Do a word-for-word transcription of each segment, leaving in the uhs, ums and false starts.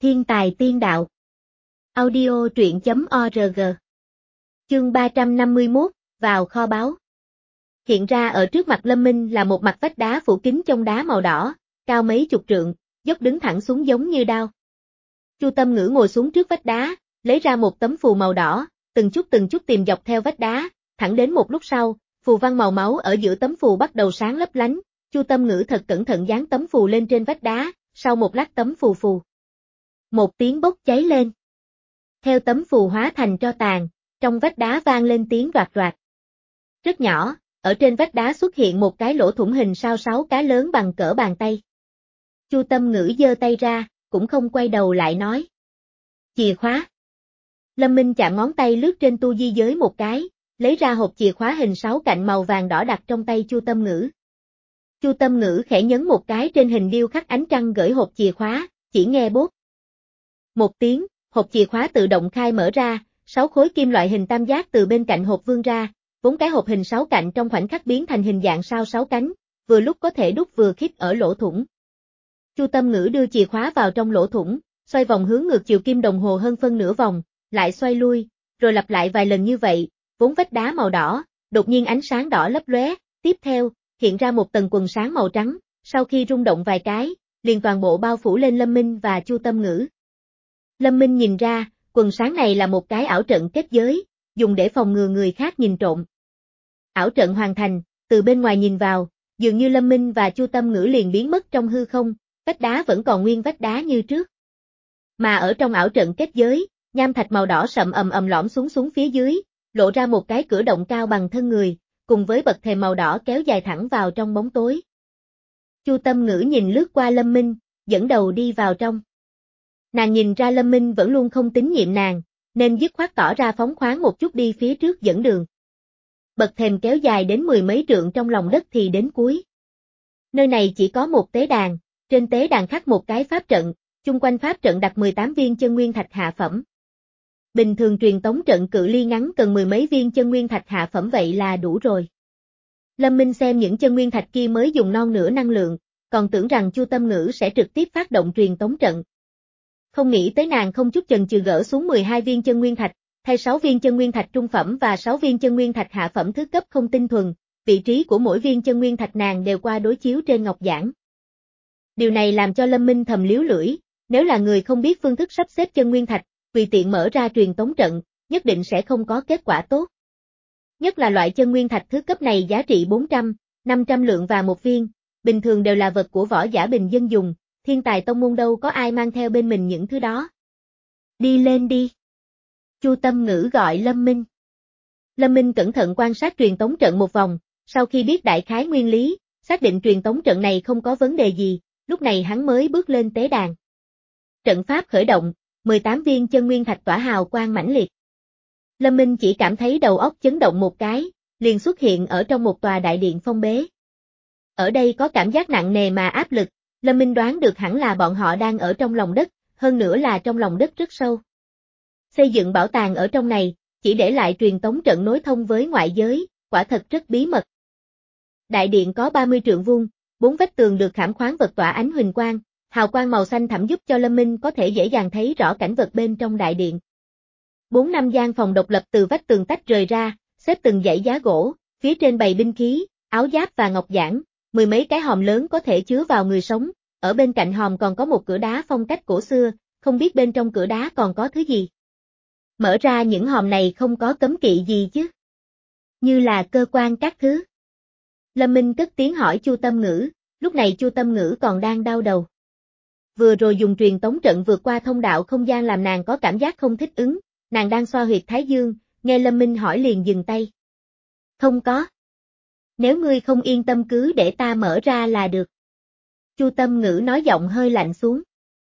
Thiên tài tiên đạo. Audio truyện chấm org. Chương ba trăm năm mươi mốt, vào kho báu. Hiện ra ở trước mặt Lâm Minh là một mặt vách đá phủ kín trong đá màu đỏ, cao mấy chục trượng, dốc đứng thẳng xuống giống như đao. Chu Tâm Ngữ ngồi xuống trước vách đá, lấy ra một tấm phù màu đỏ, từng chút từng chút tìm dọc theo vách đá, thẳng đến một lúc sau, phù văn màu máu ở giữa tấm phù bắt đầu sáng lấp lánh. Chu Tâm Ngữ thật cẩn thận dán tấm phù lên trên vách đá, sau một lát tấm phù phù. Một tiếng bốc cháy lên. Theo tấm phù hóa thành tro tàn, trong vách đá vang lên tiếng roạt roạt. Rất nhỏ, ở trên vách đá xuất hiện một cái lỗ thủng hình sao sáu cá lớn bằng cỡ bàn tay. Chu Tâm Ngữ giơ tay ra, cũng không quay đầu lại nói. Chìa khóa. Lâm Minh chạm ngón tay lướt trên tu di giới một cái, lấy ra hộp chìa khóa hình sáu cạnh màu vàng đỏ đặt trong tay Chu Tâm Ngữ. Chu Tâm Ngữ khẽ nhấn một cái trên hình điêu khắc ánh trăng gửi hộp chìa khóa, chỉ nghe bốp. Một tiếng, hộp chìa khóa tự động khai mở ra, sáu khối kim loại hình tam giác từ bên cạnh hộp vươn ra, vốn cái hộp hình sáu cạnh trong khoảnh khắc biến thành hình dạng sao sáu cánh, vừa lúc có thể đút vừa khít ở lỗ thủng. Chu Tâm Ngữ đưa chìa khóa vào trong lỗ thủng, xoay vòng hướng ngược chiều kim đồng hồ hơn phân nửa vòng, lại xoay lui, rồi lặp lại vài lần như vậy, vốn vách đá màu đỏ, đột nhiên ánh sáng đỏ lấp lóe, tiếp theo, hiện ra một tầng quần sáng màu trắng, sau khi rung động vài cái, liền toàn bộ bao phủ lên Lâm Minh và Chu Tâm Ngữ. Lâm Minh nhìn ra, quần sáng này là một cái ảo trận kết giới, dùng để phòng ngừa người khác nhìn trộm. Ảo trận hoàn thành, từ bên ngoài nhìn vào, dường như Lâm Minh và Chu Tâm Ngữ liền biến mất trong hư không, vách đá vẫn còn nguyên vách đá như trước. Mà ở trong ảo trận kết giới, nham thạch màu đỏ sậm ầm ầm lõm xuống xuống phía dưới, lộ ra một cái cửa động cao bằng thân người, cùng với bậc thềm màu đỏ kéo dài thẳng vào trong bóng tối. Chu Tâm Ngữ nhìn lướt qua Lâm Minh, dẫn đầu đi vào trong. Nàng nhìn ra Lâm Minh vẫn luôn không tín nhiệm nàng, nên dứt khoát tỏ ra phóng khoáng một chút đi phía trước dẫn đường. Bậc thềm kéo dài đến mười mấy trượng trong lòng đất thì đến cuối. Nơi này chỉ có một tế đàn, trên tế đàn khắc một cái pháp trận, chung quanh pháp trận đặt mười tám viên chân nguyên thạch hạ phẩm. Bình thường truyền tống trận cự ly ngắn cần mười mấy viên chân nguyên thạch hạ phẩm vậy là đủ rồi. Lâm Minh xem những chân nguyên thạch kia mới dùng non nửa năng lượng, còn tưởng rằng Chu Tâm Ngữ sẽ trực tiếp phát động truyền tống trận. Không nghĩ tới nàng không chút chần chừ gỡ xuống mười hai viên chân nguyên thạch, thay sáu viên chân nguyên thạch trung phẩm và sáu viên chân nguyên thạch hạ phẩm thứ cấp không tinh thuần, vị trí của mỗi viên chân nguyên thạch nàng đều qua đối chiếu trên ngọc giản. Điều này làm cho Lâm Minh thầm liếu lưỡi, nếu là người không biết phương thức sắp xếp chân nguyên thạch, tùy tiện mở ra truyền tống trận, nhất định sẽ không có kết quả tốt. Nhất là loại chân nguyên thạch thứ cấp này giá trị bốn trăm, năm trăm lượng vàng một viên, bình thường đều là vật của võ giả bình dân dùng, thiên tài tông môn đâu có ai mang theo bên mình những thứ đó. Đi lên đi. Chu Tâm Ngữ gọi Lâm Minh. Lâm Minh cẩn thận quan sát truyền tống trận một vòng, sau khi biết đại khái nguyên lý, xác định truyền tống trận này không có vấn đề gì, lúc này hắn mới bước lên tế đàn. Trận pháp khởi động, mười tám viên chân nguyên thạch tỏa hào quang mãnh liệt. Lâm Minh chỉ cảm thấy đầu óc chấn động một cái, liền xuất hiện ở trong một tòa đại điện phong bế. Ở đây có cảm giác nặng nề mà áp lực, Lâm Minh đoán được hẳn là bọn họ đang ở trong lòng đất, hơn nữa là trong lòng đất rất sâu. Xây dựng bảo tàng ở trong này, chỉ để lại truyền tống trận nối thông với ngoại giới, quả thật rất bí mật. Đại điện có ba mươi trượng vuông, bốn vách tường được khảm khoáng vật tỏa ánh huỳnh quang, hào quang màu xanh thẳm giúp cho Lâm Minh có thể dễ dàng thấy rõ cảnh vật bên trong đại điện. Bốn năm gian phòng độc lập từ vách tường tách rời ra, xếp từng dãy giá gỗ, phía trên bày binh khí, áo giáp và ngọc giản, mười mấy cái hòm lớn có thể chứa vào người sống, ở bên cạnh hòm còn có một cửa đá phong cách cổ xưa, không biết bên trong cửa đá còn có thứ gì. Mở ra những hòm này không có cấm kỵ gì chứ? Như là cơ quan các thứ. Lâm Minh cất tiếng hỏi Chu Tâm Ngữ, lúc này Chu Tâm Ngữ còn đang đau đầu. Vừa rồi dùng truyền tống trận vượt qua thông đạo không gian làm nàng có cảm giác không thích ứng, nàng đang xoa huyệt thái dương, nghe Lâm Minh hỏi liền dừng tay. Không có. Nếu ngươi không yên tâm cứ để ta mở ra là được. Chu Tâm Ngữ nói giọng hơi lạnh xuống.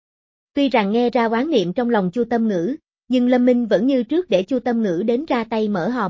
Tuy rằng nghe ra oán niệm trong lòng Chu Tâm Ngữ, nhưng Lâm Minh vẫn như trước để Chu Tâm Ngữ đến ra tay mở hòm.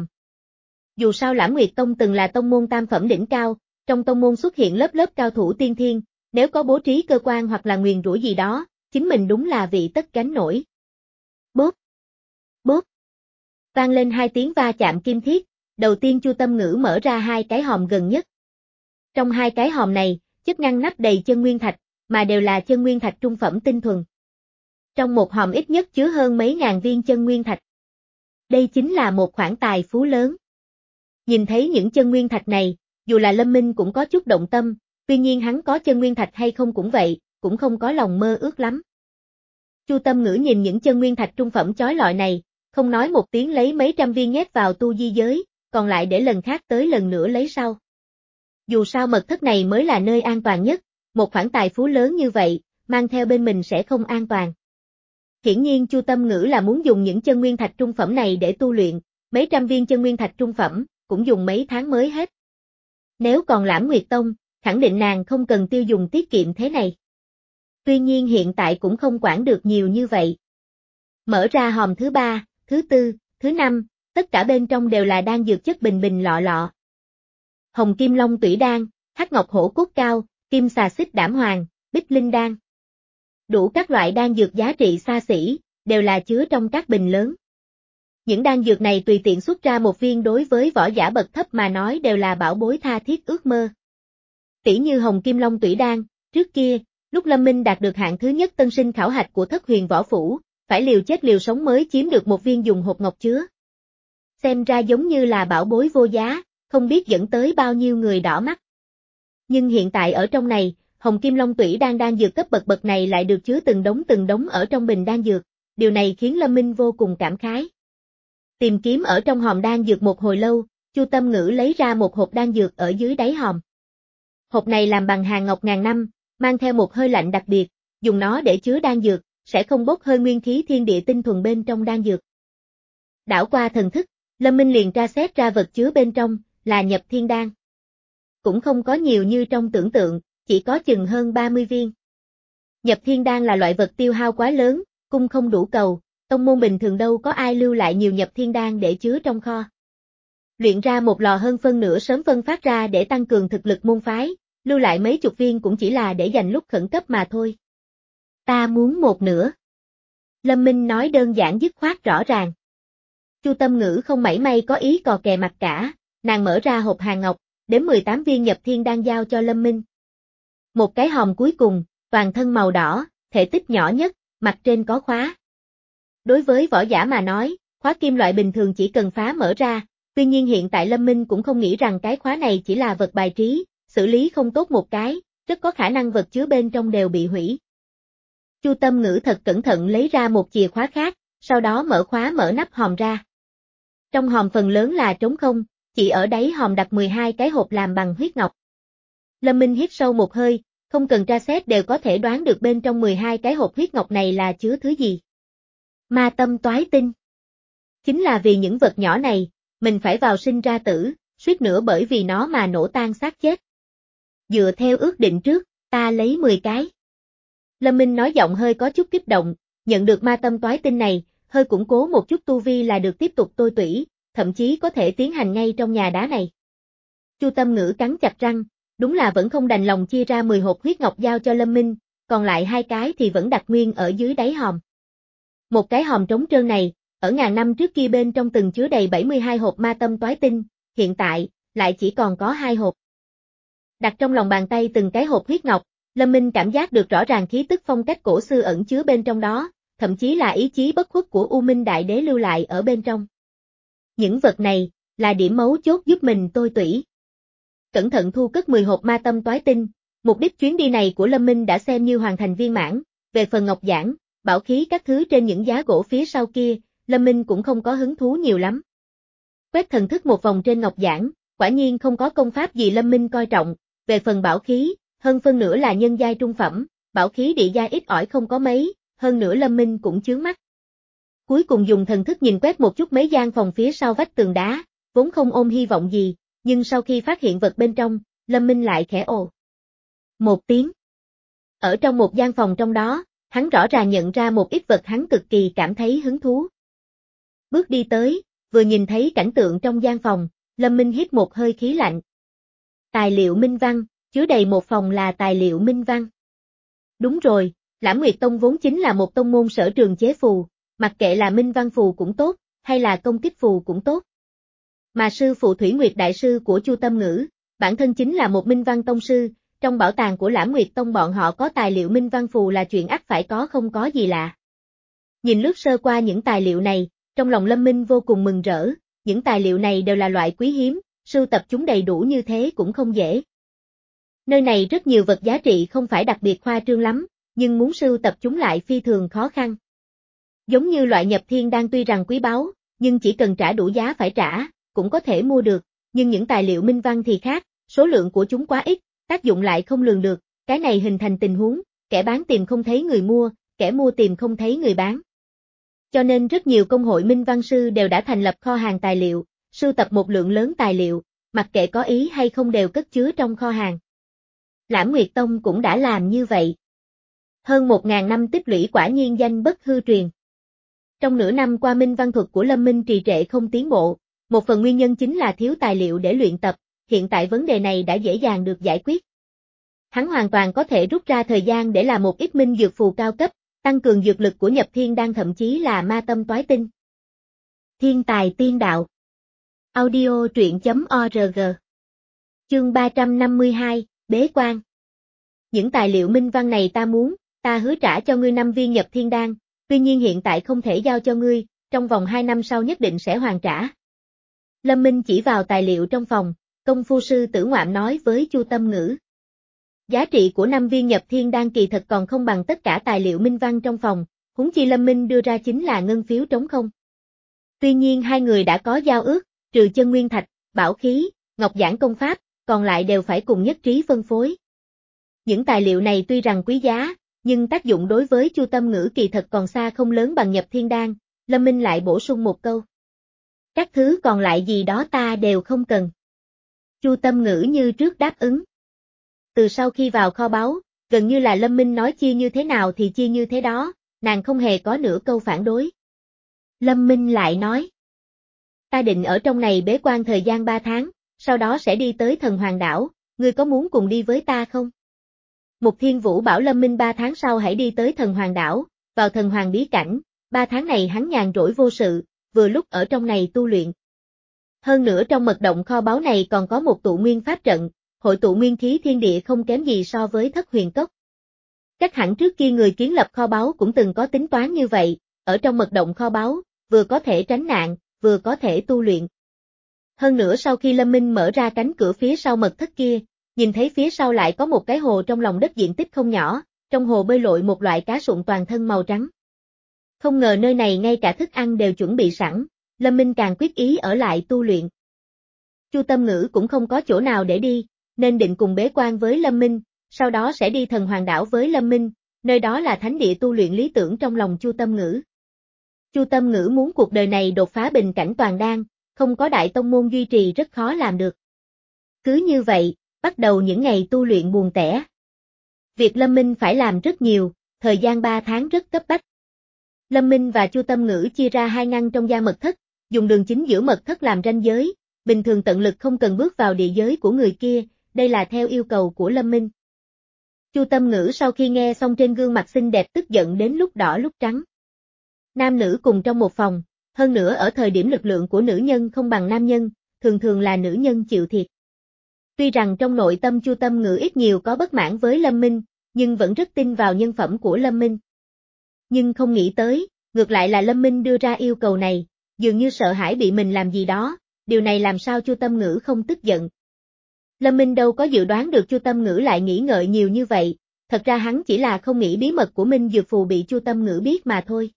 Dù sao Lãng Nguyệt Tông từng là tông môn tam phẩm đỉnh cao, trong tông môn xuất hiện lớp lớp cao thủ tiên thiên, nếu có bố trí cơ quan hoặc là nguyền rủa gì đó, chính mình đúng là vị tất gánh nổi. Bốp, bốp. Vang lên hai tiếng va chạm kim thiết, đầu tiên Chu Tâm Ngữ mở ra hai cái hòm gần nhất. Trong hai cái hòm này, chất ngăn nắp đầy chân nguyên thạch, mà đều là chân nguyên thạch trung phẩm tinh thuần. Trong một hòm ít nhất chứa hơn mấy ngàn viên chân nguyên thạch. Đây chính là một khoản tài phú lớn. Nhìn thấy những chân nguyên thạch này, dù là Lâm Minh cũng có chút động tâm, tuy nhiên hắn có chân nguyên thạch hay không cũng vậy, cũng không có lòng mơ ước lắm. Chu Tâm Ngữ nhìn những chân nguyên thạch trung phẩm chói lọi này, không nói một tiếng lấy mấy trăm viên nhét vào tu di giới, còn lại để lần khác tới lần nữa lấy sau. Dù sao mật thất này mới là nơi an toàn nhất, một khoản tài phú lớn như vậy, mang theo bên mình sẽ không an toàn. Hiển nhiên Chu Tâm Ngữ là muốn dùng những chân nguyên thạch trung phẩm này để tu luyện, mấy trăm viên chân nguyên thạch trung phẩm, cũng dùng mấy tháng mới hết. Nếu còn Lãm Nguyệt Tông, khẳng định nàng không cần tiêu dùng tiết kiệm thế này. Tuy nhiên hiện tại cũng không quản được nhiều như vậy. Mở ra hòm thứ ba, thứ tư, thứ năm, tất cả bên trong đều là đan dược chất bình bình lọ lọ. Hồng Kim Long Tủy Đan, Hắc Ngọc Hổ Cốt Cao, Kim Xà Xích Đảm Hoàng, Bích Linh Đan. Đủ các loại đan dược giá trị xa xỉ, đều là chứa trong các bình lớn. Những đan dược này tùy tiện xuất ra một viên đối với võ giả bậc thấp mà nói đều là bảo bối tha thiết ước mơ. Tỷ như Hồng Kim Long Tủy Đan, trước kia, lúc Lâm Minh đạt được hạng thứ nhất tân sinh khảo hạch của Thất Huyền Võ Phủ, phải liều chết liều sống mới chiếm được một viên dùng hộp ngọc chứa. Xem ra giống như là bảo bối vô giá, không biết dẫn tới bao nhiêu người đỏ mắt. Nhưng hiện tại ở trong này, Hồng Kim Long Tủy Đan đan dược cấp bậc bậc này lại được chứa từng đống từng đống ở trong bình đan dược, điều này khiến Lâm Minh vô cùng cảm khái. Tìm kiếm ở trong hòm đan dược một hồi lâu, Chu Tâm Ngữ lấy ra một hộp đan dược ở dưới đáy hòm. Hộp này làm bằng hàng ngọc ngàn năm, mang theo một hơi lạnh đặc biệt, dùng nó để chứa đan dược, sẽ không bốc hơi nguyên khí thiên địa tinh thuần bên trong đan dược. Đảo qua thần thức, Lâm Minh liền tra xét ra vật chứa bên trong, là nhập thiên đan. Cũng không có nhiều như trong tưởng tượng, chỉ có chừng hơn ba mươi viên. Nhập thiên đan là loại vật tiêu hao quá lớn, cung không đủ cầu, tông môn bình thường đâu có ai lưu lại nhiều nhập thiên đan để chứa trong kho. Luyện ra một lò hơn phân nửa sớm phân phát ra để tăng cường thực lực môn phái, lưu lại mấy chục viên cũng chỉ là để dành lúc khẩn cấp mà thôi. Ta muốn một nửa. Lâm Minh nói đơn giản dứt khoát rõ ràng. Chu Tâm Ngữ không mảy may có ý cò kè mặt cả, nàng mở ra hộp hàng ngọc, đếm mười tám viên nhập thiên đan giao cho Lâm Minh. Một cái hòm cuối cùng, toàn thân màu đỏ, thể tích nhỏ nhất, mặt trên có khóa. Đối với võ giả mà nói, khóa kim loại bình thường chỉ cần phá mở ra, tuy nhiên hiện tại Lâm Minh cũng không nghĩ rằng cái khóa này chỉ là vật bài trí, xử lý không tốt một cái, rất có khả năng vật chứa bên trong đều bị hủy. Chu Tâm Ngữ thật cẩn thận lấy ra một chìa khóa khác, sau đó mở khóa mở nắp hòm ra. Trong hòm phần lớn là trống không, chỉ ở đáy hòm đặt mười hai cái hộp làm bằng huyết ngọc. Lâm Minh hít sâu một hơi, không cần tra xét đều có thể đoán được bên trong mười hai cái hộp huyết ngọc này là chứa thứ gì. Ma tâm toái tinh. Chính là vì những vật nhỏ này, mình phải vào sinh ra tử, suýt nữa bởi vì nó mà nổ tan xác chết. Dựa theo ước định trước, ta lấy mười cái. Lâm Minh nói giọng hơi có chút kích động, nhận được ma tâm toái tinh này, hơi củng cố một chút tu vi là được tiếp tục tôi tủy, thậm chí có thể tiến hành ngay trong nhà đá này. Chu Tâm Ngữ cắn chặt răng, đúng là vẫn không đành lòng chia ra mười hộp huyết ngọc giao cho Lâm Minh, còn lại hai cái thì vẫn đặt nguyên ở dưới đáy hòm. Một cái hòm trống trơn này, ở ngàn năm trước kia bên trong từng chứa đầy bảy mươi hai hộp ma tâm toái tinh, hiện tại, lại chỉ còn có hai hộp. Đặt trong lòng bàn tay từng cái hộp huyết ngọc, Lâm Minh cảm giác được rõ ràng khí tức phong cách cổ xưa ẩn chứa bên trong đó, thậm chí là ý chí bất khuất của U Minh Đại Đế lưu lại ở bên trong. Những vật này, là điểm mấu chốt giúp mình tôi tủy. Cẩn thận thu cất mười hộp ma tâm toái tinh, mục đích chuyến đi này của Lâm Minh đã xem như hoàn thành viên mãn, về phần ngọc giản, bảo khí các thứ trên những giá gỗ phía sau kia, Lâm Minh cũng không có hứng thú nhiều lắm. Quét thần thức một vòng trên ngọc giản, quả nhiên không có công pháp gì Lâm Minh coi trọng, về phần bảo khí, hơn phân nửa là nhân giai trung phẩm, bảo khí địa giai ít ỏi không có mấy, hơn nữa Lâm Minh cũng chướng mắt. Cuối cùng dùng thần thức nhìn quét một chút mấy gian phòng phía sau vách tường đá, vốn không ôm hy vọng gì, nhưng sau khi phát hiện vật bên trong, Lâm Minh lại khẽ ồ một tiếng. Ở trong một gian phòng trong đó, hắn rõ ràng nhận ra một ít vật hắn cực kỳ cảm thấy hứng thú. Bước đi tới, vừa nhìn thấy cảnh tượng trong gian phòng, Lâm Minh hít một hơi khí lạnh. Tài liệu minh văn, chứa đầy một phòng là tài liệu minh văn. Đúng rồi, Lãm Nguyệt Tông vốn chính là một tông môn sở trường chế phù, mặc kệ là minh văn phù cũng tốt, hay là công kích phù cũng tốt. Mà sư phụ Thủy Nguyệt đại sư của Chu Tâm Ngữ, bản thân chính là một minh văn tông sư, trong bảo tàng của Lãm Nguyệt Tông bọn họ có tài liệu minh văn phù là chuyện ắt phải có không có gì lạ. Nhìn lướt sơ qua những tài liệu này, trong lòng Lâm Minh vô cùng mừng rỡ, những tài liệu này đều là loại quý hiếm, sưu tập chúng đầy đủ như thế cũng không dễ. Nơi này rất nhiều vật giá trị không phải đặc biệt khoa trương lắm, nhưng muốn sưu tập chúng lại phi thường khó khăn. Giống như loại nhập thiên đan tuy rằng quý báu, nhưng chỉ cần trả đủ giá phải trả, cũng có thể mua được, nhưng những tài liệu minh văn thì khác, số lượng của chúng quá ít, tác dụng lại không lường được, cái này hình thành tình huống, kẻ bán tìm không thấy người mua, kẻ mua tìm không thấy người bán. Cho nên rất nhiều công hội minh văn sư đều đã thành lập kho hàng tài liệu, sưu tập một lượng lớn tài liệu, mặc kệ có ý hay không đều cất chứa trong kho hàng. Lãm Nguyệt Tông cũng đã làm như vậy. Hơn một ngàn năm tích lũy quả nhiên danh bất hư truyền. Trong nửa năm qua minh văn thuật của Lâm Minh trì trệ không tiến bộ, một phần nguyên nhân chính là thiếu tài liệu để luyện tập, hiện tại vấn đề này đã dễ dàng được giải quyết. Hắn hoàn toàn có thể rút ra thời gian để làm một ít minh dược phù cao cấp, tăng cường dược lực của nhập thiên đan thậm chí là ma tâm toái tinh. Thiên tài tiên đạo. Audio truyện chấm org. Chương ba trăm năm mươi hai, Bế quan. Những tài liệu minh văn này ta muốn, ta hứa trả cho ngươi năm viên nhập thiên đan, tuy nhiên hiện tại không thể giao cho ngươi, trong vòng hai năm sau nhất định sẽ hoàn trả. Lâm Minh chỉ vào tài liệu trong phòng, công phu sư Tử Ngoạm nói với Chu Tâm Ngữ. Giá trị của năm viên nhập thiên đan kỳ thật còn không bằng tất cả tài liệu minh văn trong phòng, huống chi Lâm Minh đưa ra chính là ngân phiếu trống không. Tuy nhiên hai người đã có giao ước, trừ chân nguyên thạch, bảo khí, ngọc giản công pháp, còn lại đều phải cùng nhất trí phân phối. Những tài liệu này tuy rằng quý giá, nhưng tác dụng đối với Chu Tâm Ngữ kỳ thật còn xa không lớn bằng nhập thiên đan, Lâm Minh lại bổ sung một câu. Các thứ còn lại gì đó ta đều không cần. Chu Tâm Ngữ như trước đáp ứng. Từ sau khi vào kho báu, gần như là Lâm Minh nói chia như thế nào thì chia như thế đó, nàng không hề có nửa câu phản đối. Lâm Minh lại nói. Ta định ở trong này bế quan thời gian ba tháng, sau đó sẽ đi tới Thần Hoàng Đảo, ngươi có muốn cùng đi với ta không? Mục Thiên Vũ bảo Lâm Minh ba tháng sau hãy đi tới Thần Hoàng Đảo, vào Thần Hoàng bí cảnh, ba tháng này hắn nhàn rỗi vô sự, vừa lúc ở trong này tu luyện. Hơn nữa trong mật động kho báu này còn có một tụ nguyên pháp trận, hội tụ nguyên khí thiên địa không kém gì so với Thất Huyền Cốc. Chắc hẳn trước kia người kiến lập kho báu cũng từng có tính toán như vậy, ở trong mật động kho báu, vừa có thể tránh nạn, vừa có thể tu luyện. Hơn nữa sau khi Lâm Minh mở ra cánh cửa phía sau mật thất kia, nhìn thấy phía sau lại có một cái hồ trong lòng đất diện tích không nhỏ, trong hồ bơi lội một loại cá sụng toàn thân màu trắng. Không ngờ nơi này ngay cả thức ăn đều chuẩn bị sẵn, Lâm Minh càng quyết ý ở lại tu luyện. Chu Tâm Ngữ cũng không có chỗ nào để đi, nên định cùng bế quan với Lâm Minh, sau đó sẽ đi Thần Hoàng Đảo với Lâm Minh, nơi đó là thánh địa tu luyện lý tưởng trong lòng Chu Tâm Ngữ. Chu Tâm Ngữ muốn cuộc đời này đột phá bình cảnh toàn đan, không có đại tông môn duy trì rất khó làm được. Cứ như vậy, bắt đầu những ngày tu luyện buồn tẻ. Việc Lâm Minh phải làm rất nhiều, thời gian ba tháng rất cấp bách. Lâm Minh và Chu Tâm Ngữ chia ra hai ngăn trong gian mật thất, dùng đường chính giữa mật thất làm ranh giới, bình thường tận lực không cần bước vào địa giới của người kia, đây là theo yêu cầu của Lâm Minh. Chu Tâm Ngữ sau khi nghe xong trên gương mặt xinh đẹp tức giận đến lúc đỏ lúc trắng. Nam nữ cùng trong một phòng, hơn nữa ở thời điểm lực lượng của nữ nhân không bằng nam nhân, thường thường là nữ nhân chịu thiệt. Tuy rằng trong nội tâm Chu Tâm Ngữ ít nhiều có bất mãn với Lâm Minh, nhưng vẫn rất tin vào nhân phẩm của Lâm Minh. Nhưng không nghĩ tới, ngược lại là Lâm Minh đưa ra yêu cầu này, dường như sợ hãi bị mình làm gì đó, điều này làm sao Chu Tâm Ngữ không tức giận. Lâm Minh đâu có dự đoán được Chu Tâm Ngữ lại nghĩ ngợi nhiều như vậy, thật ra hắn chỉ là không nghĩ bí mật của Minh Dược Phù bị Chu Tâm Ngữ biết mà thôi.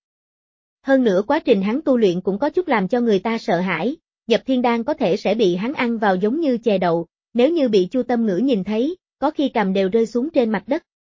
Hơn nữa quá trình hắn tu luyện cũng có chút làm cho người ta sợ hãi, nhập thiên đan có thể sẽ bị hắn ăn vào giống như chè đậu, nếu như bị Chu Tâm Ngữ nhìn thấy, có khi cầm đều rơi xuống trên mặt đất.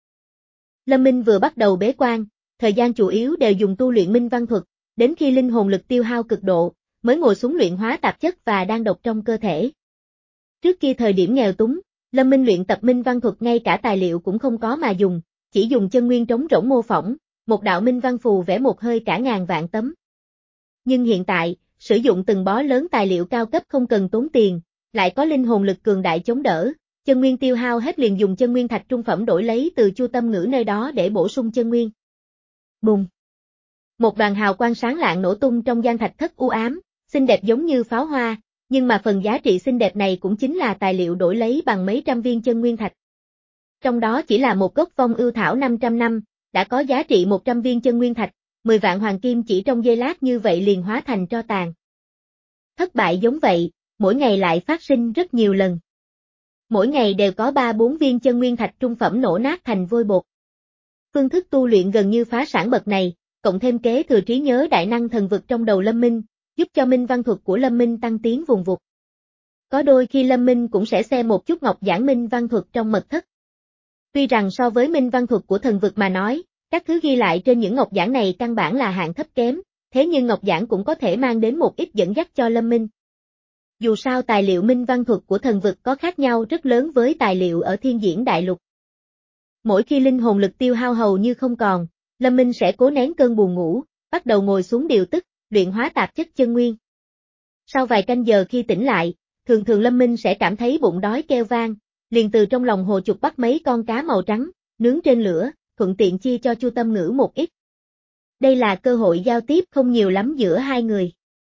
Lâm Minh vừa bắt đầu bế quan, thời gian chủ yếu đều dùng tu luyện minh văn thuật, đến khi linh hồn lực tiêu hao cực độ, mới ngồi xuống luyện hóa tạp chất và đan độc trong cơ thể. Trước kia thời điểm nghèo túng, Lâm Minh luyện tập minh văn thuật ngay cả tài liệu cũng không có mà dùng, chỉ dùng chân nguyên trống rỗng mô phỏng, một đạo minh văn phù vẽ một hơi cả ngàn vạn tấm. Nhưng hiện tại, sử dụng từng bó lớn tài liệu cao cấp không cần tốn tiền, lại có linh hồn lực cường đại chống đỡ, chân nguyên tiêu hao hết liền dùng chân nguyên thạch trung phẩm đổi lấy từ Chu Tâm Ngữ nơi đó để bổ sung chân nguyên. Bùng! Một đoàn hào quang sáng lạng nổ tung trong gian thạch thất u ám, xinh đẹp giống như pháo hoa, nhưng mà phần giá trị xinh đẹp này cũng chính là tài liệu đổi lấy bằng mấy trăm viên chân nguyên thạch. Trong đó chỉ là một gốc vong ưu thảo năm trăm năm, đã có giá trị một trăm viên chân nguyên thạch, mười vạn hoàng kim chỉ trong giây lát như vậy liền hóa thành tro tàn. Thất bại giống vậy, mỗi ngày lại phát sinh rất nhiều lần. Mỗi ngày đều có ba bốn viên chân nguyên thạch trung phẩm nổ nát thành vôi bột. Phương thức tu luyện gần như phá sản bậc này, cộng thêm kế thừa trí nhớ đại năng thần vực trong đầu Lâm Minh, giúp cho minh văn thuật của Lâm Minh tăng tiến vùng vụt. Có đôi khi Lâm Minh cũng sẽ xem một chút ngọc giảng minh văn thuật trong mật thất. Tuy rằng so với minh văn thuật của thần vực mà nói, các thứ ghi lại trên những ngọc giảng này căn bản là hạng thấp kém, thế nhưng ngọc giảng cũng có thể mang đến một ít dẫn dắt cho Lâm Minh. Dù sao tài liệu minh văn thuật của thần vực có khác nhau rất lớn với tài liệu ở thiên diễn đại lục. Mỗi khi linh hồn lực tiêu hao hầu như không còn, Lâm Minh sẽ cố nén cơn buồn ngủ, bắt đầu ngồi xuống điều tức, luyện hóa tạp chất chân nguyên. Sau vài canh giờ khi tỉnh lại, thường thường Lâm Minh sẽ cảm thấy bụng đói kêu vang, liền từ trong lòng hồ chụp bắt mấy con cá màu trắng, nướng trên lửa, thuận tiện chia cho Chu Tâm Ngữ một ít. Đây là cơ hội giao tiếp không nhiều lắm giữa hai người.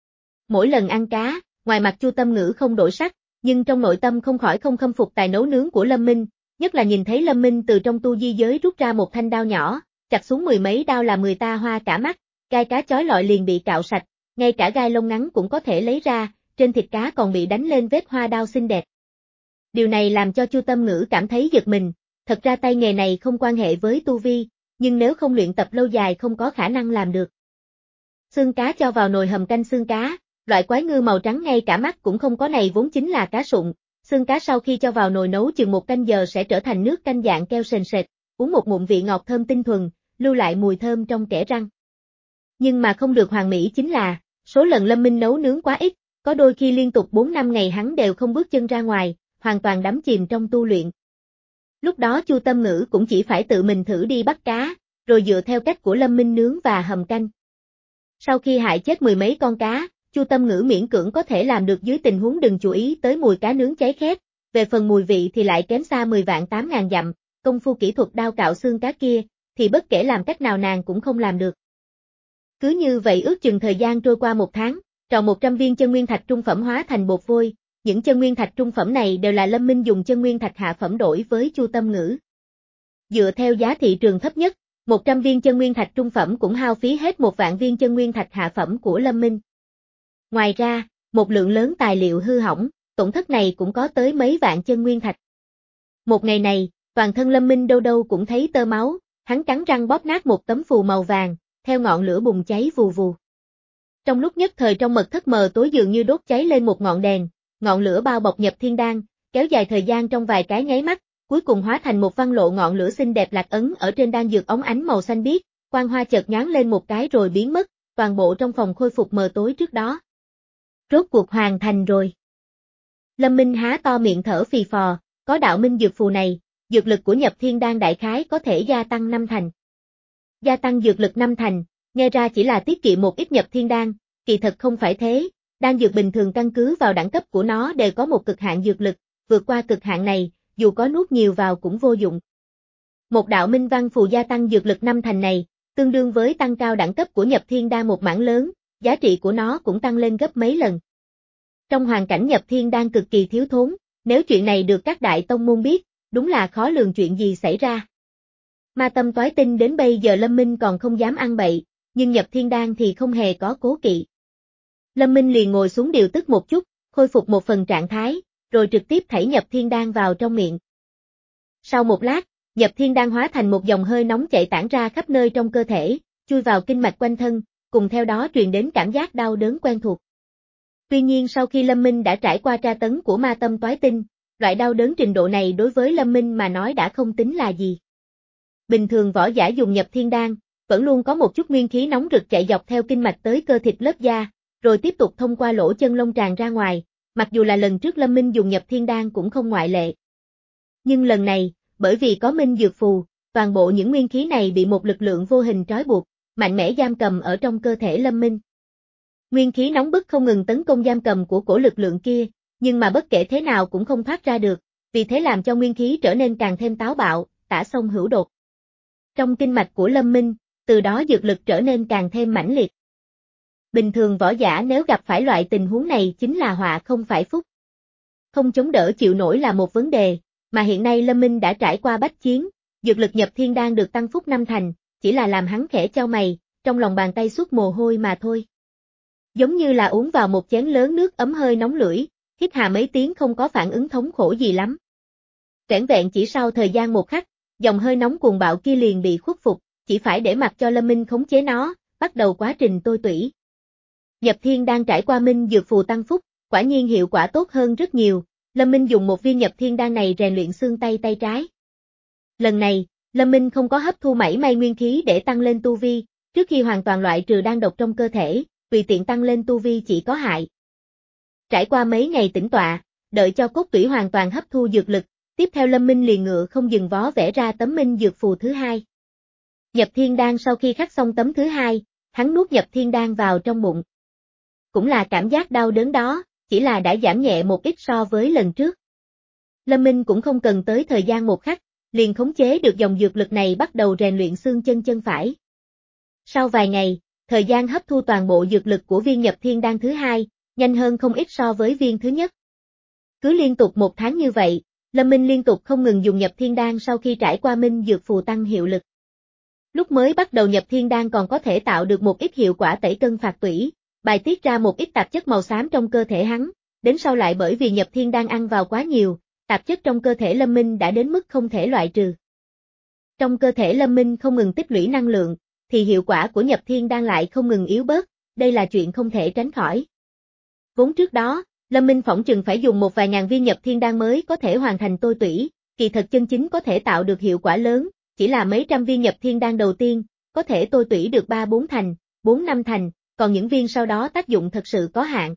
Mỗi lần ăn cá, ngoài mặt Chu Tâm Ngữ không đổi sắc, nhưng trong nội tâm không khỏi không khâm phục tài nấu nướng của Lâm Minh, nhất là nhìn thấy Lâm Minh từ trong tu di giới rút ra một thanh đao nhỏ, chặt xuống mười mấy đao làm người ta hoa cả mắt, gai cá chói lọi liền bị cạo sạch, ngay cả gai lông ngắn cũng có thể lấy ra, trên thịt cá còn bị đánh lên vết hoa đao xinh đẹp. Điều này làm cho Chu Tâm Ngữ cảm thấy giật mình, thật ra tay nghề này không quan hệ với tu vi, nhưng nếu không luyện tập lâu dài không có khả năng làm được. Xương cá cho vào nồi hầm canh xương cá, loại quái ngư màu trắng ngay cả mắt cũng không có này vốn chính là cá sụng, xương cá sau khi cho vào nồi nấu chừng một canh giờ sẽ trở thành nước canh dạng keo sền sệt, uống một ngụm vị ngọt thơm tinh thuần, lưu lại mùi thơm trong kẽ răng. Nhưng mà không được hoàn mỹ chính là, số lần Lâm Minh nấu nướng quá ít, có đôi khi liên tục bốn năm ngày hắn đều không bước chân ra ngoài, hoàn toàn đắm chìm trong tu luyện. Lúc đó Chu Tâm Ngữ cũng chỉ phải tự mình thử đi bắt cá, rồi dựa theo cách của Lâm Minh nướng và hầm canh. Sau khi hại chết mười mấy con cá, Chu Tâm Ngữ miễn cưỡng có thể làm được dưới tình huống đừng chú ý tới mùi cá nướng cháy khét, về phần mùi vị thì lại kém xa mười vạn tám ngàn dặm, công phu kỹ thuật đao cạo xương cá kia, thì bất kể làm cách nào nàng cũng không làm được. Cứ như vậy ước chừng thời gian trôi qua một tháng, tròn một trăm viên chân nguyên thạch trung phẩm hóa thành bột vôi, những chân nguyên thạch trung phẩm này đều là Lâm Minh dùng chân nguyên thạch hạ phẩm đổi với Chu Tâm Ngữ. Dựa theo giá thị trường thấp nhất, một trăm viên chân nguyên thạch trung phẩm cũng hao phí hết một vạn viên chân nguyên thạch hạ phẩm của Lâm Minh. Ngoài ra, một lượng lớn tài liệu hư hỏng, tổn thất này cũng có tới mấy vạn chân nguyên thạch. Một ngày này, toàn thân Lâm Minh đâu đâu cũng thấy tơ máu, hắn cắn răng bóp nát một tấm phù màu vàng, theo ngọn lửa bùng cháy vù vù. Trong lúc nhất thời trong mật thất mờ tối dường như đốt cháy lên một ngọn đèn, ngọn lửa bao bọc Nhập Thiên Đan, kéo dài thời gian trong vài cái nháy mắt, cuối cùng hóa thành một văn lộ ngọn lửa xinh đẹp lạc ấn ở trên đan dược óng ánh màu xanh biếc, quang hoa chợt nhoáng lên một cái rồi biến mất, toàn bộ trong phòng khôi phục mờ tối trước đó. Rốt cuộc hoàn thành rồi. Lâm Minh há to miệng thở phì phò, có đạo minh dược phù này, dược lực của Nhập Thiên Đan đại khái có thể gia tăng năm thành. Gia tăng dược lực năm thành, nghe ra chỉ là tiết kiệm một ít Nhập Thiên Đan, kỳ thật không phải thế, đan dược bình thường căn cứ vào đẳng cấp của nó đều có một cực hạn dược lực, vượt qua cực hạn này, dù có nuốt nhiều vào cũng vô dụng. Một đạo minh văn phù gia tăng dược lực năm thành này, tương đương với tăng cao đẳng cấp của Nhập Thiên Đan một mảng lớn, giá trị của nó cũng tăng lên gấp mấy lần. Trong hoàn cảnh Nhập Thiên Đan cực kỳ thiếu thốn, nếu chuyện này được các đại tông môn biết, đúng là khó lường chuyện gì xảy ra. Ma Tâm Toái Tinh đến bây giờ Lâm Minh còn không dám ăn bậy, nhưng Nhập Thiên Đan thì không hề có cố kỵ. Lâm Minh liền ngồi xuống điều tức một chút, khôi phục một phần trạng thái, rồi trực tiếp thảy Nhập Thiên Đan vào trong miệng. Sau một lát, Nhập Thiên Đan hóa thành một dòng hơi nóng chạy tản ra khắp nơi trong cơ thể, chui vào kinh mạch quanh thân, cùng theo đó truyền đến cảm giác đau đớn quen thuộc. Tuy nhiên sau khi Lâm Minh đã trải qua tra tấn của Ma Tâm Toái Tinh, loại đau đớn trình độ này đối với Lâm Minh mà nói đã không tính là gì. Bình thường võ giả dùng Nhập Thiên Đan, vẫn luôn có một chút nguyên khí nóng rực chạy dọc theo kinh mạch tới cơ thịt lớp da, rồi tiếp tục thông qua lỗ chân lông tràn ra ngoài, mặc dù là lần trước Lâm Minh dùng Nhập Thiên Đan cũng không ngoại lệ. Nhưng lần này, bởi vì có minh dược phù, toàn bộ những nguyên khí này bị một lực lượng vô hình trói buộc, mạnh mẽ giam cầm ở trong cơ thể Lâm Minh. Nguyên khí nóng bức không ngừng tấn công giam cầm của cổ lực lượng kia, nhưng mà bất kể thế nào cũng không thoát ra được, vì thế làm cho nguyên khí trở nên càng thêm táo bạo, tả sông hữu đột. Trong kinh mạch của Lâm Minh, từ đó dược lực trở nên càng thêm mãnh liệt. Bình thường võ giả nếu gặp phải loại tình huống này chính là họa không phải phúc. Không chống đỡ chịu nổi là một vấn đề, mà hiện nay Lâm Minh đã trải qua bách chiến, dược lực Nhập Thiên Đan được tăng phúc năm thành, chỉ là làm hắn khẽ chau mày, trong lòng bàn tay xuất mồ hôi mà thôi. Giống như là uống vào một chén lớn nước ấm hơi nóng lưỡi, hít hà mấy tiếng không có phản ứng thống khổ gì lắm. Vẻn vẹn chỉ sau thời gian một khắc, dòng hơi nóng cuồng bạo kia liền bị khuất phục, chỉ phải để mặc cho Lâm Minh khống chế nó, bắt đầu quá trình tôi tủy. Nhập Thiên Đan trải qua Minh Dược Phù tăng phúc, quả nhiên hiệu quả tốt hơn rất nhiều, Lâm Minh dùng một viên Nhập Thiên Đan này rèn luyện xương tay tay trái. Lần này, Lâm Minh không có hấp thu mảy may nguyên khí để tăng lên tu vi, trước khi hoàn toàn loại trừ đan độc trong cơ thể, vì tiện tăng lên tu vi chỉ có hại. Trải qua mấy ngày tĩnh tọa, đợi cho cốt tủy hoàn toàn hấp thu dược lực, tiếp theo Lâm Minh liền ngựa không dừng vó vẽ ra tấm Minh Dược Phù thứ hai. Nhập Thiên Đan sau khi khắc xong tấm thứ hai, hắn nuốt Nhập Thiên Đan vào trong bụng. Cũng là cảm giác đau đớn đó, chỉ là đã giảm nhẹ một ít so với lần trước. Lâm Minh cũng không cần tới thời gian một khắc, liền khống chế được dòng dược lực này bắt đầu rèn luyện xương chân chân phải. Sau vài ngày, thời gian hấp thu toàn bộ dược lực của viên Nhập Thiên Đan thứ hai, nhanh hơn không ít so với viên thứ nhất. Cứ liên tục một tháng như vậy, Lâm Minh liên tục không ngừng dùng Nhập Thiên Đan sau khi trải qua Minh Dược Phù tăng hiệu lực. Lúc mới bắt đầu Nhập Thiên Đan còn có thể tạo được một ít hiệu quả tẩy cân phạt tủy, bài tiết ra một ít tạp chất màu xám trong cơ thể hắn, đến sau lại bởi vì Nhập Thiên Đan ăn vào quá nhiều, tạp chất trong cơ thể Lâm Minh đã đến mức không thể loại trừ. Trong cơ thể Lâm Minh không ngừng tích lũy năng lượng, thì hiệu quả của Nhập Thiên Đan lại không ngừng yếu bớt, đây là chuyện không thể tránh khỏi. Vốn trước đó, Lâm Minh phỏng chừng phải dùng một vài ngàn viên Nhập Thiên Đan mới có thể hoàn thành tôi tủy, kỳ thật chân chính có thể tạo được hiệu quả lớn, chỉ là mấy trăm viên Nhập Thiên Đan đầu tiên, có thể tôi tủy được ba bốn thành, bốn năm thành, còn những viên sau đó tác dụng thật sự có hạn.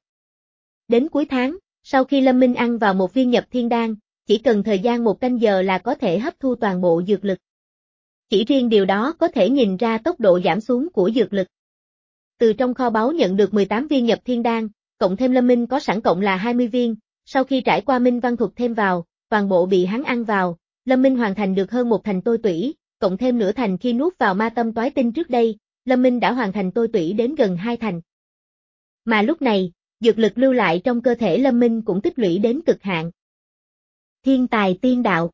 Đến cuối tháng, sau khi Lâm Minh ăn vào một viên Nhập Thiên Đan, chỉ cần thời gian một canh giờ là có thể hấp thu toàn bộ dược lực. Chỉ riêng điều đó có thể nhìn ra tốc độ giảm xuống của dược lực. Từ trong kho báu nhận được mười tám viên Nhập Thiên Đan, cộng thêm Lâm Minh có sẵn cộng là hai mươi viên, sau khi trải qua Minh Văn Thuật thêm vào, toàn bộ bị hắn ăn vào, Lâm Minh hoàn thành được hơn một thành tôi tủy, cộng thêm nửa thành khi nuốt vào ma tâm toái tinh trước đây, Lâm Minh đã hoàn thành tôi tủy đến gần hai thành. Mà lúc này, dược lực lưu lại trong cơ thể Lâm Minh cũng tích lũy đến cực hạn. Thiên tài tiên đạo.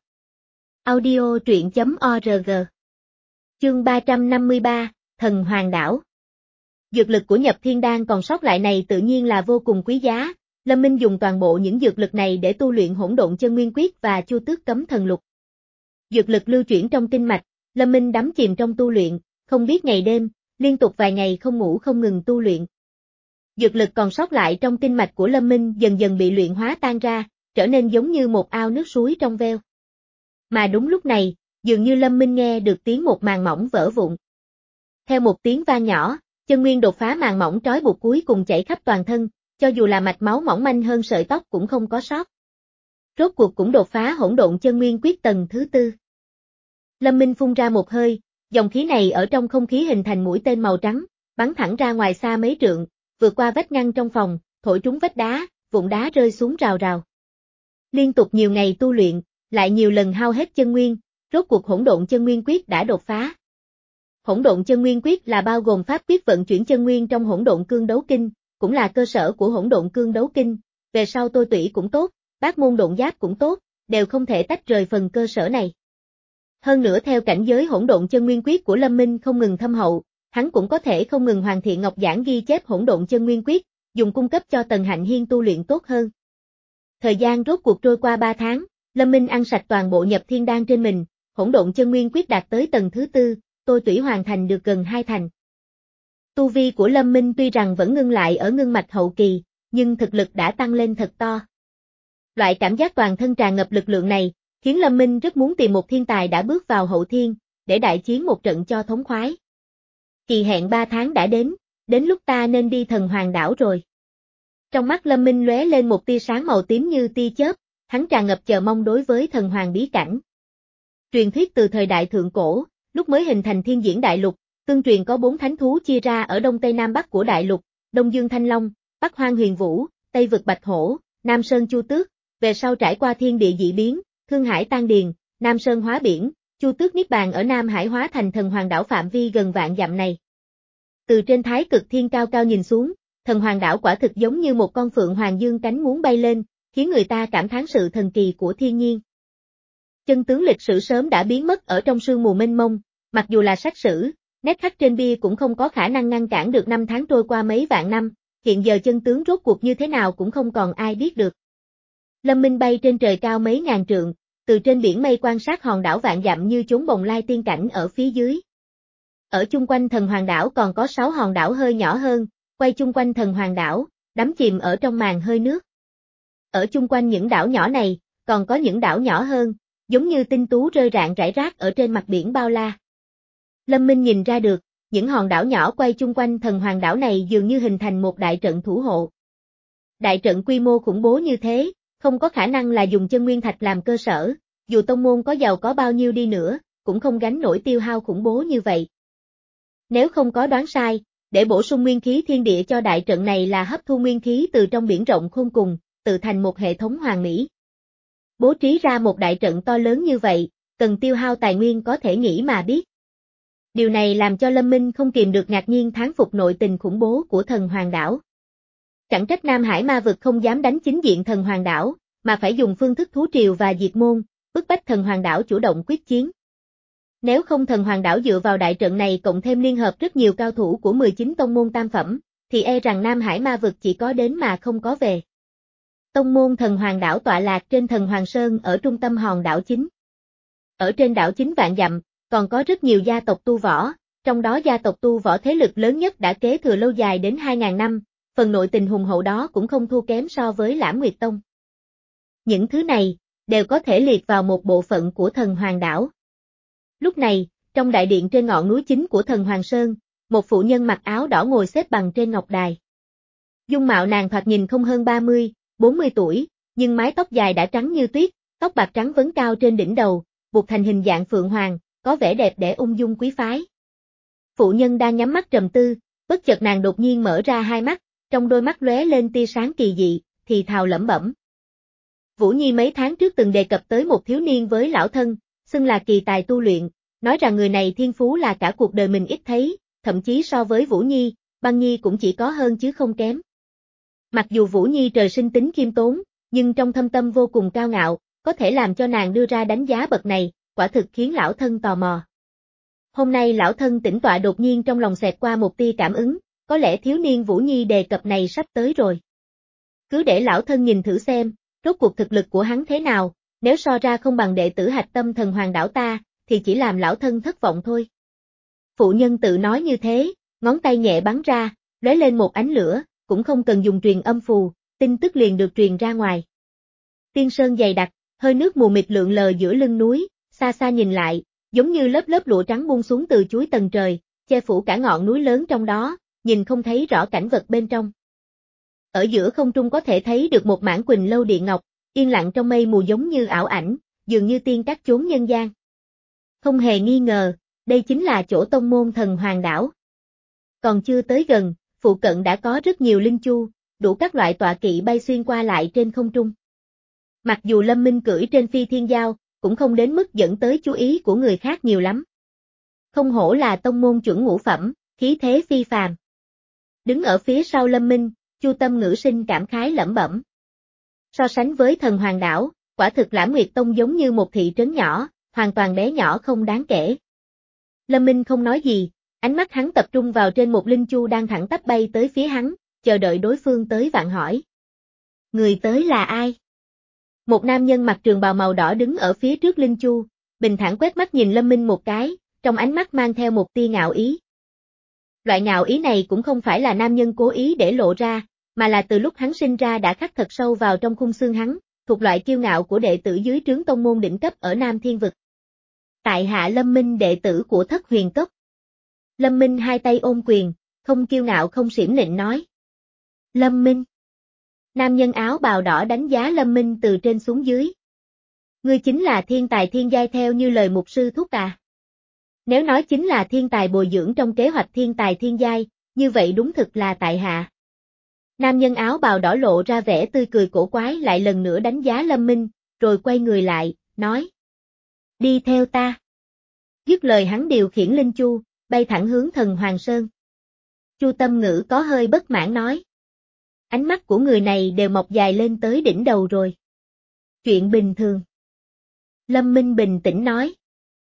Audio truyện chấm org. Chương ba trăm năm mươi ba, Thần Hoàng Đảo. Dược lực của Nhập Thiên Đan còn sót lại này tự nhiên là vô cùng quý giá, Lâm Minh dùng toàn bộ những dược lực này để tu luyện Hỗn Độn Chân Nguyên Quyết và Chu Tước Cấm Thần Lục. Dược lực lưu chuyển trong kinh mạch, Lâm Minh đắm chìm trong tu luyện, không biết ngày đêm, liên tục vài ngày không ngủ không ngừng tu luyện. Dược lực còn sót lại trong kinh mạch của Lâm Minh dần dần bị luyện hóa tan ra, trở nên giống như một ao nước suối trong veo. Mà đúng lúc này, dường như Lâm Minh nghe được tiếng một màng mỏng vỡ vụn. Theo một tiếng vang nhỏ, chân nguyên đột phá màng mỏng trói buộc cuối cùng chảy khắp toàn thân, cho dù là mạch máu mỏng manh hơn sợi tóc cũng không có sót. Rốt cuộc cũng đột phá Hỗn Độn Chân Nguyên Quyết tầng thứ tư. Lâm Minh phun ra một hơi, dòng khí này ở trong không khí hình thành mũi tên màu trắng, bắn thẳng ra ngoài xa mấy trượng, vượt qua vách ngăn trong phòng, thổi trúng vách đá, vụn đá rơi xuống rào rào. Liên tục nhiều ngày tu luyện, lại nhiều lần hao hết chân nguyên, rốt cuộc Hỗn Độn Chân Nguyên Quyết đã đột phá. Hỗn Độn Chân Nguyên Quyết là bao gồm pháp quyết vận chuyển chân nguyên trong Hỗn Độn Cương Đấu Kinh, cũng là cơ sở của Hỗn Độn Cương Đấu Kinh, về sau tôi tủy cũng tốt, bát môn độn giáp cũng tốt, đều không thể tách rời phần cơ sở này. Hơn nữa theo cảnh giới Hỗn Độn Chân Nguyên Quyết của Lâm Minh không ngừng thâm hậu, hắn cũng có thể không ngừng hoàn thiện ngọc giản ghi chép Hỗn Độn Chân Nguyên Quyết, dùng cung cấp cho Tần Hạnh Hiên tu luyện tốt hơn. Thời gian rốt cuộc trôi qua ba tháng, Lâm Minh ăn sạch toàn bộ Nhập Thiên Đan trên mình, Hỗn Độn Chân Nguyên Quyết đạt tới tầng thứ tư, tôi tủy hoàn thành được gần hai thành. Tu vi của Lâm Minh tuy rằng vẫn ngưng lại ở ngưng mạch hậu kỳ, nhưng thực lực đã tăng lên thật to. Loại cảm giác toàn thân tràn ngập lực lượng này, khiến Lâm Minh rất muốn tìm một thiên tài đã bước vào hậu thiên, để đại chiến một trận cho thống khoái. Kỳ hẹn ba tháng đã đến, đến lúc ta nên đi Thần Hoàng Đảo rồi. Trong mắt Lâm Minh lóe lên một tia sáng màu tím như tia chớp, hắn tràn ngập chờ mong đối với Thần Hoàng bí cảnh. Truyền thuyết từ thời đại thượng cổ, lúc mới hình thành Thiên Diễn Đại Lục, tương truyền có bốn thánh thú chia ra ở đông tây nam bắc của đại lục, Đông Dương Thanh Long, Bắc Hoang Huyền Vũ, Tây Vực Bạch Hổ, Nam Sơn Chu Tước, về sau trải qua thiên địa dị biến, Thương Hải tan điền, Nam Sơn hóa biển, Chu Tước niết bàn ở Nam Hải hóa thành Thần Hoàng Đảo phạm vi gần vạn dặm này. Từ trên Thái Cực Thiên cao cao nhìn xuống, Thần Hoàng Đảo quả thực giống như một con phượng hoàng dương cánh muốn bay lên, khiến người ta cảm thán sự thần kỳ của thiên nhiên. Chân tướng lịch sử sớm đã biến mất ở trong sương mù mênh mông, mặc dù là sách sử, Nét khắc trên bia cũng không có khả năng ngăn cản được năm tháng trôi qua mấy vạn năm, hiện giờ chân tướng rốt cuộc như thế nào cũng không còn ai biết được. Lâm Minh bay trên trời cao mấy ngàn trượng, từ trên biển mây quan sát hòn đảo vạn dặm như chốn bồng lai tiên cảnh ở phía dưới. Ở chung quanh thần hoàng đảo còn có sáu hòn đảo hơi nhỏ hơn, quay chung quanh thần hoàng đảo, đắm chìm ở trong màn hơi nước. Ở chung quanh những đảo nhỏ này, còn có những đảo nhỏ hơn, giống như tinh tú rơi rạng rải rác ở trên mặt biển bao la. Lâm Minh nhìn ra được, những hòn đảo nhỏ quay chung quanh thần hoàng đảo này dường như hình thành một đại trận thủ hộ. Đại trận quy mô khủng bố như thế, không có khả năng là dùng chân nguyên thạch làm cơ sở, dù tông môn có giàu có bao nhiêu đi nữa, cũng không gánh nổi tiêu hao khủng bố như vậy. Nếu không có đoán sai, để bổ sung nguyên khí thiên địa cho đại trận này là hấp thu nguyên khí từ trong biển rộng khôn cùng, tự thành một hệ thống hoàn mỹ. Bố trí ra một đại trận to lớn như vậy, cần tiêu hao tài nguyên có thể nghĩ mà biết. Điều này làm cho Lâm Minh không kìm được ngạc nhiên thán phục nội tình khủng bố của thần hoàng đảo. Chẳng trách Nam Hải ma vực không dám đánh chính diện thần hoàng đảo, mà phải dùng phương thức thú triều và diệt môn, bức bách thần hoàng đảo chủ động quyết chiến. Nếu không thần hoàng đảo dựa vào đại trận này cộng thêm liên hợp rất nhiều cao thủ của mười chín tông môn tam phẩm, thì e rằng Nam Hải ma vực chỉ có đến mà không có về. Tông môn thần hoàng đảo tọa lạc trên thần hoàng sơn ở trung tâm hòn đảo chính. Ở trên đảo chính vạn dặm, còn có rất nhiều gia tộc tu võ, trong đó gia tộc tu võ thế lực lớn nhất đã kế thừa lâu dài đến hai nghìn năm, phần nội tình hùng hậu đó cũng không thua kém so với Lãm Nguyệt Tông. Những thứ này, đều có thể liệt vào một bộ phận của thần hoàng đảo. Lúc này, trong đại điện trên ngọn núi chính của thần Hoàng Sơn, một phụ nhân mặc áo đỏ ngồi xếp bằng trên ngọc đài. Dung mạo nàng thoạt nhìn không hơn ba mươi, bốn mươi tuổi, nhưng mái tóc dài đã trắng như tuyết, tóc bạc trắng vấn cao trên đỉnh đầu, buộc thành hình dạng phượng hoàng, có vẻ đẹp đẽ ung dung quý phái. Phụ nhân đang nhắm mắt trầm tư, bất chợt nàng đột nhiên mở ra hai mắt, trong đôi mắt lóe lên tia sáng kỳ dị, thì thào lẩm bẩm. Vũ Nhi mấy tháng trước từng đề cập tới một thiếu niên với lão thân, xưng là kỳ tài tu luyện, nói rằng người này thiên phú là cả cuộc đời mình ít thấy, thậm chí so với Vũ Nhi, Băng Nhi cũng chỉ có hơn chứ không kém. Mặc dù Vũ Nhi trời sinh tính khiêm tốn, nhưng trong thâm tâm vô cùng cao ngạo, có thể làm cho nàng đưa ra đánh giá bậc này, quả thực khiến lão thân tò mò. Hôm nay lão thân tĩnh tọa đột nhiên trong lòng xẹt qua một tia cảm ứng, có lẽ thiếu niên Vũ Nhi đề cập này sắp tới rồi. Cứ để lão thân nhìn thử xem, rốt cuộc thực lực của hắn thế nào, nếu so ra không bằng đệ tử hạch tâm thần hoàng đảo ta, thì chỉ làm lão thân thất vọng thôi. Phụ nhân tự nói như thế, ngón tay nhẹ bắn ra, lóe lên một ánh lửa, cũng không cần dùng truyền âm phù, tin tức liền được truyền ra ngoài. Tiên sơn dày đặc, hơi nước mù mịt lượn lờ giữa lưng núi, xa xa nhìn lại, giống như lớp lớp lụa trắng buông xuống từ chuối tầng trời, che phủ cả ngọn núi lớn trong đó, nhìn không thấy rõ cảnh vật bên trong. Ở giữa không trung có thể thấy được một mảng quỳnh lâu điện ngọc, yên lặng trong mây mù giống như ảo ảnh, dường như tiên các chốn nhân gian. Không hề nghi ngờ, đây chính là chỗ tông môn thần hoàng đảo. Còn chưa tới gần, phụ cận đã có rất nhiều linh chu, đủ các loại tọa kỵ bay xuyên qua lại trên không trung. Mặc dù Lâm Minh cưỡi trên phi thiên giao, cũng không đến mức dẫn tới chú ý của người khác nhiều lắm. Không hổ là tông môn chuẩn ngũ phẩm, khí thế phi phàm. Đứng ở phía sau Lâm Minh, Chu Tâm Ngữ sinh cảm khái lẩm bẩm. So sánh với thần hoàng đảo, quả thực Lãm Nguyệt Tông giống như một thị trấn nhỏ, hoàn toàn bé nhỏ không đáng kể. Lâm Minh không nói gì, ánh mắt hắn tập trung vào trên một linh chu đang thẳng tắp bay tới phía hắn, chờ đợi đối phương tới vạn hỏi. Người tới là ai? Một nam nhân mặc trường bào màu đỏ đứng ở phía trước linh chu, bình thản quét mắt nhìn Lâm Minh một cái, trong ánh mắt mang theo một tia ngạo ý. Loại ngạo ý này cũng không phải là nam nhân cố ý để lộ ra, mà là từ lúc hắn sinh ra đã khắc thật sâu vào trong khung xương hắn, thuộc loại kiêu ngạo của đệ tử dưới trướng tông môn đỉnh cấp ở Nam Thiên Vực. Tại hạ Lâm Minh đệ tử của Thất Huyền Cốc. Lâm Minh hai tay ôm quyền, không kiêu ngạo không xiểm nịnh nói. Lâm Minh. Nam nhân áo bào đỏ đánh giá Lâm Minh từ trên xuống dưới. Ngươi chính là thiên tài thiên giai theo như lời mục sư thúc à? Nếu nói chính là thiên tài bồi dưỡng trong kế hoạch thiên tài thiên giai, như vậy đúng thực là tại hạ. Nam nhân áo bào đỏ lộ ra vẻ tươi cười cổ quái lại lần nữa đánh giá Lâm Minh, rồi quay người lại, nói. Đi theo ta. Dứt lời hắn điều khiển linh chu, bay thẳng hướng thần Hoàng Sơn. Chu Tâm Ngữ có hơi bất mãn nói. Ánh mắt của người này đều mọc dài lên tới đỉnh đầu rồi. Chuyện bình thường. Lâm Minh bình tĩnh nói.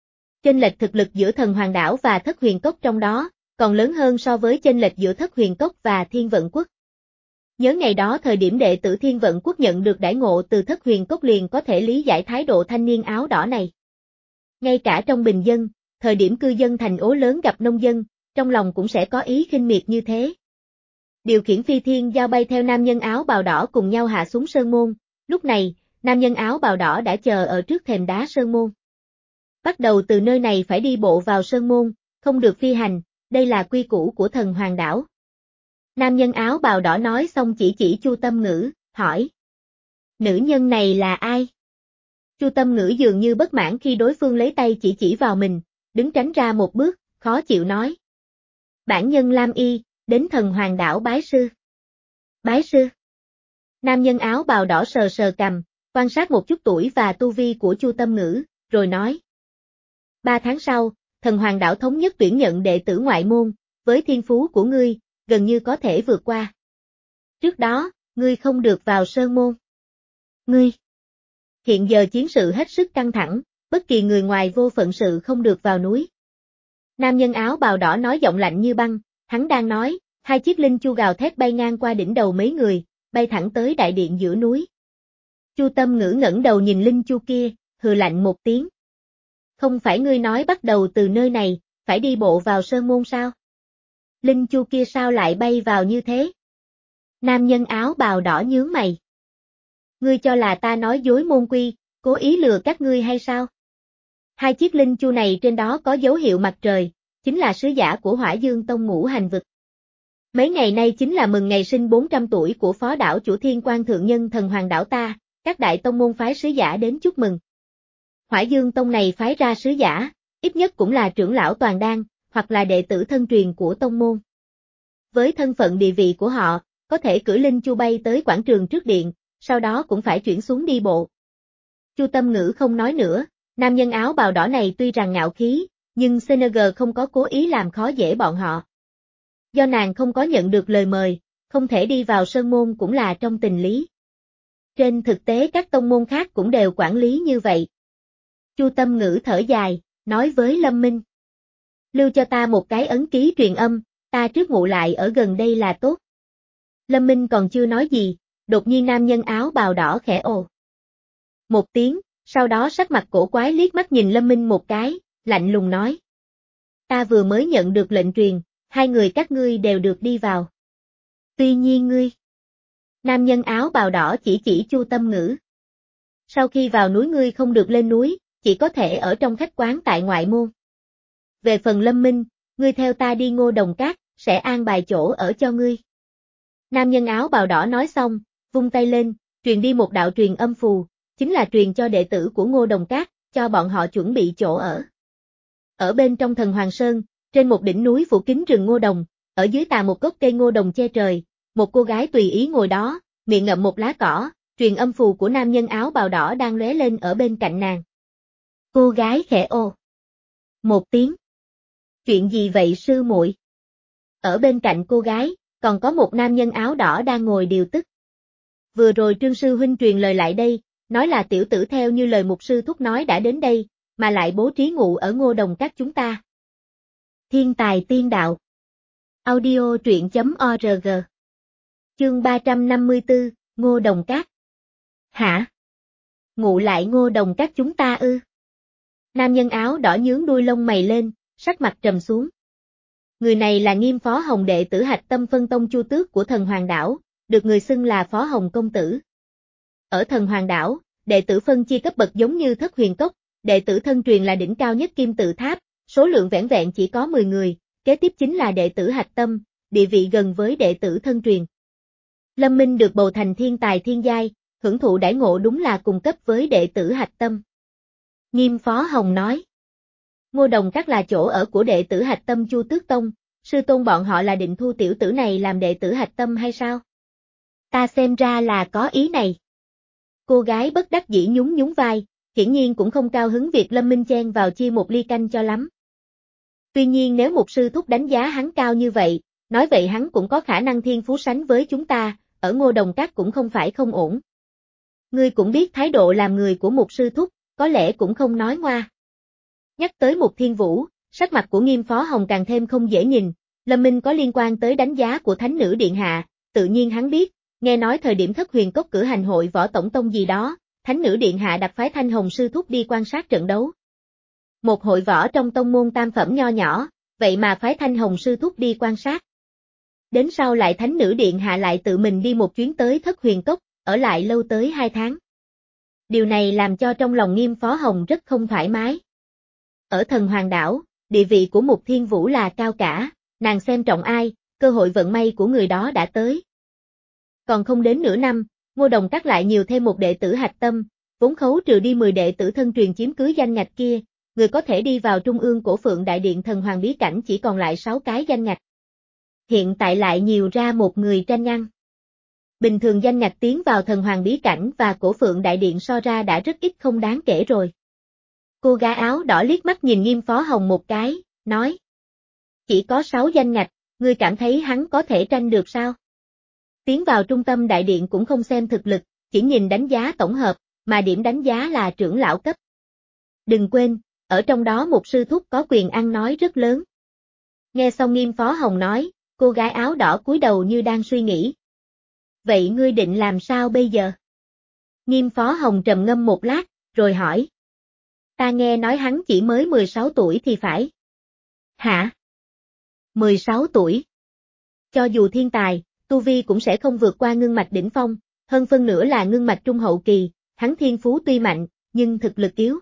Chênh lệch thực lực giữa thần hoàng đảo và thất huyền cốc trong đó, còn lớn hơn so với chênh lệch giữa thất huyền cốc và thiên vận quốc. Nhớ ngày đó thời điểm đệ tử thiên vận quốc nhận được đãi ngộ từ thất huyền cốc liền có thể lý giải thái độ thanh niên áo đỏ này. Ngay cả trong bình dân, thời điểm cư dân thành ố lớn gặp nông dân, trong lòng cũng sẽ có ý khinh miệt như thế. Điều khiển phi thiên giao bay theo nam nhân áo bào đỏ cùng nhau hạ xuống sơn môn, lúc này, nam nhân áo bào đỏ đã chờ ở trước thềm đá sơn môn. Bắt đầu từ nơi này phải đi bộ vào sơn môn, không được phi hành, đây là quy củ của thần hoàng đảo. Nam nhân áo bào đỏ nói xong chỉ chỉ Chu Tâm Ngữ, hỏi. Nữ nhân này là ai? Chu Tâm Ngữ dường như bất mãn khi đối phương lấy tay chỉ chỉ vào mình, đứng tránh ra một bước, khó chịu nói. Bản nhân Lam Y, đến thần hoàng đảo bái sư. Bái sư. Nam nhân áo bào đỏ sờ sờ cằm, quan sát một chút tuổi và tu vi của Chu Tâm Ngữ, rồi nói. Ba tháng sau, thần hoàng đảo thống nhất tuyển nhận đệ tử ngoại môn, với thiên phú của ngươi, gần như có thể vượt qua. Trước đó, ngươi không được vào sơn môn. Ngươi. Hiện giờ chiến sự hết sức căng thẳng, bất kỳ người ngoài vô phận sự không được vào núi. Nam nhân áo bào đỏ nói giọng lạnh như băng, hắn đang nói, hai chiếc linh chu gào thét bay ngang qua đỉnh đầu mấy người, bay thẳng tới đại điện giữa núi. Chu Tâm Ngữ ngẩng đầu nhìn linh chu kia, hừ lạnh một tiếng. Không phải ngươi nói bắt đầu từ nơi này, phải đi bộ vào sơn môn sao? Linh chu kia sao lại bay vào như thế? Nam nhân áo bào đỏ nhướng mày. Ngươi cho là ta nói dối môn quy, cố ý lừa các ngươi hay sao? Hai chiếc linh chu này trên đó có dấu hiệu mặt trời, chính là sứ giả của Hỏa Dương Tông ngũ hành vực. Mấy ngày nay chính là mừng ngày sinh bốn trăm tuổi của phó đảo chủ Thiên Quan Thượng Nhân thần hoàng đảo ta, các đại tông môn phái sứ giả đến chúc mừng. Hỏa Dương Tông này phái ra sứ giả, ít nhất cũng là trưởng lão toàn đan, hoặc là đệ tử thân truyền của tông môn. Với thân phận địa vị của họ, có thể cử linh chu bay tới quảng trường trước điện, sau đó cũng phải chuyển xuống đi bộ. Chu Tâm Ngữ không nói nữa, nam nhân áo bào đỏ này tuy rằng ngạo khí, nhưng xê en giê không có cố ý làm khó dễ bọn họ. Do nàng không có nhận được lời mời, không thể đi vào sơn môn cũng là trong tình lý. Trên thực tế các tông môn khác cũng đều quản lý như vậy. Chu Tâm Ngữ thở dài, nói với Lâm Minh. Lưu cho ta một cái ấn ký truyền âm, ta trước ngủ lại ở gần đây là tốt. Lâm Minh còn chưa nói gì, đột nhiên nam nhân áo bào đỏ khẽ ồ. Một tiếng, sau đó sắc mặt cổ quái liếc mắt nhìn Lâm Minh một cái, lạnh lùng nói. Ta vừa mới nhận được lệnh truyền, hai người các ngươi đều được đi vào. Tuy nhiên ngươi. Nam nhân áo bào đỏ chỉ chỉ Chu Tâm Ngữ. Sau khi vào núi ngươi không được lên núi, chỉ có thể ở trong khách quán tại ngoại môn. Về phần Lâm Minh, ngươi theo ta đi Ngô Đồng Cát, sẽ an bài chỗ ở cho ngươi. Nam nhân áo bào đỏ nói xong, vung tay lên, truyền đi một đạo truyền âm phù, chính là truyền cho đệ tử của Ngô Đồng Cát, cho bọn họ chuẩn bị chỗ ở. Ở bên trong Thần Hoàng Sơn, trên một đỉnh núi phủ kín rừng ngô đồng, ở dưới tà một gốc cây ngô đồng che trời, một cô gái tùy ý ngồi đó, miệng ngậm một lá cỏ, truyền âm phù của nam nhân áo bào đỏ đang lóe lên ở bên cạnh nàng. Cô gái khẽ ồ. Một tiếng. Chuyện gì vậy sư muội? Ở bên cạnh cô gái, còn có một nam nhân áo đỏ đang ngồi điều tức. Vừa rồi Trương sư huynh truyền lời lại đây, nói là tiểu tử theo như lời mục sư thúc nói đã đến đây, mà lại bố trí ngụ ở Ngô Đồng Các chúng ta. Thiên tài tiên đạo. Audio truyện chấm org. Chương ba trăm năm mươi tư, Ngô Đồng Các. Hả? Ngụ lại Ngô Đồng Các chúng ta ư? Nam nhân áo đỏ nhướng đuôi lông mày lên, sắc mặt trầm xuống. Người này là Nghiêm Phó Hồng đệ tử Hạch Tâm Phân Tông Chu Tước của Thần Hoàng Đảo, được người xưng là Phó Hồng công tử. Ở Thần Hoàng Đảo, đệ tử phân chia cấp bậc giống như Thất Huyền Cốc, đệ tử thân truyền là đỉnh cao nhất Kim Tự Tháp, số lượng vẻn vẹn chỉ có mười người, kế tiếp chính là đệ tử Hạch Tâm, địa vị gần với đệ tử thân truyền. Lâm Minh được bầu thành thiên tài thiên giai, hưởng thụ đãi ngộ đúng là cùng cấp với đệ tử Hạch Tâm. Nghiêm Phó Hồng nói. Ngô Đồng Các là chỗ ở của đệ tử Hạch Tâm Chu Tước Tông, sư tôn bọn họ là định thu tiểu tử này làm đệ tử Hạch Tâm hay sao? Ta xem ra là có ý này. Cô gái bất đắc dĩ nhún nhún vai, hiển nhiên cũng không cao hứng việc Lâm Minh chen vào chia một ly canh cho lắm. Tuy nhiên nếu một sư thúc đánh giá hắn cao như vậy, nói vậy hắn cũng có khả năng thiên phú sánh với chúng ta, ở Ngô Đồng Các cũng không phải không ổn. Ngươi cũng biết thái độ làm người của một sư thúc, có lẽ cũng không nói ngoa. Nhắc tới Mục Thiên Vũ, sắc mặt của Nghiêm Phó Hồng càng thêm không dễ nhìn, Lâm Minh có liên quan tới đánh giá của Thánh Nữ Điện Hạ, tự nhiên hắn biết, nghe nói thời điểm Thất Huyền Cốc cử hành hội võ tổng tông gì đó, Thánh Nữ Điện Hạ đặt phái Thanh Hồng sư thúc đi quan sát trận đấu. Một hội võ trong tông môn tam phẩm nho nhỏ, vậy mà phái Thanh Hồng sư thúc đi quan sát. Đến sau lại Thánh Nữ Điện Hạ lại tự mình đi một chuyến tới Thất Huyền Cốc, ở lại lâu tới hai tháng. Điều này làm cho trong lòng Nghiêm Phó Hồng rất không thoải mái. Ở Thần Hoàng Đảo, địa vị của Mục Thiên Vũ là cao cả, nàng xem trọng ai, cơ hội vận may của người đó đã tới. Còn không đến nửa năm, Ngô Đồng Các lại nhiều thêm một đệ tử hạch tâm, vốn khấu trừ đi mười đệ tử thân truyền chiếm cứ danh ngạch kia, người có thể đi vào Trung ương Cổ Phượng Đại Điện Thần Hoàng Bí Cảnh chỉ còn lại sáu cái danh ngạch. Hiện tại lại nhiều ra một người tranh ngăn. Bình thường danh ngạch tiến vào Thần Hoàng Bí Cảnh và Cổ Phượng Đại Điện so ra đã rất ít không đáng kể rồi. Cô gái áo đỏ liếc mắt nhìn Nghiêm Phó Hồng một cái, nói. Chỉ có sáu danh ngạch, ngươi cảm thấy hắn có thể tranh được sao? Tiến vào trung tâm đại điện cũng không xem thực lực, chỉ nhìn đánh giá tổng hợp, mà điểm đánh giá là trưởng lão cấp. Đừng quên, ở trong đó một sư thúc có quyền ăn nói rất lớn. Nghe xong Nghiêm Phó Hồng nói, cô gái áo đỏ cúi đầu như đang suy nghĩ. Vậy ngươi định làm sao bây giờ? Nghiêm Phó Hồng trầm ngâm một lát, rồi hỏi. Ta nghe nói hắn chỉ mới mười sáu tuổi thì phải. Hả? mười sáu tuổi. Cho dù thiên tài, tu vi cũng sẽ không vượt qua ngưng mạch đỉnh phong, hơn phân nửa là ngưng mạch trung hậu kỳ, hắn thiên phú tuy mạnh, nhưng thực lực yếu.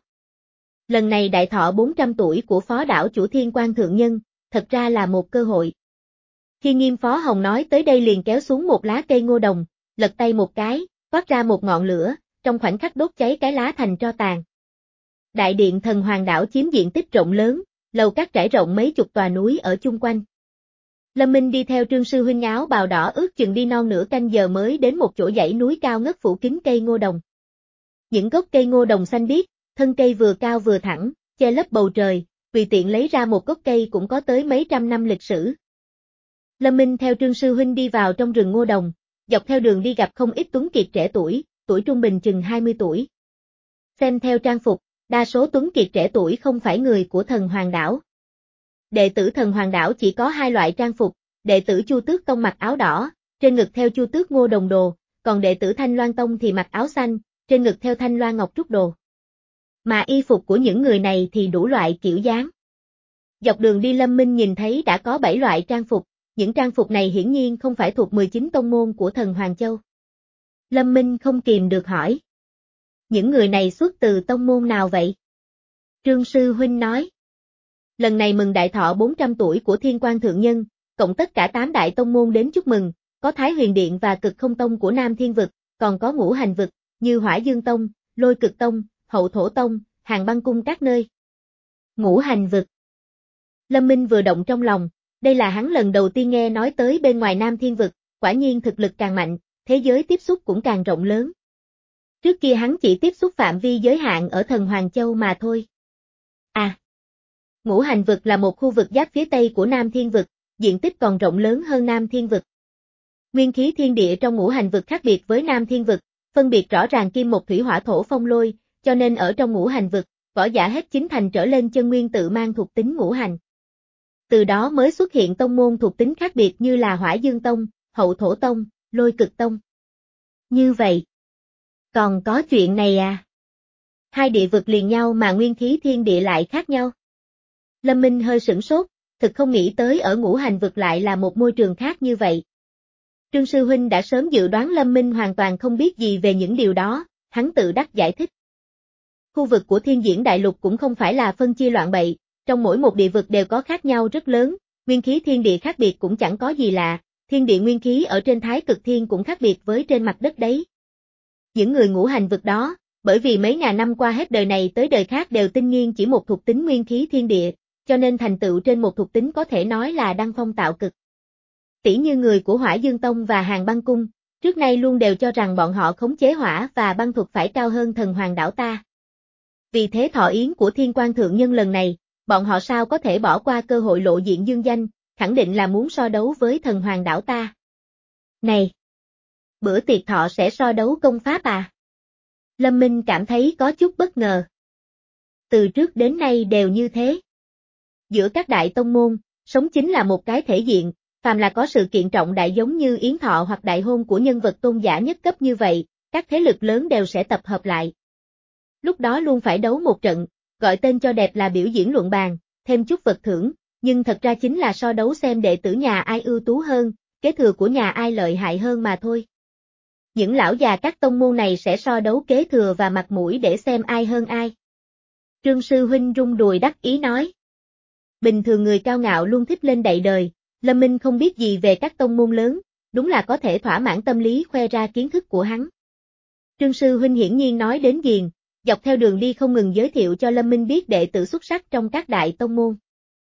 Lần này đại thọ bốn trăm tuổi của phó đảo chủ Thiên Quan Thượng Nhân, thật ra là một cơ hội. Khi Nghiêm Phó Hồng nói tới đây liền kéo xuống một lá cây ngô đồng, lật tay một cái, phát ra một ngọn lửa, trong khoảnh khắc đốt cháy cái lá thành tro tàn. Đại điện Thần Hoàng Đảo chiếm diện tích rộng lớn, lầu các trải rộng mấy chục tòa núi ở chung quanh. Lâm Minh đi theo Trương sư huynh áo bào đỏ ước chừng đi non nửa canh giờ mới đến một chỗ dãy núi cao ngất phủ kín cây ngô đồng. Những gốc cây ngô đồng xanh biếc, thân cây vừa cao vừa thẳng, che lấp bầu trời, tùy tiện lấy ra một gốc cây cũng có tới mấy trăm năm lịch sử. Lâm Minh theo Trương sư huynh đi vào trong rừng ngô đồng, dọc theo đường đi gặp không ít tuấn kiệt trẻ tuổi, tuổi trung bình chừng hai mươi tuổi. Xem theo trang phục, đa số tuấn kiệt trẻ tuổi không phải người của Thần Hoàng Đảo. Đệ tử Thần Hoàng Đảo chỉ có hai loại trang phục, đệ tử Chu Tước Tông mặc áo đỏ, trên ngực theo Chu Tước Ngô Đồng đồ, còn đệ tử Thanh Loan Tông thì mặc áo xanh, trên ngực theo Thanh Loan Ngọc Trúc đồ. Mà y phục của những người này thì đủ loại kiểu dáng. Dọc đường đi Lâm Minh nhìn thấy đã có bảy loại trang phục, những trang phục này hiển nhiên không phải thuộc mười chín tông môn của Thần Hoàng Châu. Lâm Minh không kìm được hỏi. Những người này xuất từ tông môn nào vậy? Trương sư huynh nói. Lần này mừng đại thọ bốn trăm tuổi của Thiên Quan Thượng Nhân, cộng tất cả tám đại tông môn đến chúc mừng, có Thái Huyền Điện và Cực Không Tông của Nam Thiên Vực, còn có ngũ hành vực, như Hỏa Dương Tông, Lôi Cực Tông, Hậu Thổ Tông, Hàng Băng Cung các nơi. Ngũ hành vực. Lâm Minh vừa động trong lòng, đây là hắn lần đầu tiên nghe nói tới bên ngoài Nam Thiên Vực, quả nhiên thực lực càng mạnh, thế giới tiếp xúc cũng càng rộng lớn. Trước kia hắn chỉ tiếp xúc phạm vi giới hạn ở Thần Hoàng Châu mà thôi. À, Ngũ hành vực là một khu vực giáp phía tây của Nam Thiên Vực, diện tích còn rộng lớn hơn Nam Thiên Vực. Nguyên khí thiên địa trong ngũ hành vực khác biệt với Nam Thiên Vực, phân biệt rõ ràng kim một thủy hỏa thổ phong lôi, cho nên ở trong ngũ hành vực, võ giả hết chín thành trở lên chân nguyên tự mang thuộc tính ngũ hành. Từ đó mới xuất hiện tông môn thuộc tính khác biệt như là Hỏa Dương Tông, Hậu Thổ Tông, Lôi Cực Tông. Như vậy. Còn có chuyện này à? Hai địa vực liền nhau mà nguyên khí thiên địa lại khác nhau. Lâm Minh hơi sửng sốt, thực không nghĩ tới ở ngũ hành vực lại là một môi trường khác như vậy. Trương sư huynh đã sớm dự đoán Lâm Minh hoàn toàn không biết gì về những điều đó, hắn tự đắc giải thích. Khu vực của Thiên Diễn Đại Lục cũng không phải là phân chia loạn bậy, trong mỗi một địa vực đều có khác nhau rất lớn, nguyên khí thiên địa khác biệt cũng chẳng có gì lạ, thiên địa nguyên khí ở trên Thái Cực Thiên cũng khác biệt với trên mặt đất đấy. Những người ngũ hành vực đó, bởi vì mấy ngàn năm qua hết đời này tới đời khác đều tinh nghiên chỉ một thuộc tính nguyên khí thiên địa, cho nên thành tựu trên một thuộc tính có thể nói là đăng phong tạo cực. Tỷ như người của Hỏa Dương Tông và Hàng Băng Cung, trước nay luôn đều cho rằng bọn họ khống chế hỏa và băng thuật phải cao hơn Thần Hoàng Đảo ta. Vì thế thọ yến của Thiên Quan Thượng Nhân lần này, bọn họ sao có thể bỏ qua cơ hội lộ diện dương danh, khẳng định là muốn so đấu với Thần Hoàng Đảo ta. Này! Bữa tiệc thọ sẽ so đấu công pháp à? Lâm Minh cảm thấy có chút bất ngờ. từ trước đến nay đều như thế. Giữa các đại tông môn, sống chính là một cái thể diện, phàm là có sự kiện trọng đại giống như yến thọ hoặc đại hôn của nhân vật tôn giả nhất cấp như vậy, các thế lực lớn đều sẽ tập hợp lại. Lúc đó luôn phải đấu một trận, gọi tên cho đẹp là biểu diễn luận bàn, thêm chút vật thưởng, nhưng thật ra chính là so đấu xem đệ tử nhà ai ưu tú hơn, kế thừa của nhà ai lợi hại hơn mà thôi. Những lão già các tông môn này sẽ so đấu kế thừa và mặt mũi để xem ai hơn ai. Trương sư huynh rung đùi đắc ý nói. Bình thường người cao ngạo luôn thích lên đậy đời, Lâm Minh không biết gì về các tông môn lớn, đúng là có thể thỏa mãn tâm lý khoe ra kiến thức của hắn. Trương sư huynh hiển nhiên nói đến ghiền, dọc theo đường đi không ngừng giới thiệu cho Lâm Minh biết đệ tử xuất sắc trong các đại tông môn.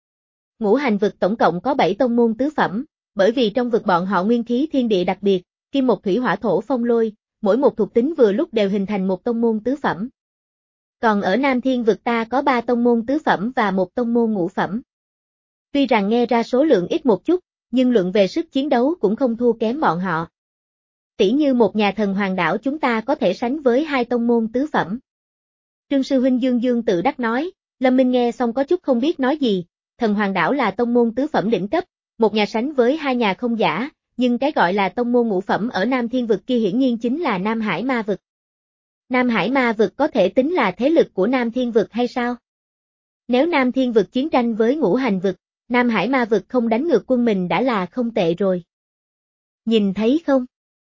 Ngũ hành vực tổng cộng có bảy tông môn tứ phẩm, bởi vì trong vực bọn họ nguyên khí thiên địa đặc biệt, kim một thủy hỏa thổ phong lôi, mỗi một thuộc tính vừa lúc đều hình thành một tông môn tứ phẩm. Còn ở Nam Thiên vực ta có ba tông môn tứ phẩm và một tông môn ngũ phẩm. Tuy rằng nghe ra số lượng ít một chút, nhưng luận về sức chiến đấu cũng không thua kém bọn họ. Tỷ như một nhà thần hoàng đảo chúng ta có thể sánh với hai tông môn tứ phẩm. Trương sư huynh dương dương tự đắc nói, Lâm Minh nghe xong có chút không biết nói gì, thần hoàng đảo là tông môn tứ phẩm đỉnh cấp, một nhà sánh với hai nhà không giả, nhưng cái gọi là tông môn ngũ phẩm ở Nam Thiên vực kia hiển nhiên chính là Nam Hải Ma vực. Nam Hải Ma vực có thể tính là thế lực của Nam Thiên vực hay sao? Nếu Nam Thiên vực chiến tranh với ngũ hành vực, Nam Hải Ma vực không đánh ngược quân mình đã là không tệ rồi. Nhìn thấy không?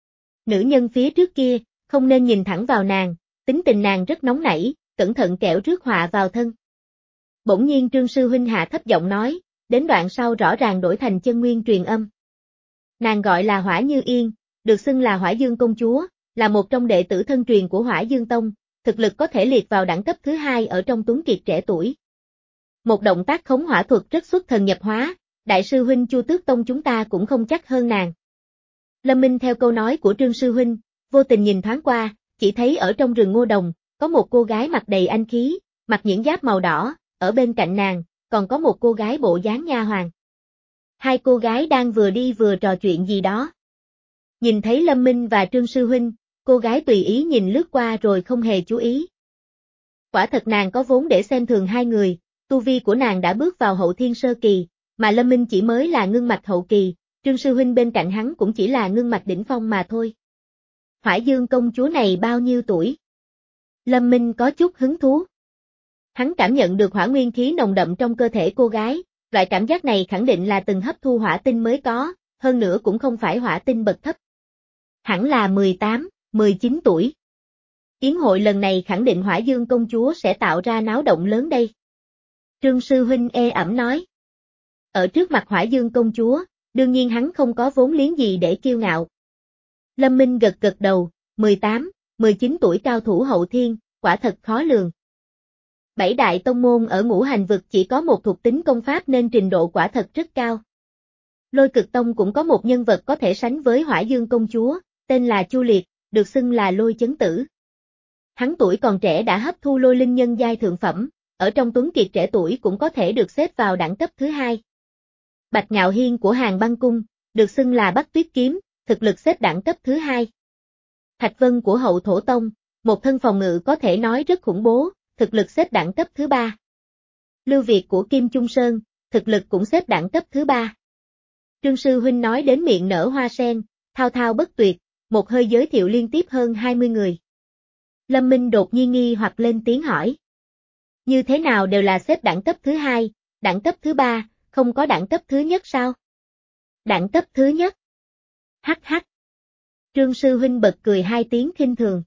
Nữ nhân phía trước kia, không nên nhìn thẳng vào nàng, tính tình nàng rất nóng nảy, cẩn thận kẻo rước họa vào thân. Bỗng nhiên Trương sư huynh hạ thấp giọng nói, đến đoạn sau rõ ràng đổi thành chân nguyên truyền âm. Nàng gọi là Hỏa Như Yên, được xưng là Hỏa Dương công chúa, là một trong đệ tử thân truyền của Hỏa Dương Tông, thực lực có thể liệt vào đẳng cấp thứ hai ở trong tuấn kiệt trẻ tuổi. Một động tác khống hỏa thuật rất xuất thần nhập hóa, đại sư huynh Chu Tước Tông chúng ta cũng không chắc hơn nàng. Lâm Minh theo câu nói của Trương sư huynh, vô tình nhìn thoáng qua, chỉ thấy ở trong rừng ngô đồng, có một cô gái mặt đầy anh khí, mặc những giáp màu đỏ, ở bên cạnh nàng, còn có một cô gái bộ dáng nha hoàn. Hai cô gái đang vừa đi vừa trò chuyện gì đó. Nhìn thấy Lâm Minh và Trương sư huynh, cô gái tùy ý nhìn lướt qua rồi không hề chú ý. Quả thật nàng có vốn để xem thường hai người, tu vi của nàng đã bước vào hậu thiên sơ kỳ, mà Lâm Minh chỉ mới là ngưng mạch hậu kỳ, Trương sư huynh bên cạnh hắn cũng chỉ là ngưng mạch đỉnh phong mà thôi. Hỏa Dương công chúa này bao nhiêu tuổi? Lâm Minh có chút hứng thú. Hắn cảm nhận được hỏa nguyên khí nồng đậm trong cơ thể cô gái, loại cảm giác này khẳng định là từng hấp thu hỏa tinh mới có, hơn nữa cũng không phải hỏa tinh bậc thấp. Hẳn là mười tám, mười chín tuổi. Yến hội lần này khẳng định Hỏa Dương công chúa sẽ tạo ra náo động lớn đây. Trương sư huynh ê ẩm nói. Ở trước mặt Hỏa Dương công chúa, đương nhiên hắn không có vốn liếng gì để kiêu ngạo. Lâm Minh gật gật đầu, mười tám, mười chín tuổi cao thủ hậu thiên, quả thật khó lường. Bảy đại tông môn ở ngũ hành vực chỉ có một thuộc tính công pháp nên trình độ quả thật rất cao. Lôi Cực Tông cũng có một nhân vật có thể sánh với Hỏa Dương công chúa, tên là Chu Liệt, được xưng là Lôi Chấn Tử. Hắn tuổi còn trẻ đã hấp thu lôi linh nhân giai thượng phẩm, ở trong tuấn kiệt trẻ tuổi cũng có thể được xếp vào đẳng cấp thứ hai. Bạch Ngạo Hiên của Hàng Băng Cung, được xưng là Bắc Tuyết Kiếm, thực lực xếp đẳng cấp thứ hai. Thạch Vân của Hậu Thổ Tông, một thân phòng ngự có thể nói rất khủng bố, thực lực xếp đẳng cấp thứ ba. Lưu Việt của Kim Trung Sơn, thực lực cũng xếp đẳng cấp thứ ba. Trương sư huynh nói đến miệng nở hoa sen, thao thao bất tuyệt, một hơi giới thiệu liên tiếp hơn hai mươi người. Lâm Minh đột nhiên nghi hoặc lên tiếng hỏi. Như thế nào đều là xếp đẳng cấp thứ hai, đẳng cấp thứ ba, không có đẳng cấp thứ nhất sao? Đẳng cấp thứ nhất. Hắc hắc. Trương sư huynh bật cười hai tiếng khinh thường.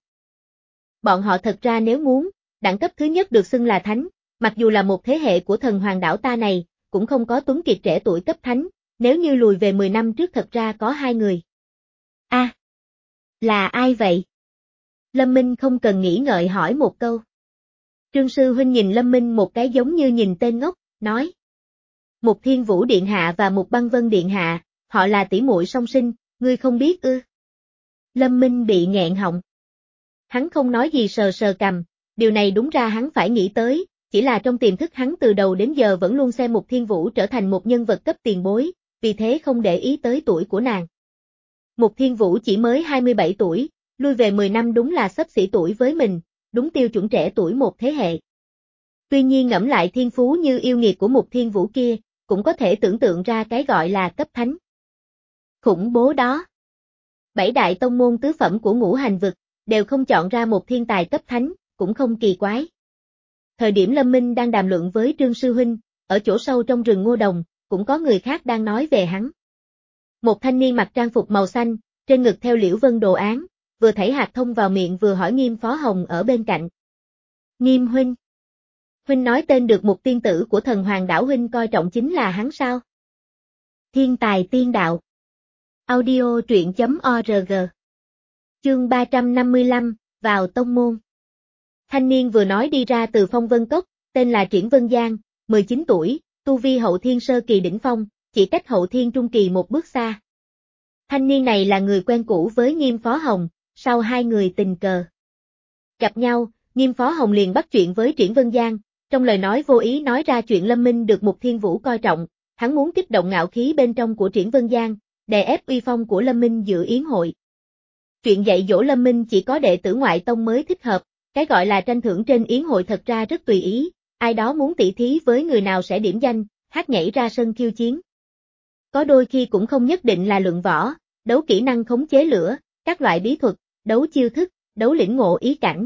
Bọn họ thật ra nếu muốn, đẳng cấp thứ nhất được xưng là thánh, mặc dù là một thế hệ của thần hoàng đảo ta này, cũng không có tuấn kiệt trẻ tuổi cấp thánh, nếu như lùi về mười năm trước thật ra có hai người. A, à, là ai vậy? Lâm Minh không cần nghĩ ngợi hỏi một câu. Trương sư huynh nhìn Lâm Minh một cái giống như nhìn tên ngốc, nói. Một Thiên Vũ Điện Hạ và một Băng Vân Điện Hạ, họ là tỷ muội song sinh, ngươi không biết ư? Lâm Minh bị nghẹn họng. Hắn không nói gì sờ sờ cằm, điều này đúng ra hắn phải nghĩ tới, chỉ là trong tiềm thức hắn từ đầu đến giờ vẫn luôn xem Mục Thiên Vũ trở thành một nhân vật cấp tiền bối, vì thế không để ý tới tuổi của nàng. Mục Thiên Vũ chỉ mới hai mươi bảy tuổi, lui về mười năm đúng là xấp xỉ tuổi với mình, đúng tiêu chuẩn trẻ tuổi một thế hệ. Tuy nhiên ngẫm lại thiên phú như yêu nghiệt của Mục Thiên Vũ kia, cũng có thể tưởng tượng ra cái gọi là cấp thánh. Khủng bố đó. Bảy đại tông môn tứ phẩm của ngũ hành vực, đều không chọn ra một thiên tài cấp thánh, cũng không kỳ quái. Thời điểm Lâm Minh đang đàm luận với Trương Sư Huynh, ở chỗ sâu trong rừng ngô đồng, cũng có người khác đang nói về hắn. Một thanh niên mặc trang phục màu xanh, trên ngực theo liễu vân đồ án, vừa thảy hạt thông vào miệng vừa hỏi Nghiêm Phó Hồng ở bên cạnh. Nghiêm Huynh. Huynh nói tên được một tiên tử của thần hoàng đảo Huynh coi trọng chính là hắn sao? Thiên tài tiên đạo. Audio truyện chấm org. Chương ba trăm năm mươi lăm, vào tông môn. Thanh niên vừa nói đi ra từ Phong Vân Cốc, tên là Triển Vân Giang, mười chín tuổi, tu vi hậu thiên sơ kỳ đỉnh phong, chỉ cách hậu thiên trung kỳ một bước xa. Thanh niên này là người quen cũ với Nghiêm Phó Hồng, sau hai người tình cờ gặp nhau, Nghiêm Phó Hồng liền bắt chuyện với Triển Vân Giang, trong lời nói vô ý nói ra chuyện Lâm Minh được Mục Thiên Vũ coi trọng, hắn muốn kích động ngạo khí bên trong của Triển Vân Giang, đè ép uy phong của Lâm Minh dự yến hội. Chuyện dạy dỗ Lâm Minh chỉ có đệ tử ngoại tông mới thích hợp, cái gọi là tranh thưởng trên yến hội thật ra rất tùy ý, ai đó muốn tỉ thí với người nào sẽ điểm danh, hát nhảy ra sân khiêu chiến. Có đôi khi cũng không nhất định là luận võ, đấu kỹ năng khống chế lửa, các loại bí thuật, đấu chiêu thức, đấu lĩnh ngộ ý cảnh.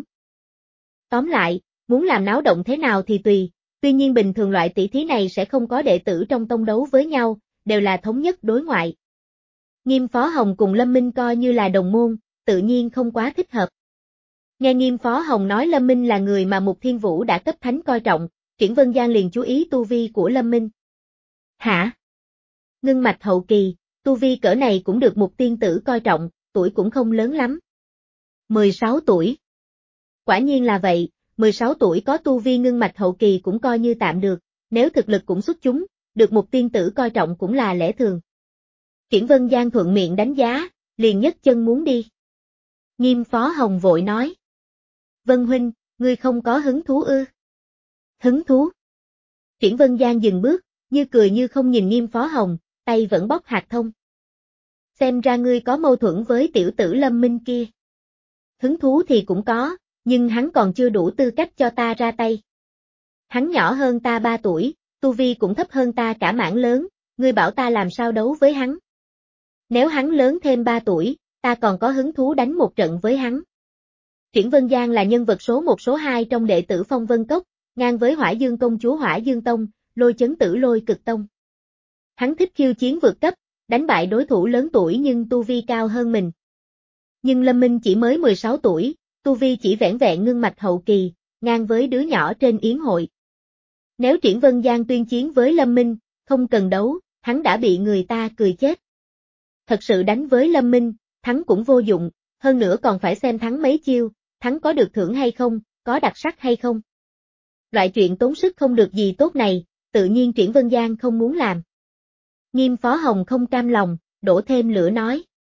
Tóm lại, muốn làm náo động thế nào thì tùy, tuy nhiên bình thường loại tỷ thí này sẽ không có đệ tử trong tông đấu với nhau, đều là thống nhất đối ngoại. Nghiêm Phó Hồng cùng Lâm Minh coi như là đồng môn, tự nhiên không quá thích hợp. Nghe Nghiêm Phó Hồng nói Lâm Minh là người mà Mục Thiên Vũ đã cấp thánh coi trọng, Triển Vân Giang liền chú ý tu vi của Lâm Minh. Hả? Ngưng mạch hậu kỳ, tu vi cỡ này cũng được Mục tiên tử coi trọng, tuổi cũng không lớn lắm. mười sáu tuổi. Quả nhiên là vậy, mười sáu tuổi có tu vi ngưng mạch hậu kỳ cũng coi như tạm được, nếu thực lực cũng xuất chúng, được Mục tiên tử coi trọng cũng là lẽ thường. Triển Vân Giang thuận miệng đánh giá, liền nhấc chân muốn đi. Nghiêm Phó Hồng vội nói. Vân Huynh, ngươi không có hứng thú ư? Hứng thú? Triển Vân Giang dừng bước, như cười như không nhìn Nghiêm Phó Hồng, tay vẫn bóc hạt thông. Xem ra ngươi có mâu thuẫn với tiểu tử Lâm Minh kia. Hứng thú thì cũng có, nhưng hắn còn chưa đủ tư cách cho ta ra tay. Hắn nhỏ hơn ta ba tuổi, tu vi cũng thấp hơn ta cả mảng lớn, ngươi bảo ta làm sao đấu với hắn. Nếu hắn lớn thêm ba tuổi, ta còn có hứng thú đánh một trận với hắn. Triển Vân Giang là nhân vật số một số hai trong đệ tử Phong Vân Cốc, ngang với Hỏa Dương công chúa Hỏa Dương Tông, Lôi Chấn Tử Lôi Cực Tông. Hắn thích khiêu chiến vượt cấp, đánh bại đối thủ lớn tuổi nhưng tu vi cao hơn mình. Nhưng Lâm Minh chỉ mới mười sáu tuổi, tu vi chỉ vẻn vẹn ngưng mạch hậu kỳ, ngang với đứa nhỏ trên yến hội. Nếu Triển Vân Giang tuyên chiến với Lâm Minh, không cần đấu, hắn đã bị người ta cười chết. Thật sự đánh với Lâm Minh, thắng cũng vô dụng, hơn nữa còn phải xem thắng mấy chiêu, thắng có được thưởng hay không, có đặc sắc hay không. Loại chuyện tốn sức không được gì tốt này, tự nhiên Triển Vân Giang không muốn làm. Nghiêm Phó Hồng không cam lòng, đổ thêm lửa nói.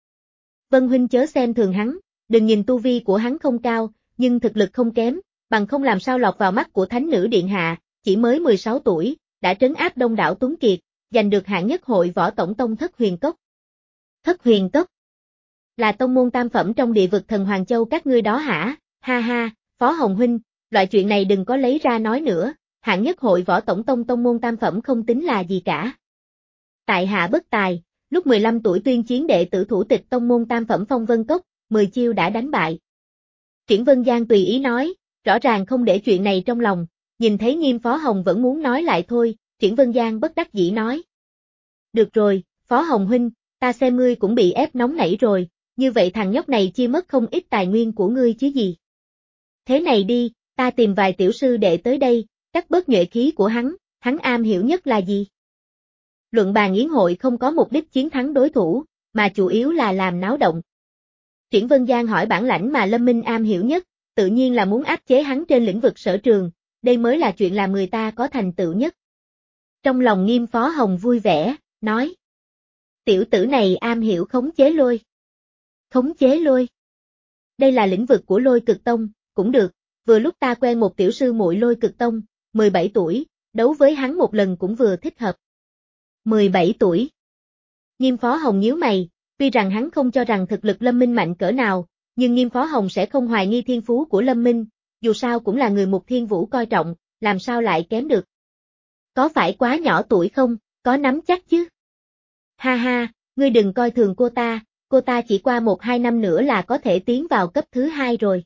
Vân Huynh chớ xem thường hắn, đừng nhìn tu vi của hắn không cao, nhưng thực lực không kém, bằng không làm sao lọt vào mắt của Thánh Nữ Điện Hạ, chỉ mới mười sáu tuổi, đã trấn áp đông đảo tuấn kiệt, giành được hạng nhất hội võ tổng tông Thất Huyền Cốc. Thất Huyền Cốc là tông môn tam phẩm trong địa vực thần Hoàng Châu các ngươi đó hả? Ha ha, Phó Hồng Huynh, loại chuyện này đừng có lấy ra nói nữa, hạng nhất hội võ tổng tông tông môn tam phẩm không tính là gì cả. Tại hạ bất tài, lúc mười lăm tuổi tuyên chiến đệ tử thủ tịch tông môn tam phẩm Phong Vân Cốc, mười chiêu đã đánh bại. Triển Vân Giang tùy ý nói, rõ ràng không để chuyện này trong lòng, nhìn thấy Nghiêm Phó Hồng vẫn muốn nói lại thôi, Triển Vân Giang bất đắc dĩ nói. Được rồi, Phó Hồng Huynh, ta xem ngươi cũng bị ép nóng nảy rồi, như vậy thằng nhóc này chia mất không ít tài nguyên của ngươi chứ gì. Thế này đi, ta tìm vài tiểu sư đệ tới đây, cắt bớt nhuệ khí của hắn, hắn am hiểu nhất là gì? Luận bàn yến hội không có mục đích chiến thắng đối thủ, mà chủ yếu là làm náo động. Triển Vân Giang hỏi bản lãnh mà Lâm Minh am hiểu nhất, tự nhiên là muốn áp chế hắn trên lĩnh vực sở trường, đây mới là chuyện làm người ta có thành tựu nhất. Trong lòng Nghiêm Phó Hồng vui vẻ, nói. Tiểu tử này am hiểu khống chế lôi. Khống chế lôi. Đây là lĩnh vực của Lôi Cực Tông, cũng được, vừa lúc ta quen một tiểu sư muội Lôi Cực Tông, mười bảy tuổi, đấu với hắn một lần cũng vừa thích hợp. mười bảy tuổi. Nghiêm Phó Hồng nhíu mày, tuy rằng hắn không cho rằng thực lực Lâm Minh mạnh cỡ nào, nhưng Nghiêm Phó Hồng sẽ không hoài nghi thiên phú của Lâm Minh, dù sao cũng là người Mục Thiên Vũ coi trọng, làm sao lại kém được? Có phải quá nhỏ tuổi không, có nắm chắc chứ? Ha ha, ngươi đừng coi thường cô ta, cô ta chỉ qua một hai năm nữa là có thể tiến vào cấp thứ hai rồi.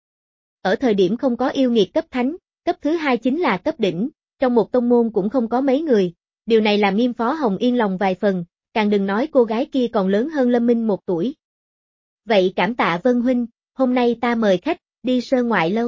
Ở thời điểm không có yêu nghiệt cấp thánh, cấp thứ hai chính là cấp đỉnh, trong một tông môn cũng không có mấy người, điều này làm Nghiêm Phó Hồng yên lòng vài phần, càng đừng nói cô gái kia còn lớn hơn Lâm Minh một tuổi. Vậy cảm tạ Vân huynh, hôm nay ta mời khách, đi Sơn Ngoại Lâu.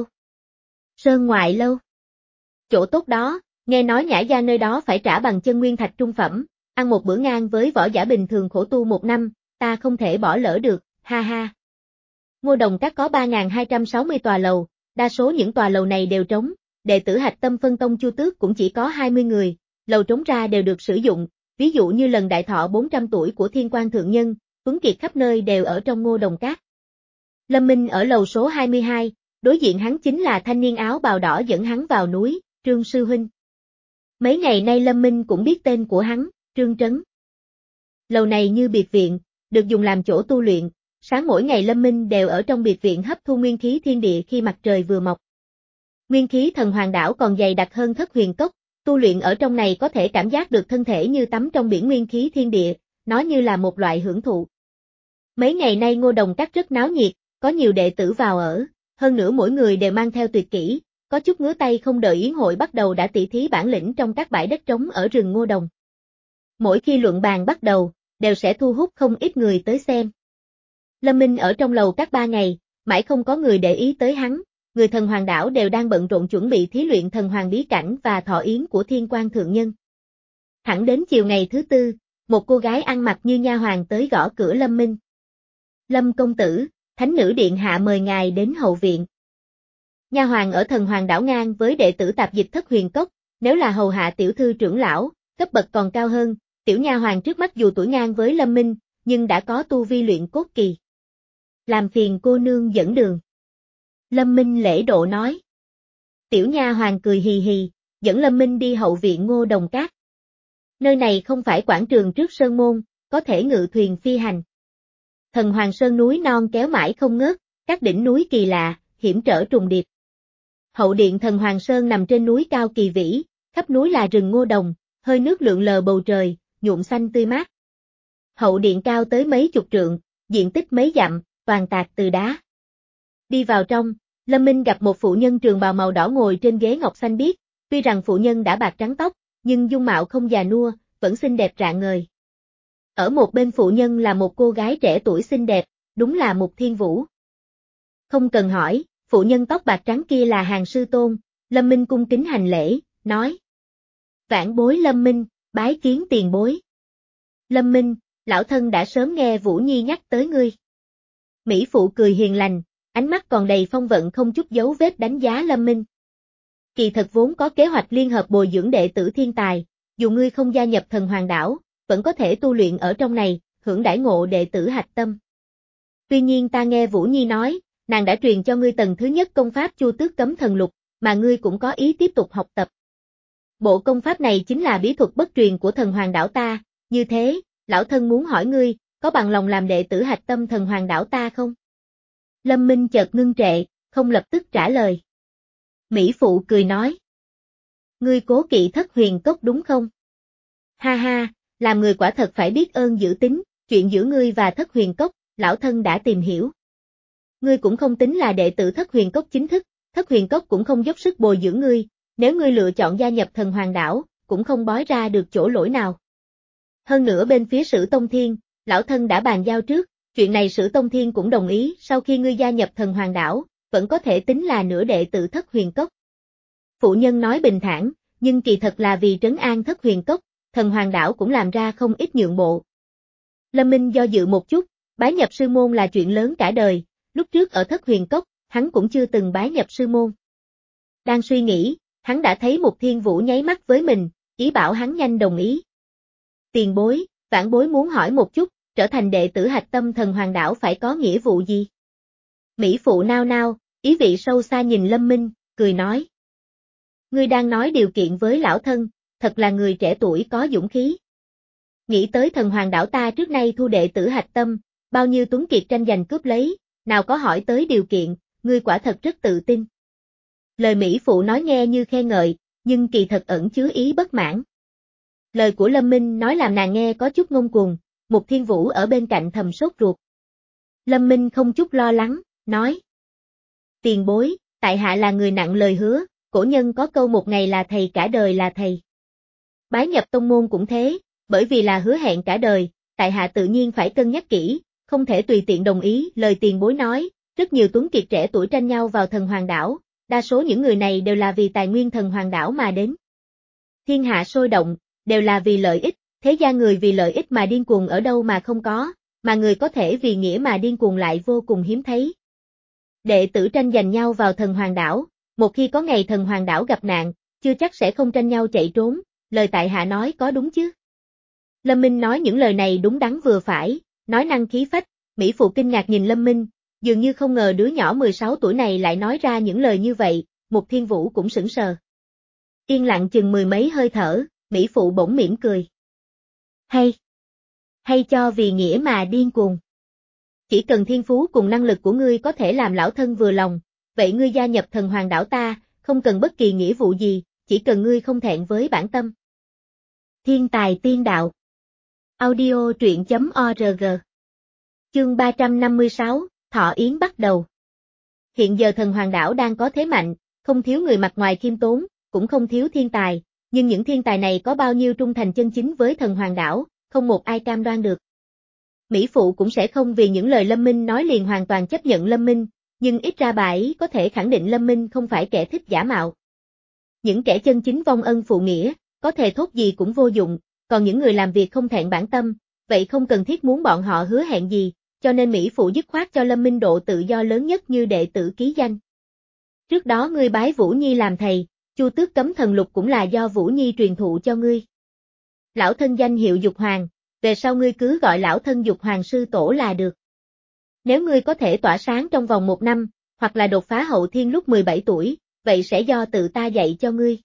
Sơn Ngoại Lâu? Chỗ tốt đó, nghe nói nhã gia nơi đó phải trả bằng chân nguyên thạch trung phẩm, ăn một bữa ngang với võ giả bình thường khổ tu một năm, ta không thể bỏ lỡ được, ha ha. Ngô Đồng Các có ba nghìn hai trăm sáu mươi tòa lầu, đa số những tòa lầu này đều trống, đệ tử hạch tâm phân tông Chu Tước cũng chỉ có hai mươi người, lầu trống ra đều được sử dụng, ví dụ như lần đại thọ bốn trăm tuổi của Thiên Quan Thượng Nhân, tuấn kiệt khắp nơi đều ở trong Ngô Đồng Các. Lâm Minh ở lầu số hai mươi hai, đối diện hắn chính là thanh niên áo bào đỏ dẫn hắn vào núi, Trương Sư Huynh. Mấy ngày nay Lâm Minh cũng biết tên của hắn, Trương Trấn. Lầu này như biệt viện, được dùng làm chỗ tu luyện, sáng mỗi ngày Lâm Minh đều ở trong biệt viện hấp thu nguyên khí thiên địa khi mặt trời vừa mọc. Nguyên khí thần hoàng đảo còn dày đặc hơn Thất Huyền Cốc, tu luyện ở trong này có thể cảm giác được thân thể như tắm trong biển nguyên khí thiên địa, nó như là một loại hưởng thụ. Mấy ngày nay Ngô Đồng Các rất náo nhiệt, có nhiều đệ tử vào ở, hơn nữa mỗi người đều mang theo tuyệt kỹ, có chút ngứa tay không đợi yến hội bắt đầu đã tỉ thí bản lĩnh trong các bãi đất trống ở rừng Ngô Đồng. Mỗi khi luận bàn bắt đầu, đều sẽ thu hút không ít người tới xem. Lâm Minh ở trong lầu các ba ngày, mãi không có người để ý tới hắn, người thần hoàng đảo đều đang bận rộn chuẩn bị thí luyện thần hoàng bí cảnh và thọ yến của Thiên Quan Thượng Nhân. Thẳng đến chiều ngày thứ tư, một cô gái ăn mặc như nha hoàn tới gõ cửa Lâm Minh. Lâm công tử, thánh nữ điện hạ mời ngài đến hậu viện. Nha hoàn ở thần hoàng đảo ngang với đệ tử tạp dịch Thất Huyền Cốc, nếu là hầu hạ tiểu thư trưởng lão, cấp bậc còn cao hơn, tiểu nha hoàn trước mắt dù tuổi ngang với Lâm Minh, nhưng đã có tu vi luyện cốt kỳ. Làm phiền cô nương dẫn đường. Lâm Minh lễ độ nói. Tiểu nha hoàn cười hì hì, dẫn Lâm Minh đi hậu viện Ngô Đồng Các. Nơi này không phải quảng trường trước sơn môn, có thể ngự thuyền phi hành. Thần Hoàng Sơn núi non kéo mãi không ngớt, các đỉnh núi kỳ lạ, hiểm trở trùng điệp. Hậu điện Thần Hoàng Sơn nằm trên núi cao kỳ vĩ, khắp núi là rừng ngô đồng, hơi nước lượn lờ bầu trời, nhuộm xanh tươi mát. Hậu điện cao tới mấy chục trượng, diện tích mấy dặm, toàn tạc từ đá. Đi vào trong, Lâm Minh gặp một phụ nhân trường bào màu đỏ ngồi trên ghế ngọc xanh biếc, tuy rằng phụ nhân đã bạc trắng tóc, nhưng dung mạo không già nua, vẫn xinh đẹp rạng ngời. Ở một bên phụ nhân là một cô gái trẻ tuổi xinh đẹp, đúng là Mục Thiên Vũ. Không cần hỏi, phụ nhân tóc bạc trắng kia là Hàng Sư Tôn, Lâm Minh cung kính hành lễ, nói. Vãn bối Lâm Minh, bái kiến tiền bối. Lâm Minh, lão thân đã sớm nghe Vũ Nhi nhắc tới ngươi. Mỹ phụ cười hiền lành, ánh mắt còn đầy phong vận không chút dấu vết đánh giá Lâm Minh. Kỳ thật vốn có kế hoạch liên hợp bồi dưỡng đệ tử thiên tài, dù ngươi không gia nhập Thần Hoàng Đảo, vẫn có thể tu luyện ở trong này, hưởng đãi ngộ đệ tử hạch tâm. Tuy nhiên ta nghe Vũ Nhi nói, nàng đã truyền cho ngươi tầng thứ nhất công pháp Chu Tước Cấm Thần Lục, mà ngươi cũng có ý tiếp tục học tập. Bộ công pháp này chính là bí thuật bất truyền của Thần Hoàng Đảo ta, như thế, lão thân muốn hỏi ngươi, có bằng lòng làm đệ tử hạch tâm Thần Hoàng Đảo ta không? Lâm Minh chợt ngưng trệ, không lập tức trả lời. Mỹ phụ cười nói. Ngươi cố kỵ Thất Huyền Cốc đúng không? Ha ha, làm người quả thật phải biết ơn giữ tín, chuyện giữa ngươi và Thất Huyền Cốc, lão thân đã tìm hiểu. Ngươi cũng không tính là đệ tử Thất Huyền Cốc chính thức, Thất Huyền Cốc cũng không dốc sức bồi dưỡng ngươi, nếu ngươi lựa chọn gia nhập Thần Hoàng Đảo, cũng không bói ra được chỗ lỗi nào. Hơn nữa bên phía Sử Tông Thiên, lão thân đã bàn giao trước, chuyện này Sử Tông Thiên cũng đồng ý, sau khi ngươi gia nhập Thần Hoàng Đảo, vẫn có thể tính là nửa đệ tử Thất Huyền Cốc. Phụ nhân nói bình thản, nhưng kỳ thật là vì trấn an Thất Huyền Cốc, Thần Hoàng Đảo cũng làm ra không ít nhượng bộ. Lâm Minh do dự một chút, bái nhập sư môn là chuyện lớn cả đời, lúc trước ở Thất Huyền Cốc, hắn cũng chưa từng bái nhập sư môn. Đang suy nghĩ, hắn đã thấy Mục Thiên Vũ nháy mắt với mình, ý bảo hắn nhanh đồng ý. Tiền bối, vãn bối muốn hỏi một chút, trở thành đệ tử hạch tâm Thần Hoàng Đảo phải có nghĩa vụ gì? Mỹ phụ nao nao, ý vị sâu xa nhìn Lâm Minh, cười nói. Ngươi đang nói điều kiện với lão thân, thật là người trẻ tuổi có dũng khí. Nghĩ tới Thần Hoàng Đảo ta trước nay thu đệ tử hạch tâm, bao nhiêu tuấn kiệt tranh giành cướp lấy, nào có hỏi tới điều kiện, ngươi quả thật rất tự tin. Lời Mỹ Phụ nói nghe như khen ngợi, nhưng kỳ thật ẩn chứa ý bất mãn. Lời của Lâm Minh nói làm nàng nghe có chút ngông cuồng, Mục Thiên Vũ ở bên cạnh thầm sốt ruột. Lâm Minh không chút lo lắng, nói. Tiền bối, tại hạ là người nặng lời hứa, cổ nhân có câu một ngày là thầy cả đời là thầy. Bái nhập tông môn cũng thế, bởi vì là hứa hẹn cả đời, tại hạ tự nhiên phải cân nhắc kỹ, không thể tùy tiện đồng ý. Lời tiền bối nói, rất nhiều tuấn kiệt trẻ tuổi tranh nhau vào Thần Hoàng Đảo, đa số những người này đều là vì tài nguyên Thần Hoàng Đảo mà đến. Thiên hạ sôi động, đều là vì lợi ích, thế gian người vì lợi ích mà điên cuồng ở đâu mà không có, mà người có thể vì nghĩa mà điên cuồng lại vô cùng hiếm thấy. Đệ tử tranh giành nhau vào Thần Hoàng Đảo, một khi có ngày Thần Hoàng Đảo gặp nạn, chưa chắc sẽ không tranh nhau chạy trốn, lời tại hạ nói có đúng chứ? Lâm Minh nói những lời này đúng đắn vừa phải, nói năng khí phách. Mỹ Phụ kinh ngạc nhìn Lâm Minh, dường như không ngờ đứa nhỏ mười sáu tuổi này lại nói ra những lời như vậy, Mục Thiên Vũ cũng sững sờ. Yên lặng chừng mười mấy hơi thở, Mỹ Phụ bỗng mỉm cười. Hay, hay cho vì nghĩa mà điên cuồng. Chỉ cần thiên phú cùng năng lực của ngươi có thể làm lão thân vừa lòng, vậy ngươi gia nhập Thần Hoàng Đảo ta, không cần bất kỳ nghĩa vụ gì, chỉ cần ngươi không thẹn với bản tâm. Thiên tài tiên đạo. Audio truyện chấm org. Chương ba trăm năm mươi sáu, Thọ Yến bắt đầu. Hiện giờ Thần Hoàng Đảo đang có thế mạnh, không thiếu người mặt ngoài khiêm tốn, cũng không thiếu thiên tài, nhưng những thiên tài này có bao nhiêu trung thành chân chính với Thần Hoàng Đảo, không một ai cam đoan được. Mỹ Phụ cũng sẽ không vì những lời Lâm Minh nói liền hoàn toàn chấp nhận Lâm Minh, nhưng ít ra bà ấy có thể khẳng định Lâm Minh không phải kẻ thích giả mạo. Những kẻ chân chính vong ân phụ nghĩa, có thề thốt gì cũng vô dụng, còn những người làm việc không thẹn bản tâm, vậy không cần thiết muốn bọn họ hứa hẹn gì, cho nên Mỹ Phụ dứt khoát cho Lâm Minh độ tự do lớn nhất như đệ tử ký danh. Trước đó ngươi bái Vũ Nhi làm thầy, Chu Tước Cấm Thần Lục cũng là do Vũ Nhi truyền thụ cho ngươi. Lão thân danh hiệu Dục Hoàng, về sau ngươi cứ gọi lão thân Dục Hoàng sư tổ là được. Nếu ngươi có thể tỏa sáng trong vòng một năm, hoặc là đột phá hậu thiên lúc mười bảy tuổi, vậy sẽ do tự ta dạy cho ngươi.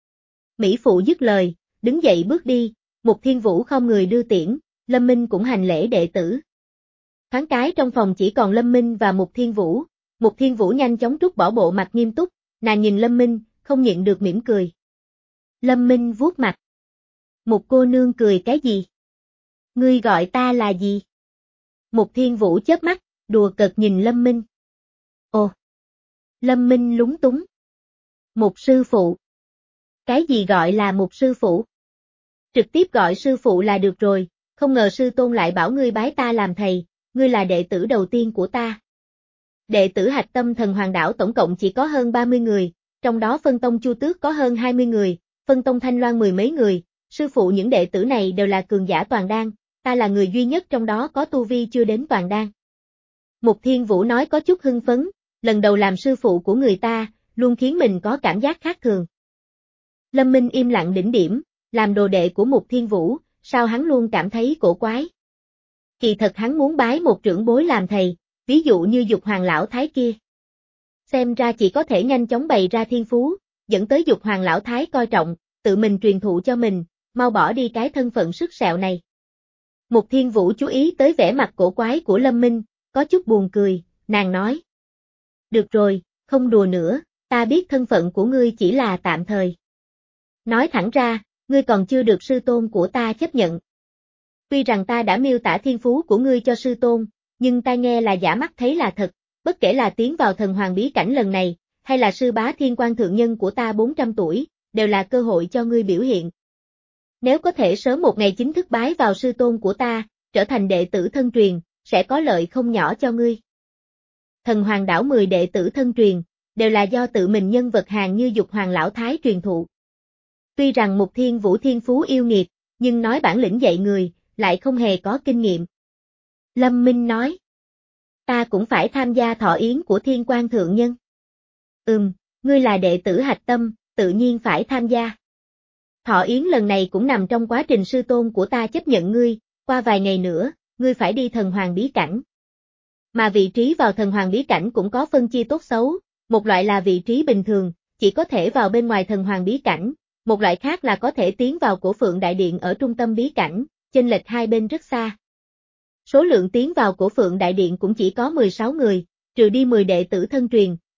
Mỹ Phụ dứt lời, đứng dậy bước đi, Mục Thiên Vũ không người đưa tiễn, Lâm Minh cũng hành lễ đệ tử. Thoáng cái trong phòng chỉ còn Lâm Minh và Mục Thiên Vũ, Mục Thiên Vũ nhanh chóng trút bỏ bộ mặt nghiêm túc, nàng nhìn Lâm Minh, không nhịn được mỉm cười. Lâm Minh vuốt mặt. Mục cô nương cười cái gì? Ngươi gọi ta là gì? Mục Thiên Vũ chớp mắt, đùa cợt nhìn Lâm Minh. Ồ! Lâm Minh lúng túng. Mục sư phụ. Cái gì gọi là mục sư phụ? Trực tiếp gọi sư phụ là được rồi, không ngờ sư tôn lại bảo ngươi bái ta làm thầy, ngươi là đệ tử đầu tiên của ta. Đệ tử hạch tâm Thần Hoàng Đảo tổng cộng chỉ có hơn ba mươi người, trong đó phân tông Chu Tước có hơn hai mươi người, phân tông Thanh Loan mười mấy người, sư phụ những đệ tử này đều là cường giả toàn đan, ta là người duy nhất trong đó có tu vi chưa đến toàn đan. Mục Thiên Vũ nói có chút hưng phấn, lần đầu làm sư phụ của người ta, luôn khiến mình có cảm giác khác thường. Lâm Minh im lặng đỉnh điểm, làm đồ đệ của Mục Thiên Vũ, sao hắn luôn cảm thấy cổ quái. Kỳ thật hắn muốn bái một trưởng bối làm thầy, ví dụ như Dục Hoàng lão thái kia. Xem ra chỉ có thể nhanh chóng bày ra thiên phú, dẫn tới Dục Hoàng lão thái coi trọng, tự mình truyền thụ cho mình, mau bỏ đi cái thân phận sức sẹo này. Mục Thiên Vũ chú ý tới vẻ mặt cổ quái của Lâm Minh, có chút buồn cười, nàng nói. Được rồi, không đùa nữa, ta biết thân phận của ngươi chỉ là tạm thời. Nói thẳng ra, ngươi còn chưa được sư tôn của ta chấp nhận. Tuy rằng ta đã miêu tả thiên phú của ngươi cho sư tôn, nhưng tai nghe là giả mắt thấy là thật, bất kể là tiến vào Thần Hoàng bí cảnh lần này, hay là sư bá thiên quan thượng nhân của ta bốn trăm tuổi, đều là cơ hội cho ngươi biểu hiện. Nếu có thể sớm một ngày chính thức bái vào sư tôn của ta, trở thành đệ tử thân truyền, sẽ có lợi không nhỏ cho ngươi. Thần Hoàng Đảo mười đệ tử thân truyền, đều là do tự mình nhân vật hàng như Dục Hoàng lão thái truyền thụ. Tuy rằng Mục Thiên Vũ thiên phú yêu nghiệt, nhưng nói bản lĩnh dạy người, lại không hề có kinh nghiệm. Lâm Minh nói. Ta cũng phải tham gia thọ yến của thiên quan thượng nhân. Ừm, ngươi là đệ tử hạch tâm, tự nhiên phải tham gia. Thọ yến lần này cũng nằm trong quá trình sư tôn của ta chấp nhận ngươi, qua vài ngày nữa, ngươi phải đi Thần Hoàng bí cảnh. Mà vị trí vào Thần Hoàng bí cảnh cũng có phân chia tốt xấu, một loại là vị trí bình thường, chỉ có thể vào bên ngoài Thần Hoàng bí cảnh, một loại khác là có thể tiến vào Cổ Phượng Đại Điện ở trung tâm bí cảnh, chênh lệch hai bên rất xa. Số lượng tiến vào Cổ Phượng Đại Điện cũng chỉ có mười sáu người, trừ đi mười đệ tử thân truyền,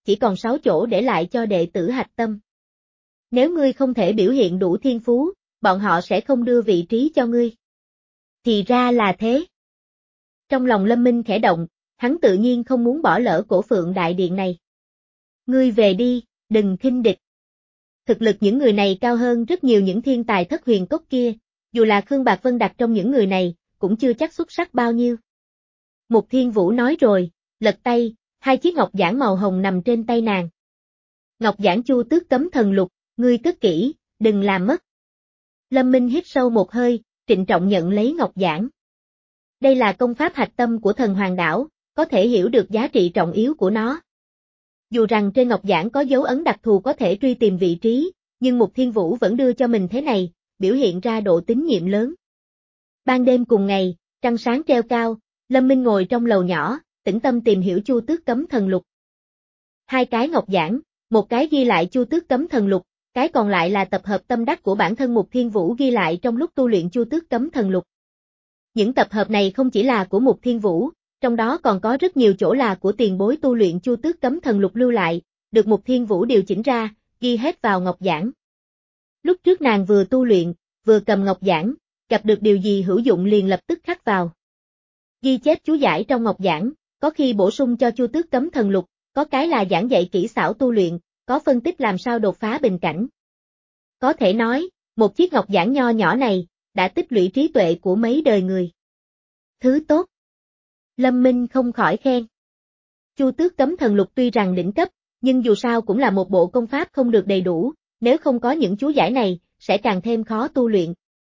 chỉ còn sáu chỗ để lại cho đệ tử hạch tâm. Nếu ngươi không thể biểu hiện đủ thiên phú, bọn họ sẽ không đưa vị trí cho ngươi. Thì ra là thế. Trong lòng Lâm Minh khẽ động, hắn tự nhiên không muốn bỏ lỡ cổ Phượng Đại Điện này. Ngươi về đi, đừng khinh địch. Thực lực những người này cao hơn rất nhiều những thiên tài thất huyền cốc kia, dù là Khương Bạc Vân đặt trong những người này, cũng chưa chắc xuất sắc bao nhiêu. Mục Thiên Vũ nói rồi, lật tay, hai chiếc ngọc giản màu hồng nằm trên tay nàng. Ngọc giản Chu Tước Cấm Thần Lục, ngươi cất kỹ, đừng làm mất. Lâm Minh hít sâu một hơi, trịnh trọng nhận lấy ngọc giản. Đây là công pháp hạch tâm của Thần Hoàng Đảo, có thể hiểu được giá trị trọng yếu của nó. Dù rằng trên ngọc giản có dấu ấn đặc thù có thể truy tìm vị trí, nhưng Mục Thiên Vũ vẫn đưa cho mình thế này, biểu hiện ra độ tín nhiệm lớn. Ban đêm cùng ngày, trăng sáng treo cao, Lâm Minh ngồi trong lầu nhỏ, tĩnh tâm tìm hiểu Chu Tước Cấm Thần Lục. Hai cái ngọc giản, một cái ghi lại Chu Tước Cấm Thần Lục, cái còn lại là tập hợp tâm đắc của bản thân Mục Thiên Vũ ghi lại trong lúc tu luyện Chu Tước Cấm Thần Lục. Những tập hợp này không chỉ là của Mục Thiên Vũ, trong đó còn có rất nhiều chỗ là của tiền bối tu luyện Chu Tước Cấm Thần Lục lưu lại, được Mục Thiên Vũ điều chỉnh ra, ghi hết vào ngọc giản. Lúc trước nàng vừa tu luyện, vừa cầm ngọc giản, gặp được điều gì hữu dụng liền lập tức khắc vào. Ghi chép chú giải trong ngọc giản, có khi bổ sung cho Chu Tước Cấm Thần Lục, có cái là giảng dạy kỹ xảo tu luyện, có phân tích làm sao đột phá bình cảnh. Có thể nói, một chiếc ngọc giản nho nhỏ này, đã tích lũy trí tuệ của mấy đời người. Thứ tốt. Lâm Minh không khỏi khen. Chu Tước Cấm Thần Lục tuy rằng đỉnh cấp, nhưng dù sao cũng là một bộ công pháp không được đầy đủ, nếu không có những chú giải này, sẽ càng thêm khó tu luyện.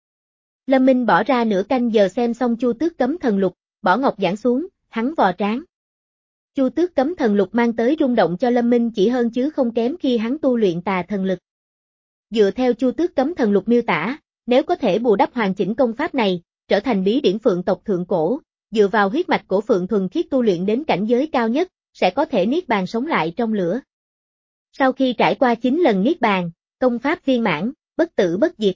Lâm Minh bỏ ra nửa canh giờ xem xong Chu Tước Cấm Thần Lục, bỏ ngọc giản xuống, hắn vò trán. Chu Tước Cấm Thần Lục mang tới rung động cho Lâm Minh chỉ hơn chứ không kém khi hắn tu luyện tà thần lực. Dựa theo Chu Tước Cấm Thần Lục miêu tả, nếu có thể bù đắp hoàn chỉnh công pháp này, trở thành bí điển phượng tộc thượng cổ, dựa vào huyết mạch cổ phượng thuần khiết tu luyện đến cảnh giới cao nhất, sẽ có thể niết bàn sống lại trong lửa. Sau khi trải qua chín lần niết bàn, công pháp viên mãn, bất tử bất diệt.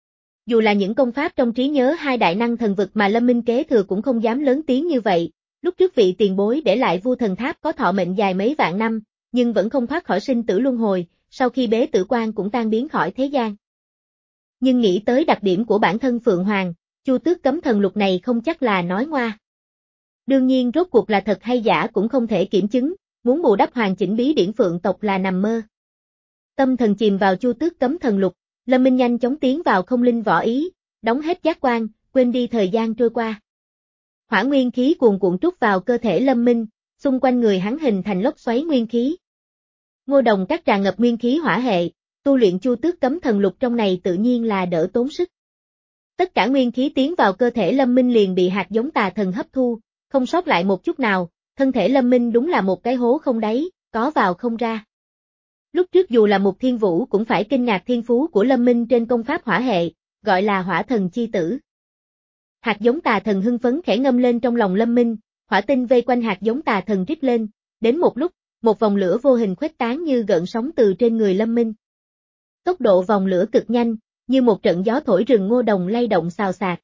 Dù là những công pháp trong trí nhớ hai đại năng thần vực mà Lâm Minh kế thừa cũng không dám lớn tiếng như vậy, lúc trước vị tiền bối để lại Vu Thần Tháp có thọ mệnh dài mấy vạn năm, nhưng vẫn không thoát khỏi sinh tử luân hồi, sau khi bế tử quan cũng tan biến khỏi thế gian. Nhưng nghĩ tới đặc điểm của bản thân Phượng Hoàng, Chu Tước Cấm Thần Lục này không chắc là nói ngoa. Đương nhiên rốt cuộc là thật hay giả cũng không thể kiểm chứng, muốn bù đắp hoàn chỉnh bí điển phượng tộc là nằm mơ. Tâm thần chìm vào Chu Tước Cấm Thần Lục, Lâm Minh nhanh chóng tiến vào không linh võ ý, đóng hết giác quan, quên đi thời gian trôi qua. Hỏa nguyên khí cuồn cuộn trút vào cơ thể Lâm Minh, xung quanh người hắn hình thành lốc xoáy nguyên khí. Ngô Đồng cắt tràn ngập nguyên khí hỏa hệ, tu luyện Chu Tước Cấm Thần Lục trong này tự nhiên là đỡ tốn sức. Tất cả nguyên khí tiến vào cơ thể Lâm Minh liền bị hạt giống tà thần hấp thu, không sót lại một chút nào, thân thể Lâm Minh đúng là một cái hố không đáy, có vào không ra. Lúc trước dù là Mục Thiên Vũ cũng phải kinh ngạc thiên phú của Lâm Minh trên công pháp hỏa hệ, gọi là hỏa thần chi tử. Hạt giống tà thần hưng phấn khẽ ngâm lên trong lòng Lâm Minh, hỏa tinh vây quanh hạt giống tà thần rít lên, đến một lúc, một vòng lửa vô hình khuếch tán như gợn sóng từ trên người Lâm Minh. Tốc độ vòng lửa cực nhanh, như một trận gió thổi rừng Ngô Đồng lay động xào xạc.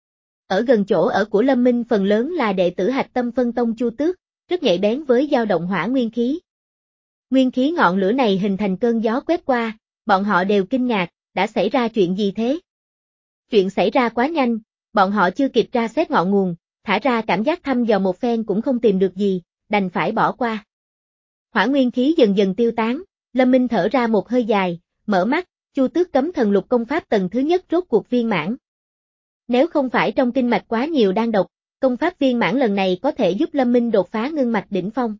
Ở gần chỗ ở của Lâm Minh phần lớn là đệ tử hạch tâm phân tông Chu Tước, rất nhạy bén với dao động hỏa nguyên khí. Nguyên khí ngọn lửa này hình thành cơn gió quét qua, bọn họ đều kinh ngạc, đã xảy ra chuyện gì thế? Chuyện xảy ra quá nhanh, bọn họ chưa kịp tra xét ngọn nguồn, thả ra cảm giác thăm dò một phen cũng không tìm được gì, đành phải bỏ qua. Hỏa nguyên khí dần dần tiêu tán, Lâm Minh thở ra một hơi dài, mở mắt, Chu Tước Cấm Thần Lục công pháp tầng thứ nhất rốt cuộc viên mãn. Nếu không phải trong kinh mạch quá nhiều đan độc, công pháp viên mãn lần này có thể giúp Lâm Minh đột phá ngưng mạch đỉnh phong.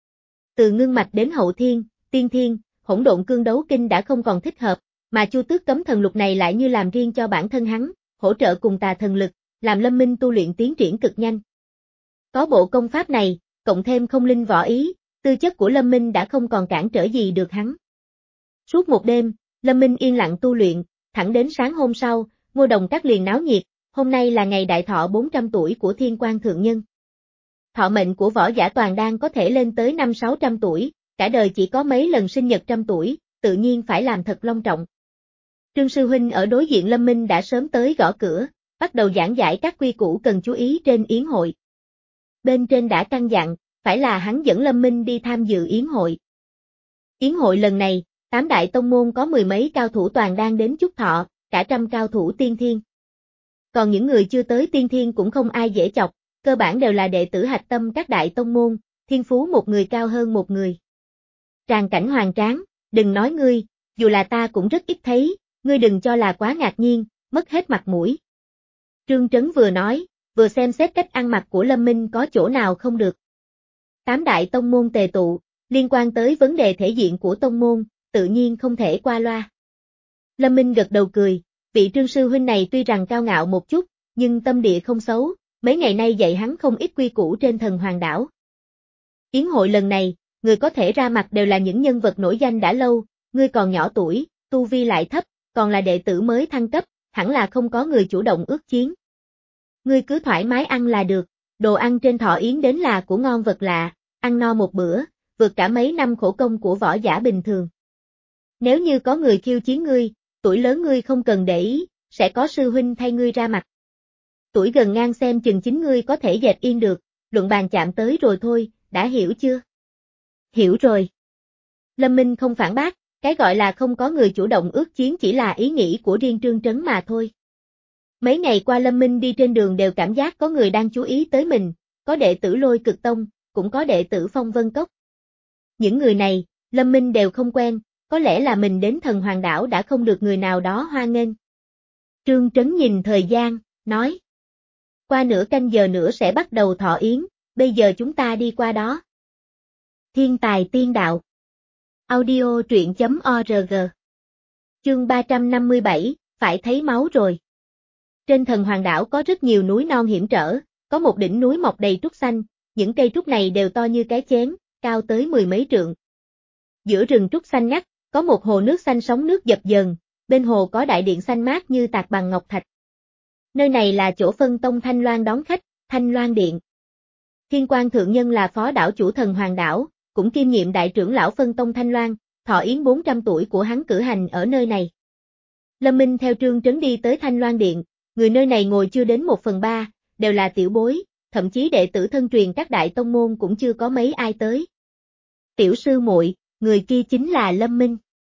Từ ngưng mạch đến hậu thiên, tiên thiên, hỗn độn cương đấu kinh đã không còn thích hợp, mà Chu Tước Cấm Thần Lục này lại như làm riêng cho bản thân hắn, hỗ trợ cùng tà thần lực, làm Lâm Minh tu luyện tiến triển cực nhanh. Có bộ công pháp này, cộng thêm không linh võ ý, tư chất của Lâm Minh đã không còn cản trở gì được hắn. Suốt một đêm, Lâm Minh yên lặng tu luyện, thẳng đến sáng hôm sau, Ngô Đồng Các liền náo nhiệt, hôm nay là ngày đại thọ bốn trăm tuổi của Thiên Quan Thượng Nhân. Thọ mệnh của võ giả toàn đan có thể lên tới năm sáu trăm tuổi, cả đời chỉ có mấy lần sinh nhật trăm tuổi, tự nhiên phải làm thật long trọng. Trương Sư Huynh ở đối diện Lâm Minh đã sớm tới gõ cửa, bắt đầu giảng giải các quy củ cần chú ý trên yến hội. Bên trên đã căn dặn, phải là hắn dẫn Lâm Minh đi tham dự yến hội. Yến hội lần này, tám đại tông môn có mười mấy cao thủ toàn đang đến chúc thọ, cả trăm cao thủ tiên thiên. Còn những người chưa tới tiên thiên cũng không ai dễ chọc, cơ bản đều là đệ tử hạch tâm các đại tông môn, thiên phú một người cao hơn một người. Tràng cảnh hoành tráng, đừng nói ngươi, dù là ta cũng rất ít thấy, ngươi đừng cho là quá ngạc nhiên, mất hết mặt mũi. Trương Trấn vừa nói, vừa xem xét cách ăn mặc của Lâm Minh có chỗ nào không được. Tám đại tông môn tề tụ, liên quan tới vấn đề thể diện của tông môn, tự nhiên không thể qua loa. Lâm Minh gật đầu cười, vị Trương sư huynh này tuy rằng cao ngạo một chút, nhưng tâm địa không xấu, mấy ngày nay dạy hắn không ít quy củ trên Thần Hoàng đảo. Yến hội lần này, người có thể ra mặt đều là những nhân vật nổi danh đã lâu, ngươi còn nhỏ tuổi, tu vi lại thấp, còn là đệ tử mới thăng cấp, hẳn là không có người chủ động ước chiến. Ngươi cứ thoải mái ăn là được, đồ ăn trên thọ yến đến là của ngon vật lạ, ăn no một bữa, vượt cả mấy năm khổ công của võ giả bình thường. Nếu như có người khiêu chiến ngươi, tuổi lớn ngươi không cần để ý, sẽ có sư huynh thay ngươi ra mặt. Tuổi gần ngang xem chừng chính ngươi có thể dệt yên được, luận bàn chạm tới rồi thôi, đã hiểu chưa? Hiểu rồi. Lâm Minh không phản bác, cái gọi là không có người chủ động ước chiến chỉ là ý nghĩ của riêng Trương Trấn mà thôi. Mấy ngày qua Lâm Minh đi trên đường đều cảm giác có người đang chú ý tới mình, có đệ tử Lôi Cực Tông, cũng có đệ tử Phong Vân Cốc. Những người này, Lâm Minh đều không quen, có lẽ là mình đến Thần Hoàng đảo đã không được người nào đó hoan nghênh. Trương Trấn nhìn thời gian, nói. Qua nửa canh giờ nữa sẽ bắt đầu thọ yến, bây giờ chúng ta đi qua đó. Thiên tài tiên đạo. Audio truyện chấm org. Chương ba trăm năm mươi bảy, phải thấy máu rồi. Trên Thần Hoàng đảo có rất nhiều núi non hiểm trở, có một đỉnh núi mọc đầy trúc xanh, những cây trúc này đều to như cái chén, cao tới mười mấy trượng. Giữa rừng trúc xanh ngắt, có một hồ nước xanh sóng nước dập dờn, bên hồ có đại điện xanh mát như tạc bằng ngọc thạch. Nơi này là chỗ phân tông Thanh Loan đón khách, Thanh Loan Điện. Thiên Quan Thượng Nhân là phó đảo chủ Thần Hoàng đảo, cũng kiêm nhiệm đại trưởng lão phân tông Thanh Loan, thọ yến bốn trăm tuổi của hắn cử hành ở nơi này. Lâm Minh theo Trương Trấn đi tới Thanh Loan Điện, người nơi này ngồi chưa đến một phần ba, đều là tiểu bối, thậm chí đệ tử thân truyền các đại tông môn cũng chưa có mấy ai tới. Tiểu sư muội, người kia chính là Lâm Minh.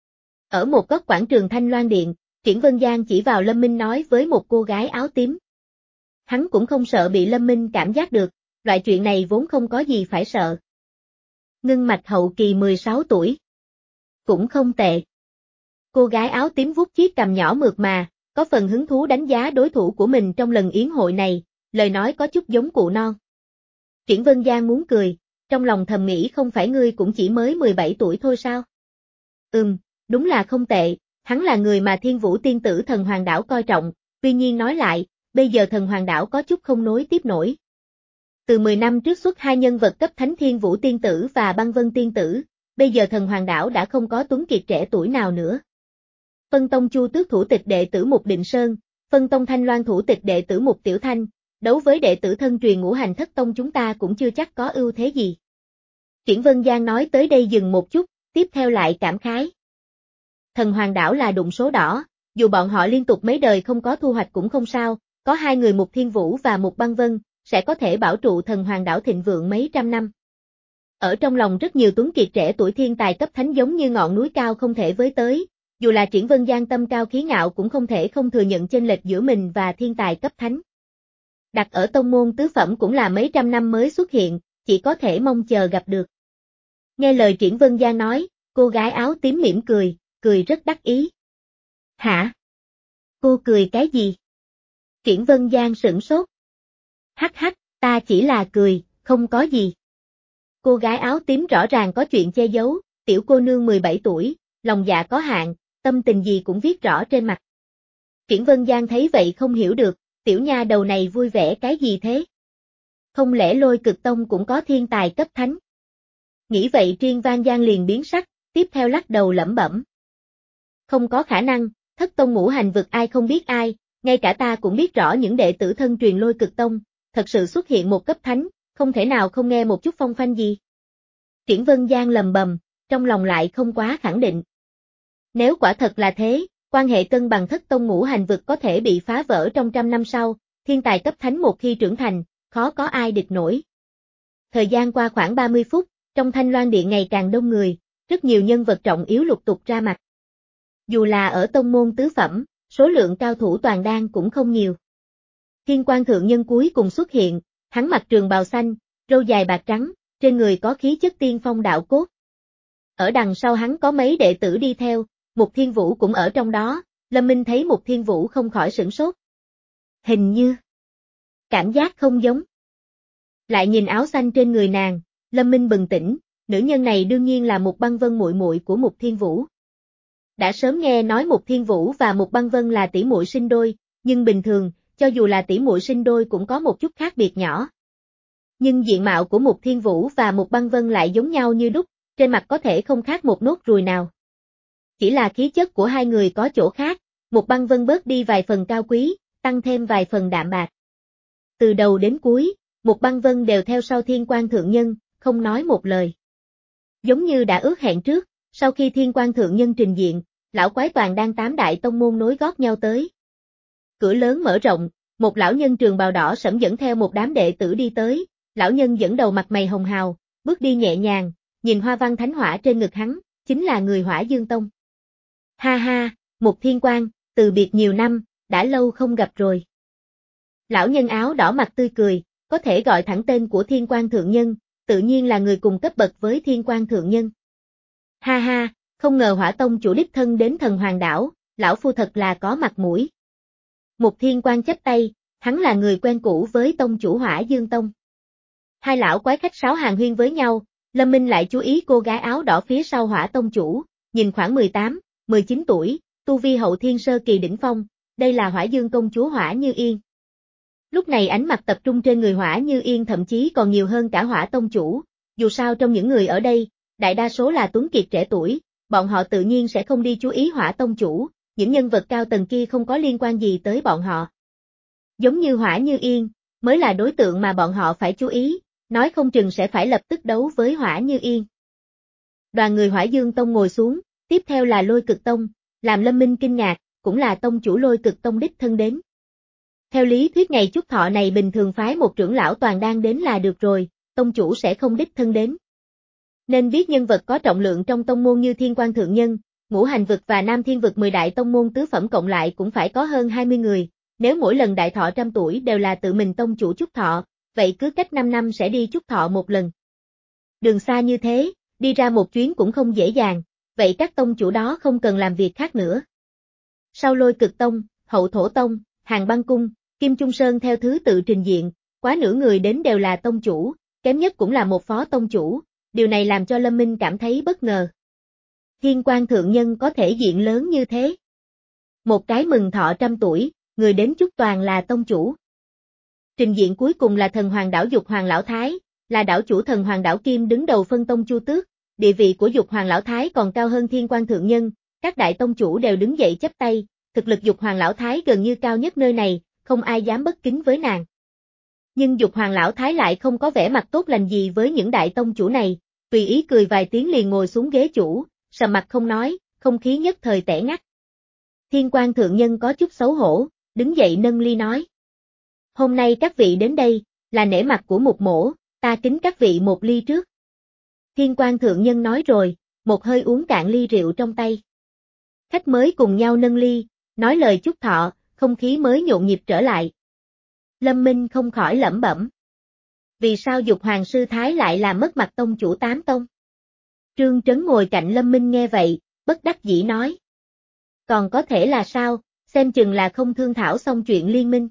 Ở một góc quảng trường Thanh Loan Điện, Triển Vân Giang chỉ vào Lâm Minh nói với một cô gái áo tím. Hắn cũng không sợ bị Lâm Minh cảm giác được, loại chuyện này vốn không có gì phải sợ. Ngưng mạch hậu kỳ mười sáu tuổi. Cũng không tệ. Cô gái áo tím vuốt chiếc cằm nhỏ mượt mà, có phần hứng thú đánh giá đối thủ của mình trong lần yến hội này, lời nói có chút giống cụ non. Triển Vân Giang muốn cười, trong lòng thầm nghĩ không phải ngươi cũng chỉ mới mười bảy tuổi thôi sao? Ừm, đúng là không tệ, hắn là người mà Thiên Vũ tiên tử Thần Hoàng đảo coi trọng, tuy nhiên nói lại, bây giờ Thần Hoàng đảo có chút không nối tiếp nổi. Từ mười năm trước xuất hai nhân vật cấp thánh Thiên Vũ tiên tử và Băng Vân tiên tử, bây giờ Thần Hoàng đảo đã không có tuấn kiệt trẻ tuổi nào nữa. Phân tông Chu Tước thủ tịch đệ tử Mục Định Sơn, phân tông Thanh Loan thủ tịch đệ tử Mục Tiểu Thanh, đấu với đệ tử thân truyền ngũ hành thất tông chúng ta cũng chưa chắc có ưu thế gì. Triển Vân Giang nói tới đây dừng một chút, tiếp theo lại cảm khái. Thần Hoàng đảo là đụng số đỏ, dù bọn họ liên tục mấy đời không có thu hoạch cũng không sao, có hai người Mục Thiên Vũ và Mục Băng Vân, sẽ có thể bảo trụ Thần Hoàng đảo thịnh vượng mấy trăm năm. Ở trong lòng rất nhiều tuấn kiệt trẻ tuổi thiên tài cấp thánh giống như ngọn núi cao không thể với tới, dù là Triển Vân Giang tâm cao khí ngạo cũng không thể không thừa nhận chênh lệch giữa mình và thiên tài cấp thánh. Đặt ở tông môn tứ phẩm cũng là mấy trăm năm mới xuất hiện, chỉ có thể mong chờ gặp được. Nghe lời Triển Vân Giang nói, cô gái áo tím mỉm cười, cười rất đắc ý. Hả? Cô cười cái gì? Triển Vân Giang sửng sốt. Hắc hắc, ta chỉ là cười, không có gì. Cô gái áo tím rõ ràng có chuyện che giấu, tiểu cô nương mười bảy tuổi, lòng dạ có hạn, tâm tình gì cũng viết rõ trên mặt. Triển Vân Giang thấy vậy không hiểu được, tiểu nha đầu này vui vẻ cái gì thế? Không lẽ Lôi Cực Tông cũng có thiên tài cấp thánh? Nghĩ vậy Triên Vang Giang liền biến sắc, tiếp theo lắc đầu lẩm bẩm. Không có khả năng, thất tông ngũ hành vực ai không biết ai, ngay cả ta cũng biết rõ những đệ tử thân truyền Lôi Cực Tông, thật sự xuất hiện một cấp thánh, không thể nào không nghe một chút phong phanh gì. Triển Vân Giang lầm bầm, trong lòng lại không quá khẳng định. Nếu quả thật là thế, quan hệ cân bằng thất tông ngũ hành vực có thể bị phá vỡ trong trăm năm sau, thiên tài cấp thánh một khi trưởng thành, khó có ai địch nổi. Thời gian qua khoảng ba mươi phút, trong Thanh Loan Điện ngày càng đông người, rất nhiều nhân vật trọng yếu lục tục ra mặt. Dù là ở tông môn tứ phẩm, số lượng cao thủ toàn đan cũng không nhiều. Thiên Quan Thượng Nhân cuối cùng xuất hiện, hắn mặc trường bào xanh, râu dài bạc trắng, trên người có khí chất tiên phong đạo cốt. Ở đằng sau hắn có mấy đệ tử đi theo, Mục Thiên Vũ cũng ở trong đó, Lâm Minh thấy Mục Thiên Vũ không khỏi sửng sốt. Hình như, cảm giác không giống. Lại nhìn áo xanh trên người nàng, Lâm Minh bừng tỉnh, nữ nhân này đương nhiên là Mục Băng Vân muội muội của Mục Thiên Vũ. Đã sớm nghe nói Mục Thiên Vũ và Mục Băng Vân là tỷ muội sinh đôi, nhưng bình thường, cho dù là tỷ muội sinh đôi cũng có một chút khác biệt nhỏ. Nhưng diện mạo của Mục Thiên Vũ và Mục Băng Vân lại giống nhau như đúc, trên mặt có thể không khác một nốt ruồi nào. Chỉ là khí chất của hai người có chỗ khác, Mục Băng Vân bớt đi vài phần cao quý, tăng thêm vài phần đạm bạc. Từ đầu đến cuối, Mục Băng Vân đều theo sau Thiên Quan Thượng Nhân, không nói một lời. Giống như đã ước hẹn trước, sau khi Thiên Quan Thượng Nhân trình diện, lão quái toàn đang tám đại tông môn nối gót nhau tới. Cửa lớn mở rộng, một lão nhân trường bào đỏ sẫm dẫn theo một đám đệ tử đi tới, lão nhân dẫn đầu mặt mày hồng hào, bước đi nhẹ nhàng, nhìn hoa văn thánh hỏa trên ngực hắn, chính là người Hỏa Dương Tông. Ha ha, Mục Thiên Quan, từ biệt nhiều năm, đã lâu không gặp rồi. Lão nhân áo đỏ mặt tươi cười, có thể gọi thẳng tên của Thiên Quan Thượng Nhân, tự nhiên là người cùng cấp bậc với Thiên Quan Thượng Nhân. Ha ha, không ngờ Hỏa Tông chủ đích thân đến Thần Hoàng Đảo, lão phu thật là có mặt mũi. Mục Thiên Quan chắp tay, hắn là người quen cũ với tông chủ Hỏa Dương Tông. Hai lão quái khách sáo hàn huyên với nhau, Lâm Minh lại chú ý cô gái áo đỏ phía sau Hỏa Tông chủ, nhìn khoảng mười tám, mười chín tuổi, tu vi hậu thiên sơ kỳ đỉnh phong, đây là Hỏa Dương công chúa Hỏa Như Yên. Lúc này ánh mặt tập trung trên người Hỏa Như Yên thậm chí còn nhiều hơn cả Hỏa Tông chủ, dù sao trong những người ở đây, đại đa số là tuấn kiệt trẻ tuổi, bọn họ tự nhiên sẽ không đi chú ý Hỏa Tông chủ, những nhân vật cao tầng kia không có liên quan gì tới bọn họ. Giống như Hỏa Như Yên, mới là đối tượng mà bọn họ phải chú ý, nói không chừng sẽ phải lập tức đấu với Hỏa Như Yên. Đoàn người Hỏa Dương Tông ngồi xuống, tiếp theo là Lôi Cực Tông, làm Lâm Minh kinh ngạc, cũng là tông chủ Lôi Cực Tông đích thân đến. Theo lý thuyết ngày chúc thọ này bình thường phái một trưởng lão toàn đan đến là được rồi, tông chủ sẽ không đích thân đến. Nên biết nhân vật có trọng lượng trong tông môn như Thiên Quan Thượng Nhân, Ngũ Hành Vực và Nam Thiên Vực mười đại tông môn tứ phẩm cộng lại cũng phải có hơn hai mươi người, nếu mỗi lần đại thọ trăm tuổi đều là tự mình tông chủ chúc thọ, vậy cứ cách năm năm sẽ đi chúc thọ một lần. Đường xa như thế, đi ra một chuyến cũng không dễ dàng, vậy các tông chủ đó không cần làm việc khác nữa. Sau Lôi Cực Tông, Hậu Thổ Tông, Hàng Băng Cung, Kim Trung Sơn theo thứ tự trình diện, quá nửa người đến đều là tông chủ, kém nhất cũng là một phó tông chủ, điều này làm cho Lâm Minh cảm thấy bất ngờ. Thiên Quan Thượng Nhân có thể diện lớn như thế. Một cái mừng thọ trăm tuổi, người đến chúc toàn là tông chủ. Trình diện cuối cùng là Thần Hoàng Đảo Dục Hoàng Lão Thái, là đảo chủ Thần Hoàng Đảo Kim đứng đầu phân tông Chu Tước, địa vị của Dục Hoàng Lão Thái còn cao hơn Thiên Quan Thượng Nhân, các đại tông chủ đều đứng dậy chắp tay, thực lực Dục Hoàng Lão Thái gần như cao nhất nơi này, không ai dám bất kính với nàng. Nhưng Dục Hoàng Lão Thái lại không có vẻ mặt tốt lành gì với những đại tông chủ này, tùy ý cười vài tiếng liền ngồi xuống ghế chủ, sầm mặt không nói, không khí nhất thời tẻ ngắt. Thiên Quan Thượng Nhân có chút xấu hổ, đứng dậy nâng ly nói. Hôm nay các vị đến đây, là nể mặt của Mục mỗ, ta kính các vị một ly trước. Thiên Quan Thượng Nhân nói rồi, một hơi uống cạn ly rượu trong tay. Khách mới cùng nhau nâng ly, nói lời chúc thọ, không khí mới nhộn nhịp trở lại. Lâm Minh không khỏi lẩm bẩm. Vì sao Dục Hoàng Sư Thái lại làm mất mặt tông chủ tám tông? Trương Trấn ngồi cạnh Lâm Minh nghe vậy, bất đắc dĩ nói. Còn có thể là sao, xem chừng là không thương thảo xong chuyện liên minh.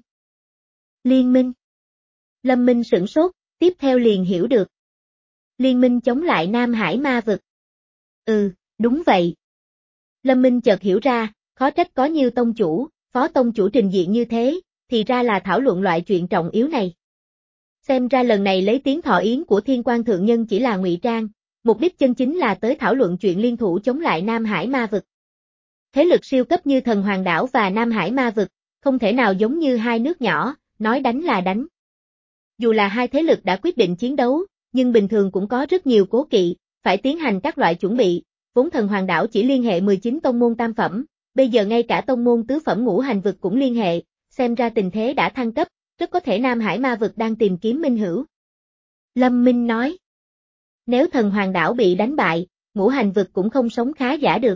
Liên minh. Lâm Minh sửng sốt, tiếp theo liền hiểu được. Liên minh chống lại Nam Hải ma vực. Ừ, đúng vậy. Lâm Minh chợt hiểu ra, khó trách có nhiều tông chủ, phó tông chủ trình diện như thế, thì ra là thảo luận loại chuyện trọng yếu này. Xem ra lần này lấy tiếng thọ yến của Thiên Quan Thượng Nhân chỉ là ngụy trang, mục đích chân chính là tới thảo luận chuyện liên thủ chống lại Nam Hải ma vực. Thế lực siêu cấp như Thần Hoàng Đảo và Nam Hải ma vực, không thể nào giống như hai nước nhỏ, nói đánh là đánh. Dù là hai thế lực đã quyết định chiến đấu, nhưng bình thường cũng có rất nhiều cố kỵ, phải tiến hành các loại chuẩn bị, vốn Thần Hoàng Đảo chỉ liên hệ mười chín tông môn tam phẩm, bây giờ ngay cả tông môn tứ phẩm Ngũ Hành Vực cũng liên hệ, xem ra tình thế đã thăng cấp, rất có thể Nam Hải ma vực đang tìm kiếm minh hữu. Lâm Minh nói, nếu Thần Hoàng Đảo bị đánh bại, ngũ hành vực cũng không sống khá giả được.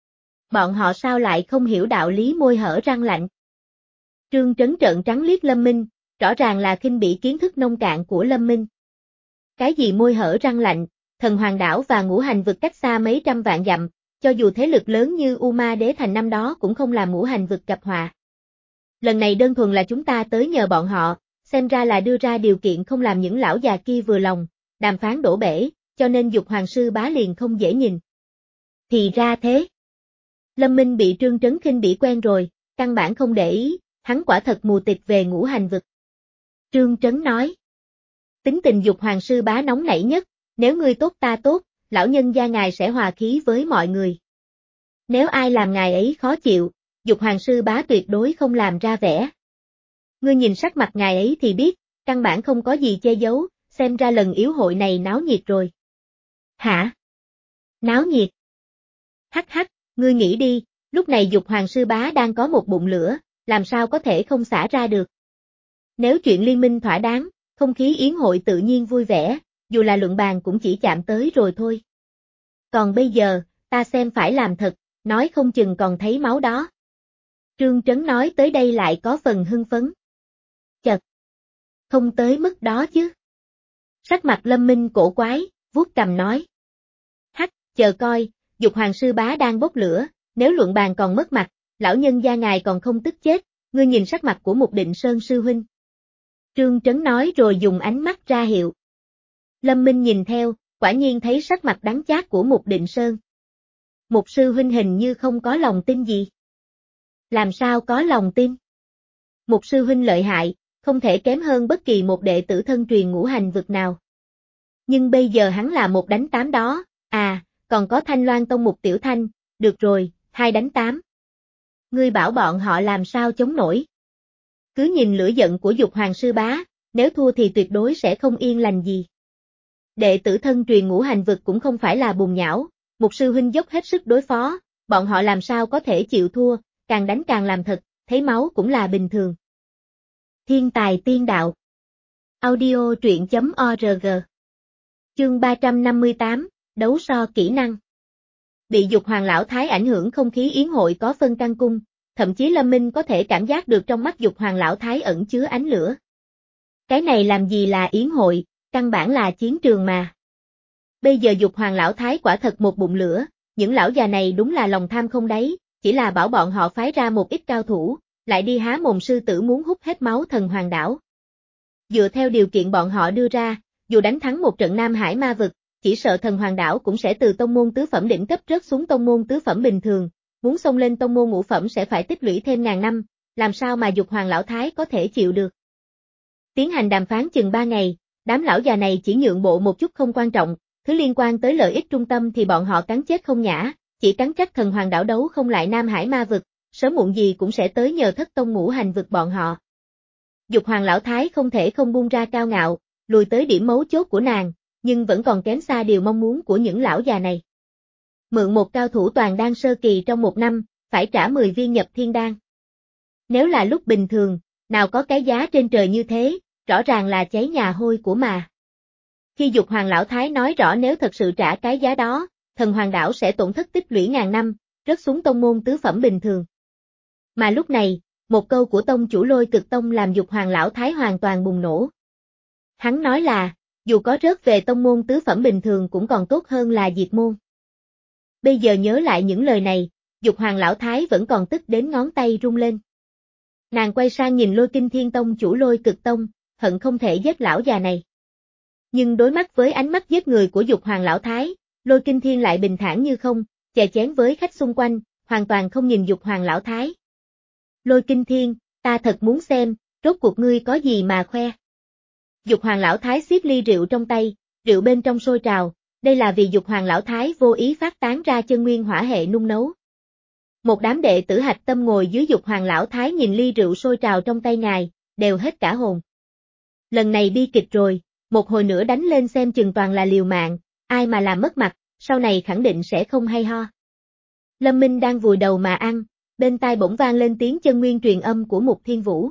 Bọn họ sao lại không hiểu đạo lý môi hở răng lạnh? Trương Trấn trợn trắng liếc Lâm Minh, rõ ràng là khinh bỉ kiến thức nông cạn của Lâm Minh. Cái gì môi hở răng lạnh, thần hoàng đảo và ngũ hành vực cách xa mấy trăm vạn dặm, cho dù thế lực lớn như U Ma Đế Thành năm đó cũng không làm ngũ hành vực gặp họa. Lần này đơn thuần là chúng ta tới nhờ bọn họ, xem ra là đưa ra điều kiện không làm những lão già kia vừa lòng, đàm phán đổ bể, cho nên Dục Hoàng Sư Bá liền không dễ nhìn. Thì ra thế. Lâm Minh bị Trương Trấn khinh bỉ quen rồi, căn bản không để ý, hắn quả thật mù tịt về ngũ hành vực. Trương Trấn nói. Tính tình Dục Hoàng Sư Bá nóng nảy nhất, nếu ngươi tốt ta tốt, lão nhân gia ngài sẽ hòa khí với mọi người. Nếu ai làm ngài ấy khó chịu, Dục Hoàng Sư Bá tuyệt đối không làm ra vẻ. Ngươi nhìn sắc mặt ngài ấy thì biết, căn bản không có gì che giấu, xem ra lần yến hội này náo nhiệt rồi. Hả? Náo nhiệt? Hắc hắc, ngươi nghĩ đi, lúc này Dục Hoàng Sư Bá đang có một bụng lửa, làm sao có thể không xả ra được. Nếu chuyện liên minh thỏa đáng, không khí yến hội tự nhiên vui vẻ, dù là luận bàn cũng chỉ chạm tới rồi thôi. Còn bây giờ, ta xem phải làm thật, nói không chừng còn thấy máu đó. Trương Trấn nói tới đây lại có phần hưng phấn. Chật! Không tới mức đó chứ. Sắc mặt Lâm Minh cổ quái, vuốt cằm nói. Hắc, chờ coi, Dục Hoàng Sư Bá đang bốc lửa, nếu luận bàn còn mất mặt, lão nhân gia ngài còn không tức chết, ngươi nhìn sắc mặt của Mục Định Sơn sư huynh. Trương Trấn nói rồi dùng ánh mắt ra hiệu. Lâm Minh nhìn theo, quả nhiên thấy sắc mặt đắng chát của Mục Định Sơn. Mục sư huynh hình như không có lòng tin gì. Làm sao có lòng tin? Mục sư huynh lợi hại, không thể kém hơn bất kỳ một đệ tử thân truyền ngũ hành vực nào. Nhưng bây giờ hắn là một đánh tám đó, à, còn có Thanh Loan Tông Mục Tiểu Thanh, được rồi, hai đánh tám. Ngươi bảo bọn họ làm sao chống nổi? Cứ nhìn lửa giận của Dục Hoàng Sư Bá, nếu thua thì tuyệt đối sẽ không yên lành gì. Đệ tử thân truyền ngũ hành vực cũng không phải là bùn nhão, Mục sư huynh dốc hết sức đối phó, bọn họ làm sao có thể chịu thua, càng đánh càng làm thật, thấy máu cũng là bình thường. Thiên tài tiên đạo. Audio truyện chấm org. Chương ba trăm năm mươi tám, đấu so kỹ năng. Bị Dục Hoàng Lão Thái ảnh hưởng không khí yến hội có phân căn cung, thậm chí Lâm Minh có thể cảm giác được trong mắt Dục Hoàng Lão Thái ẩn chứa ánh lửa. Cái này làm gì là yến hội, căn bản là chiến trường mà. Bây giờ Dục Hoàng Lão Thái quả thật một bụng lửa, những lão già này đúng là lòng tham không đáy, chỉ là bảo bọn họ phái ra một ít cao thủ, lại đi há mồm sư tử muốn hút hết máu thần hoàng đảo. Dựa theo điều kiện bọn họ đưa ra, dù đánh thắng một trận Nam Hải ma vực, chỉ sợ thần hoàng đảo cũng sẽ từ tông môn tứ phẩm đỉnh cấp rớt xuống tông môn tứ phẩm bình thường, muốn xông lên tông môn ngũ phẩm sẽ phải tích lũy thêm ngàn năm, làm sao mà Dục Hoàng Lão Thái có thể chịu được. Tiến hành đàm phán chừng ba ngày, đám lão già này chỉ nhượng bộ một chút không quan trọng, thứ liên quan tới lợi ích trung tâm thì bọn họ cắn chết không nhả, chỉ cắn trách thần hoàng đảo đấu không lại Nam Hải ma vực, sớm muộn gì cũng sẽ tới nhờ thất tông ngũ hành vực bọn họ. Dục Hoàng Lão Thái không thể không buông ra cao ngạo, lùi tới điểm mấu chốt của nàng, nhưng vẫn còn kém xa điều mong muốn của những lão già này. Mượn một cao thủ toàn đan sơ kỳ trong một năm, phải trả mười viên nhập thiên đan. Nếu là lúc bình thường, nào có cái giá trên trời như thế, rõ ràng là cháy nhà hôi của mà. Khi Dục Hoàng Lão Thái nói rõ nếu thật sự trả cái giá đó, thần hoàng đảo sẽ tổn thất tích lũy ngàn năm, rớt xuống tông môn tứ phẩm bình thường. Mà lúc này, một câu của tông chủ Lôi Cực Tông làm Dục Hoàng Lão Thái hoàn toàn bùng nổ. Hắn nói là, dù có rớt về tông môn tứ phẩm bình thường cũng còn tốt hơn là diệt môn. Bây giờ nhớ lại những lời này, Dục Hoàng Lão Thái vẫn còn tức đến ngón tay rung lên. Nàng quay sang nhìn Lôi Kinh Thiên Tông chủ Lôi Cực Tông, hận không thể giết lão già này. Nhưng đối mắt với ánh mắt giết người của Dục Hoàng Lão Thái, Lôi Kinh Thiên lại bình thản như không, chè chén với khách xung quanh, hoàn toàn không nhìn Dục Hoàng Lão Thái. Lôi Kinh Thiên, ta thật muốn xem, rốt cuộc ngươi có gì mà khoe. Dục Hoàng Lão Thái xiết ly rượu trong tay, rượu bên trong sôi trào, đây là vì Dục Hoàng Lão Thái vô ý phát tán ra chân nguyên hỏa hệ nung nấu. Một đám đệ tử hạch tâm ngồi dưới Dục Hoàng Lão Thái nhìn ly rượu sôi trào trong tay ngài, đều hết cả hồn. Lần này bi kịch rồi, một hồi nữa đánh lên xem chừng toàn là liều mạng, ai mà làm mất mặt, sau này khẳng định sẽ không hay ho. Lâm Minh đang vùi đầu mà ăn, bên tai bỗng vang lên tiếng chân nguyên truyền âm của Mục Thiên Vũ.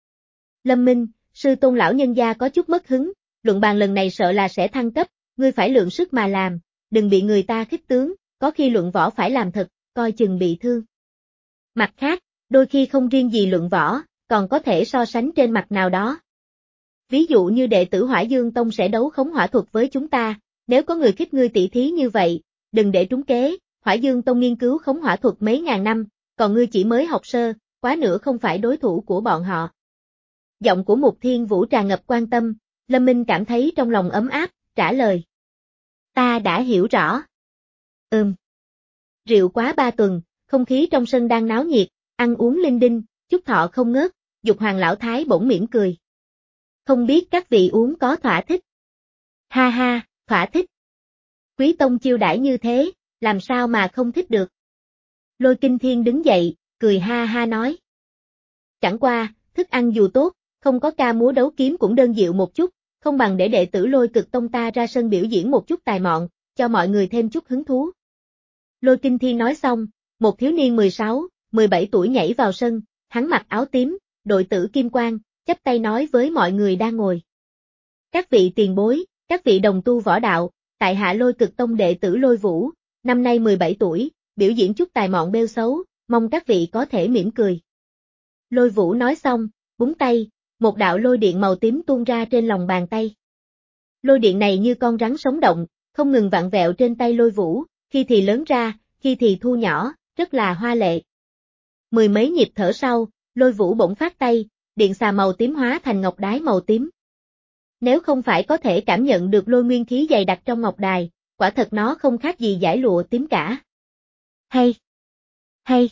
Lâm Minh, sư tôn lão nhân gia có chút mất hứng, luận bàn lần này sợ là sẽ thăng cấp, ngươi phải lượng sức mà làm, đừng bị người ta khích tướng, có khi luận võ phải làm thật, coi chừng bị thương. Mặt khác, đôi khi không riêng gì luận võ, còn có thể so sánh trên mặt nào đó. Ví dụ như đệ tử Hỏa Dương Tông sẽ đấu khống hỏa thuật với chúng ta, nếu có người khích ngươi tỉ thí như vậy, đừng để trúng kế, Hỏa Dương Tông nghiên cứu khống hỏa thuật mấy ngàn năm, còn ngươi chỉ mới học sơ, quá nữa không phải đối thủ của bọn họ. Giọng của Mục Thiên Vũ tràn ngập quan tâm, Lâm Minh cảm thấy trong lòng ấm áp, trả lời. Ta đã hiểu rõ. Ừm. Rượu quá ba tuần, không khí trong sân đang náo nhiệt, ăn uống linh đinh, chúc thọ không ngớt, Dục Hoàng lão thái bỗng mỉm cười. Không biết các vị uống có thỏa thích. Ha ha, thỏa thích. Quý tông chiêu đãi như thế, làm sao mà không thích được. Lôi Kinh Thiên đứng dậy, cười ha ha nói. Chẳng qua, thức ăn dù tốt, không có ca múa đấu kiếm cũng đơn điệu một chút, không bằng để đệ tử Lôi Cực Tông ta ra sân biểu diễn một chút tài mọn, cho mọi người thêm chút hứng thú. Lôi Kinh Thiên nói xong, một thiếu niên mười sáu, mười bảy tuổi nhảy vào sân, hắn mặc áo tím, đội tử kim quang, chắp tay nói với mọi người đang ngồi. Các vị tiền bối, các vị đồng tu võ đạo, tại hạ Lôi Cực Tông đệ tử Lôi Vũ, năm nay mười bảy tuổi, biểu diễn chút tài mọn bêu xấu, mong các vị có thể mỉm cười. Lôi Vũ nói xong, búng tay, một đạo lôi điện màu tím tuôn ra trên lòng bàn tay. Lôi điện này như con rắn sống động, không ngừng vặn vẹo trên tay Lôi Vũ, khi thì lớn ra, khi thì thu nhỏ, rất là hoa lệ. Mười mấy nhịp thở sau, Lôi Vũ bỗng phát tay, điện xà màu tím hóa thành ngọc đái màu tím. Nếu không phải có thể cảm nhận được lôi nguyên khí dày đặc trong ngọc đài, quả thật nó không khác gì dải lụa tím cả. Hay! Hay!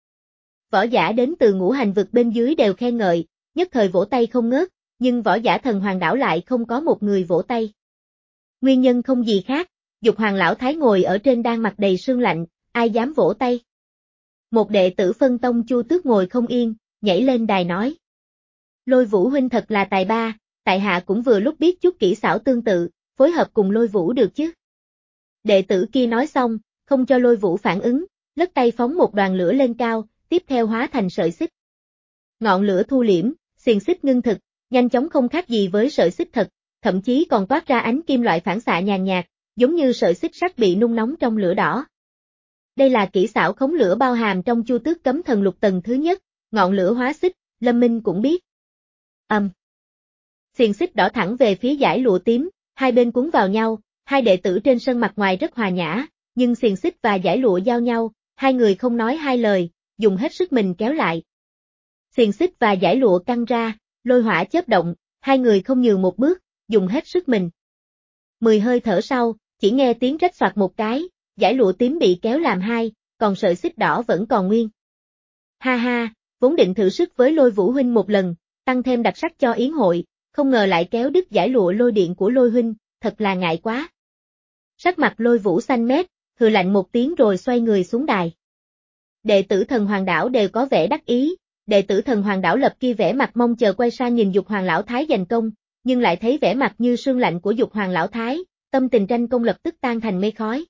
Võ giả đến từ ngũ hành vực bên dưới đều khen ngợi, nhất thời vỗ tay không ngớt, nhưng võ giả thần hoàng đảo lại không có một người vỗ tay. Nguyên nhân không gì khác, Dục Hoàng lão thái ngồi ở trên đang mặt đầy sương lạnh, ai dám vỗ tay. Một đệ tử phân tông Chu Tước ngồi không yên, nhảy lên đài nói. Lôi Vũ huynh thật là tài ba, tại hạ cũng vừa lúc biết chút kỹ xảo tương tự, phối hợp cùng Lôi Vũ được chứ. Đệ tử kia nói xong, không cho Lôi Vũ phản ứng, lất tay phóng một đoàn lửa lên cao, tiếp theo hóa thành sợi xích. Ngọn lửa thu liễm, xiềng xích ngưng thực, nhanh chóng không khác gì với sợi xích thật, thậm chí còn toát ra ánh kim loại phản xạ nhàn nhạt, giống như sợi xích sắt bị nung nóng trong lửa đỏ. Đây là kỹ xảo khống lửa bao hàm trong Chu Tước cấm thần lục tầng thứ nhất, ngọn lửa hóa xích, Lâm Minh cũng biết. Âm. Um. Xiềng xích đỏ thẳng về phía dải lụa tím, hai bên cuốn vào nhau, hai đệ tử trên sân mặt ngoài rất hòa nhã, nhưng xiềng xích và dải lụa giao nhau, hai người không nói hai lời, dùng hết sức mình kéo lại. Xiềng xích và dải lụa căng ra, lôi hỏa chớp động, hai người không nhường một bước, dùng hết sức mình. Mười hơi thở sau, chỉ nghe tiếng rách soạt một cái, dải lụa tím bị kéo làm hai, còn sợi xích đỏ vẫn còn nguyên. Ha ha, vốn định thử sức với Lôi Vũ huynh một lần, tăng thêm đặc sắc cho yến hội, không ngờ lại kéo đứt dải lụa lôi điện của Lôi huynh, thật là ngại quá. Sắc mặt Lôi Vũ xanh mét, hừ lạnh một tiếng rồi xoay người xuống đài. Đệ tử Thần Hoàng đảo đều có vẻ đắc ý, đệ tử Thần Hoàng đảo lập kia vẻ mặt mong chờ quay sang nhìn Dục Hoàng lão thái giành công, nhưng lại thấy vẻ mặt như sương lạnh của Dục Hoàng lão thái, tâm tình tranh công lập tức tan thành mây khói.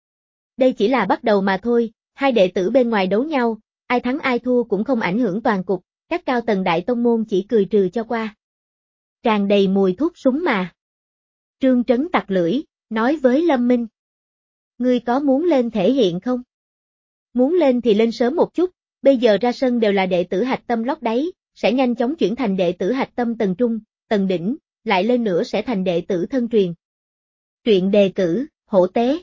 Đây chỉ là bắt đầu mà thôi, hai đệ tử bên ngoài đấu nhau, ai thắng ai thua cũng không ảnh hưởng toàn cục, các cao tầng đại tông môn chỉ cười trừ cho qua. Tràn đầy mùi thuốc súng mà. Trương Trấn tặc lưỡi, nói với Lâm Minh. Ngươi có muốn lên thể hiện không? Muốn lên thì lên sớm một chút, bây giờ ra sân đều là đệ tử hạch tâm lót đáy, sẽ nhanh chóng chuyển thành đệ tử hạch tâm tầng trung, tầng đỉnh, lại lên nữa sẽ thành đệ tử thân truyền. Truyện đề cử, hổ tế.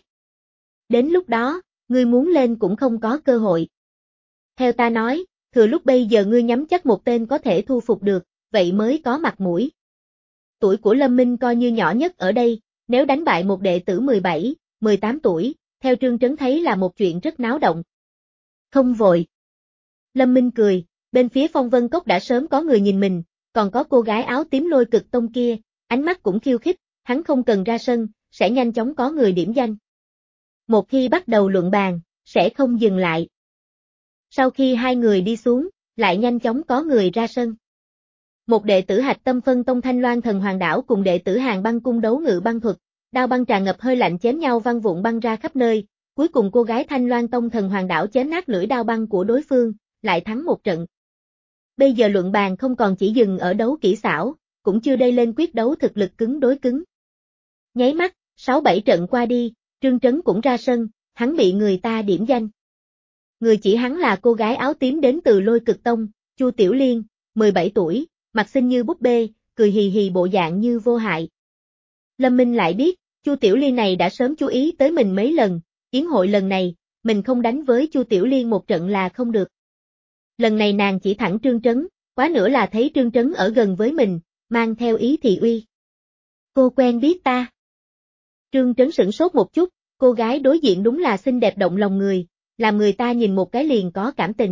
Đến lúc đó, ngươi muốn lên cũng không có cơ hội. Theo ta nói, thừa lúc bây giờ ngươi nhắm chắc một tên có thể thu phục được, vậy mới có mặt mũi. Tuổi của Lâm Minh coi như nhỏ nhất ở đây, nếu đánh bại một đệ tử mười bảy, mười tám tuổi, theo Trương Trấn thấy là một chuyện rất náo động. Không vội. Lâm Minh cười, bên phía Phong Vân Cốc đã sớm có người nhìn mình, còn có cô gái áo tím Lôi Cực Tông kia, ánh mắt cũng khiêu khích, hắn không cần ra sân, sẽ nhanh chóng có người điểm danh. Một khi bắt đầu luận bàn, sẽ không dừng lại. Sau khi hai người đi xuống, lại nhanh chóng có người ra sân. Một đệ tử hạch tâm phân tông Thanh Loan Thần Hoàng đảo cùng đệ tử Hàng Băng cung đấu ngự băng thuật, đao băng tràn ngập hơi lạnh chém nhau văng vụn băng ra khắp nơi, cuối cùng cô gái Thanh Loan Tông Thần Hoàng đảo chém nát lưỡi đao băng của đối phương, lại thắng một trận. Bây giờ luận bàn không còn chỉ dừng ở đấu kỹ xảo, cũng chưa đây lên quyết đấu thực lực cứng đối cứng. Nháy mắt, sáu bảy trận qua đi, Trương Trấn cũng ra sân, hắn bị người ta điểm danh. Người chỉ hắn là cô gái áo tím đến từ Lôi Cực Tông, Chu Tiểu Liên, mười bảy tuổi, mặt xinh như búp bê, cười hì hì bộ dạng như vô hại. Lâm Minh lại biết, Chu Tiểu Liên này đã sớm chú ý tới mình mấy lần, yến hội lần này, mình không đánh với Chu Tiểu Liên một trận là không được. Lần này nàng chỉ thẳng Trương Trấn, quá nữa là thấy Trương Trấn ở gần với mình, mang theo ý thị uy. Cô quen biết ta. Trương Trấn sửng sốt một chút, cô gái đối diện đúng là xinh đẹp động lòng người, làm người ta nhìn một cái liền có cảm tình.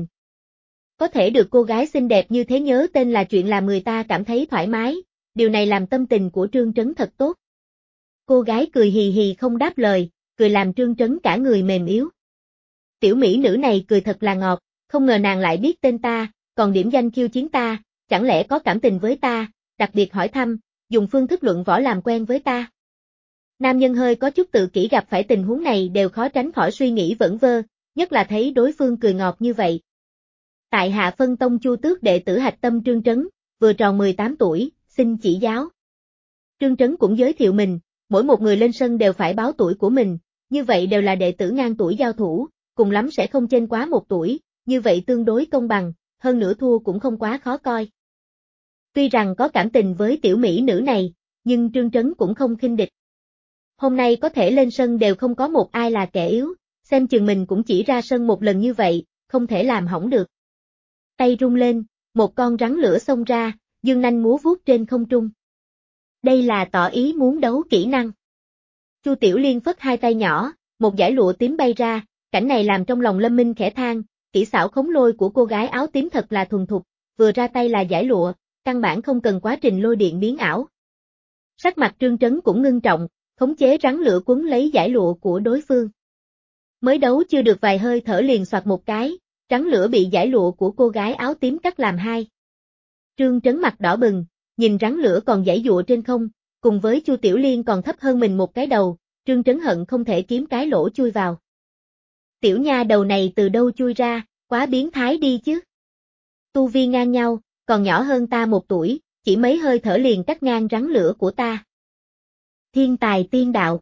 Có thể được cô gái xinh đẹp như thế nhớ tên là chuyện làm người ta cảm thấy thoải mái, điều này làm tâm tình của Trương Trấn thật tốt. Cô gái cười hì hì không đáp lời, cười làm Trương Trấn cả người mềm yếu. Tiểu mỹ nữ này cười thật là ngọt, không ngờ nàng lại biết tên ta, còn điểm danh khiêu chiến ta, chẳng lẽ có cảm tình với ta, đặc biệt hỏi thăm, dùng phương thức luận võ làm quen với ta. Nam nhân hơi có chút tự kỷ gặp phải tình huống này đều khó tránh khỏi suy nghĩ vẩn vơ, nhất là thấy đối phương cười ngọt như vậy. Tại Hạ Phân Tông Chu Tước đệ tử hạch tâm Trương Trấn, vừa tròn mười tám tuổi, xin chỉ giáo. Trương Trấn cũng giới thiệu mình, mỗi một người lên sân đều phải báo tuổi của mình, như vậy đều là đệ tử ngang tuổi giao thủ, cùng lắm sẽ không chênh quá một tuổi, như vậy tương đối công bằng, hơn nữa thua cũng không quá khó coi. Tuy rằng có cảm tình với tiểu mỹ nữ này, nhưng Trương Trấn cũng không khinh địch. Hôm nay có thể lên sân đều không có một ai là kẻ yếu, xem chừng mình cũng chỉ ra sân một lần như vậy, không thể làm hỏng được. Tay rung lên, một con rắn lửa xông ra, dương nanh múa vuốt trên không trung. Đây là tỏ ý muốn đấu kỹ năng. Chu Tiểu Liên phất hai tay nhỏ, một dải lụa tím bay ra, cảnh này làm trong lòng Lâm Minh khẽ than, kỹ xảo khống lôi của cô gái áo tím thật là thuần thục, vừa ra tay là dải lụa, căn bản không cần quá trình lôi điện biến ảo. Sắc mặt Trương Trấn cũng ngưng trọng, khống chế rắn lửa quấn lấy dải lụa của đối phương. Mới đấu chưa được vài hơi thở liền soạt một cái, rắn lửa bị dải lụa của cô gái áo tím cắt làm hai. Trương Trấn mặt đỏ bừng, nhìn rắn lửa còn giãy giụa trên không, cùng với Chu Tiểu Liên còn thấp hơn mình một cái đầu, Trương Trấn hận không thể kiếm cái lỗ chui vào. Tiểu nha đầu này từ đâu chui ra, quá biến thái đi chứ. Tu vi ngang nhau, còn nhỏ hơn ta một tuổi, chỉ mấy hơi thở liền cắt ngang rắn lửa của ta. Thiên tài tiên đạo.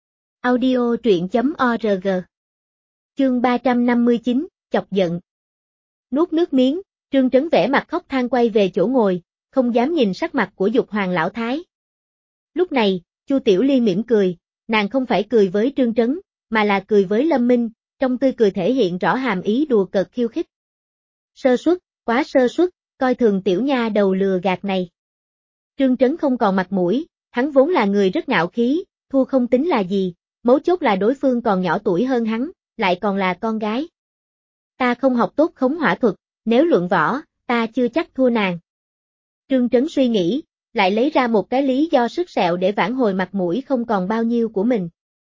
Audio truyện chấm org. Chương ba trăm năm mươi chín, chọc giận. Nuốt nước miếng, Trương Trấn vẻ mặt khóc than quay về chỗ ngồi, không dám nhìn sắc mặt của Dục Hoàng lão thái. Lúc này, Chu Tiểu Liên mỉm cười, nàng không phải cười với Trương Trấn, mà là cười với Lâm Minh, trong tươi cười thể hiện rõ hàm ý đùa cợt khiêu khích. Sơ suất, quá sơ suất, coi thường tiểu nha đầu lừa gạt này. Trương Trấn không còn mặt mũi, hắn vốn là người rất ngạo khí, thua không tính là gì, mấu chốt là đối phương còn nhỏ tuổi hơn hắn, lại còn là con gái. Ta không học tốt khống hỏa thuật, nếu luận võ, ta chưa chắc thua nàng. Trương Trấn suy nghĩ, lại lấy ra một cái lý do sứt sẹo để vãn hồi mặt mũi không còn bao nhiêu của mình.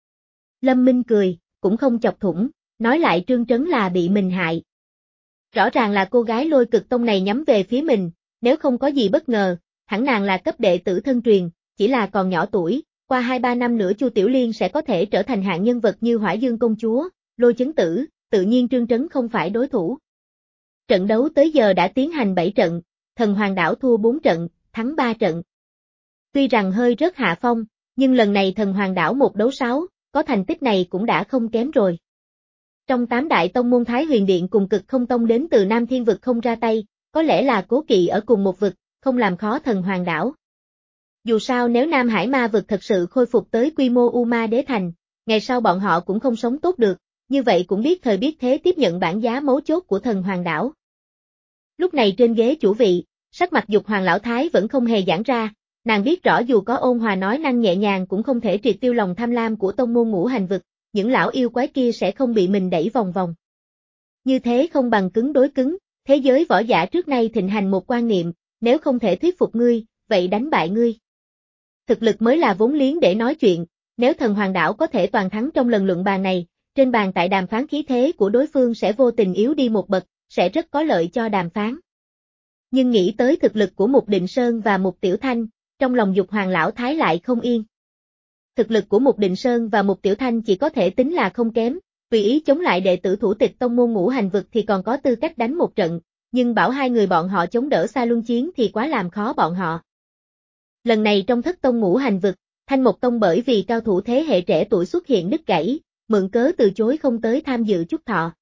Lâm Minh cười, cũng không chọc thủng, nói lại Trương Trấn là bị mình hại. Rõ ràng là cô gái Lôi Cực Tông này nhắm về phía mình, nếu không có gì bất ngờ, hẳn nàng là cấp đệ tử thân truyền, chỉ là còn nhỏ tuổi, qua hai ba năm nữa Chu Tiểu Liên sẽ có thể trở thành hạng nhân vật như Hỏa Dương công chúa, Lôi Chấn Tử, tự nhiên Trương Trấn không phải đối thủ. Trận đấu tới giờ đã tiến hành bảy trận, Thần Hoàng Đảo thua bốn trận, thắng ba trận. Tuy rằng hơi rớt hạ phong, nhưng lần này Thần Hoàng Đảo một đấu sáu, có thành tích này cũng đã không kém rồi. Trong tám đại tông môn Thái Huyền Điện cùng Cực Không Tông đến từ Nam Thiên Vực không ra tay, có lẽ là cố kỵ ở cùng một vực, không làm khó Thần Hoàng Đảo. Dù sao nếu Nam Hải Ma vực thật sự khôi phục tới quy mô U Ma Đế Thành, ngày sau bọn họ cũng không sống tốt được, như vậy cũng biết thời biết thế tiếp nhận bản giá mấu chốt của Thần Hoàng Đảo. Lúc này trên ghế chủ vị, sắc mặt Dục Hoàng lão thái vẫn không hề giãn ra, nàng biết rõ dù có ôn hòa nói năng nhẹ nhàng cũng không thể triệt tiêu lòng tham lam của tông môn Ngũ Hành vực, những lão yêu quái kia sẽ không bị mình đẩy vòng vòng. Như thế không bằng cứng đối cứng, thế giới võ giả trước nay thịnh hành một quan niệm, nếu không thể thuyết phục ngươi, vậy đánh bại ngươi. Thực lực mới là vốn liếng để nói chuyện, nếu Thần Hoàng Đảo có thể toàn thắng trong lần luận bàn này, trên bàn tại đàm phán khí thế của đối phương sẽ vô tình yếu đi một bậc, sẽ rất có lợi cho đàm phán. Nhưng nghĩ tới thực lực của Mục Định Sơn và Mục Tiểu Thanh, trong lòng Dục Hoàng lão thái lại không yên. Thực lực của Mục Định Sơn và Mục Tiểu Thanh chỉ có thể tính là không kém, tùy ý chống lại đệ tử thủ tịch tông môn Ngũ Hành vực thì còn có tư cách đánh một trận, nhưng bảo hai người bọn họ chống đỡ xa luân chiến thì quá làm khó bọn họ. Lần này trong thất tông Ngũ Hành vực, Thanh Mộc Tông bởi vì cao thủ thế hệ trẻ tuổi xuất hiện đứt gãy, mượn cớ từ chối không tới tham dự chúc thọ.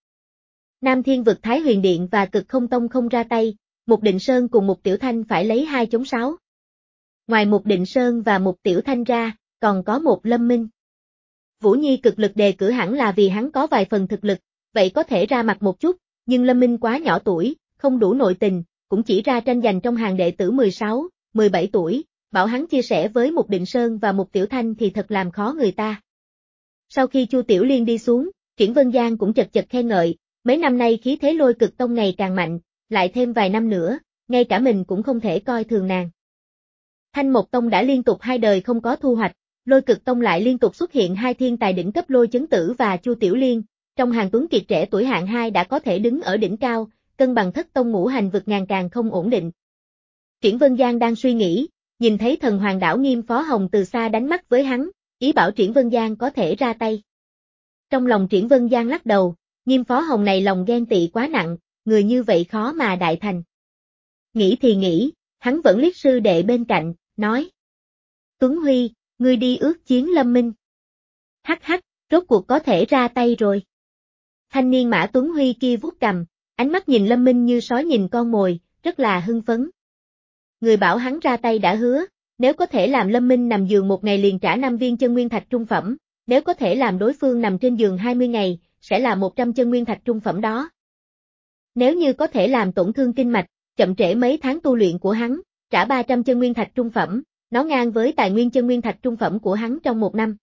Nam Thiên Vực Thái Huyền Điện và Cực Không Tông không ra tay, Mục Định Sơn cùng Mục Tiểu Thanh phải lấy hai chống sáu. Ngoài Mục Định Sơn và Mục Tiểu Thanh ra, còn có một Lâm Minh. Vũ Nhi cực lực đề cử hẳn là vì hắn có vài phần thực lực, vậy có thể ra mặt một chút, nhưng Lâm Minh quá nhỏ tuổi, không đủ nội tình, cũng chỉ ra tranh giành trong hàng đệ tử mười sáu, mười bảy tuổi, bảo hắn chia sẻ với Mục Định Sơn và Mục Tiểu Thanh thì thật làm khó người ta. Sau khi Chu Tiểu Liên đi xuống, Triển Vân Giang cũng chật chật khen ngợi, mấy năm nay khí thế Lôi Cực Tông ngày càng mạnh, lại thêm vài năm nữa, ngay cả mình cũng không thể coi thường nàng. Thanh Mộc Tông đã liên tục hai đời không có thu hoạch, Lôi Cực Tông lại liên tục xuất hiện hai thiên tài đỉnh cấp Lôi Chấn Tử và Chu Tiểu Liên, trong hàng tuấn kiệt trẻ tuổi hạng hai đã có thể đứng ở đỉnh cao, cân bằng thất tông ngũ hành vực ngàn càng không ổn định. Triển Vân Giang đang suy nghĩ, nhìn thấy thần hoàng đảo Nghiêm Phó Hồng từ xa đánh mắt với hắn, ý bảo Triển Vân Giang có thể ra tay. Trong lòng Triển Vân Giang lắc đầu, Nghiêm Phó Hồng này lòng ghen tị quá nặng, người như vậy khó mà đại thành. Nghĩ thì nghĩ, hắn vẫn liếc sư đệ bên cạnh, nói. Tuấn Huy, ngươi đi ước chiến Lâm Minh. Hắc hắc, rốt cuộc có thể ra tay rồi. Thanh niên Mã Tuấn Huy kia vuốt cầm, ánh mắt nhìn Lâm Minh như sói nhìn con mồi, rất là hưng phấn. Người bảo hắn ra tay đã hứa, nếu có thể làm Lâm Minh nằm giường một ngày liền trả năm viên chân nguyên thạch trung phẩm, nếu có thể làm đối phương nằm trên giường hai mươi ngày, sẽ là một trăm chân nguyên thạch trung phẩm đó. Nếu như có thể làm tổn thương kinh mạch, chậm trễ mấy tháng tu luyện của hắn, trả ba trăm chân nguyên thạch trung phẩm, nó ngang với tài nguyên chân nguyên thạch trung phẩm của hắn trong một năm.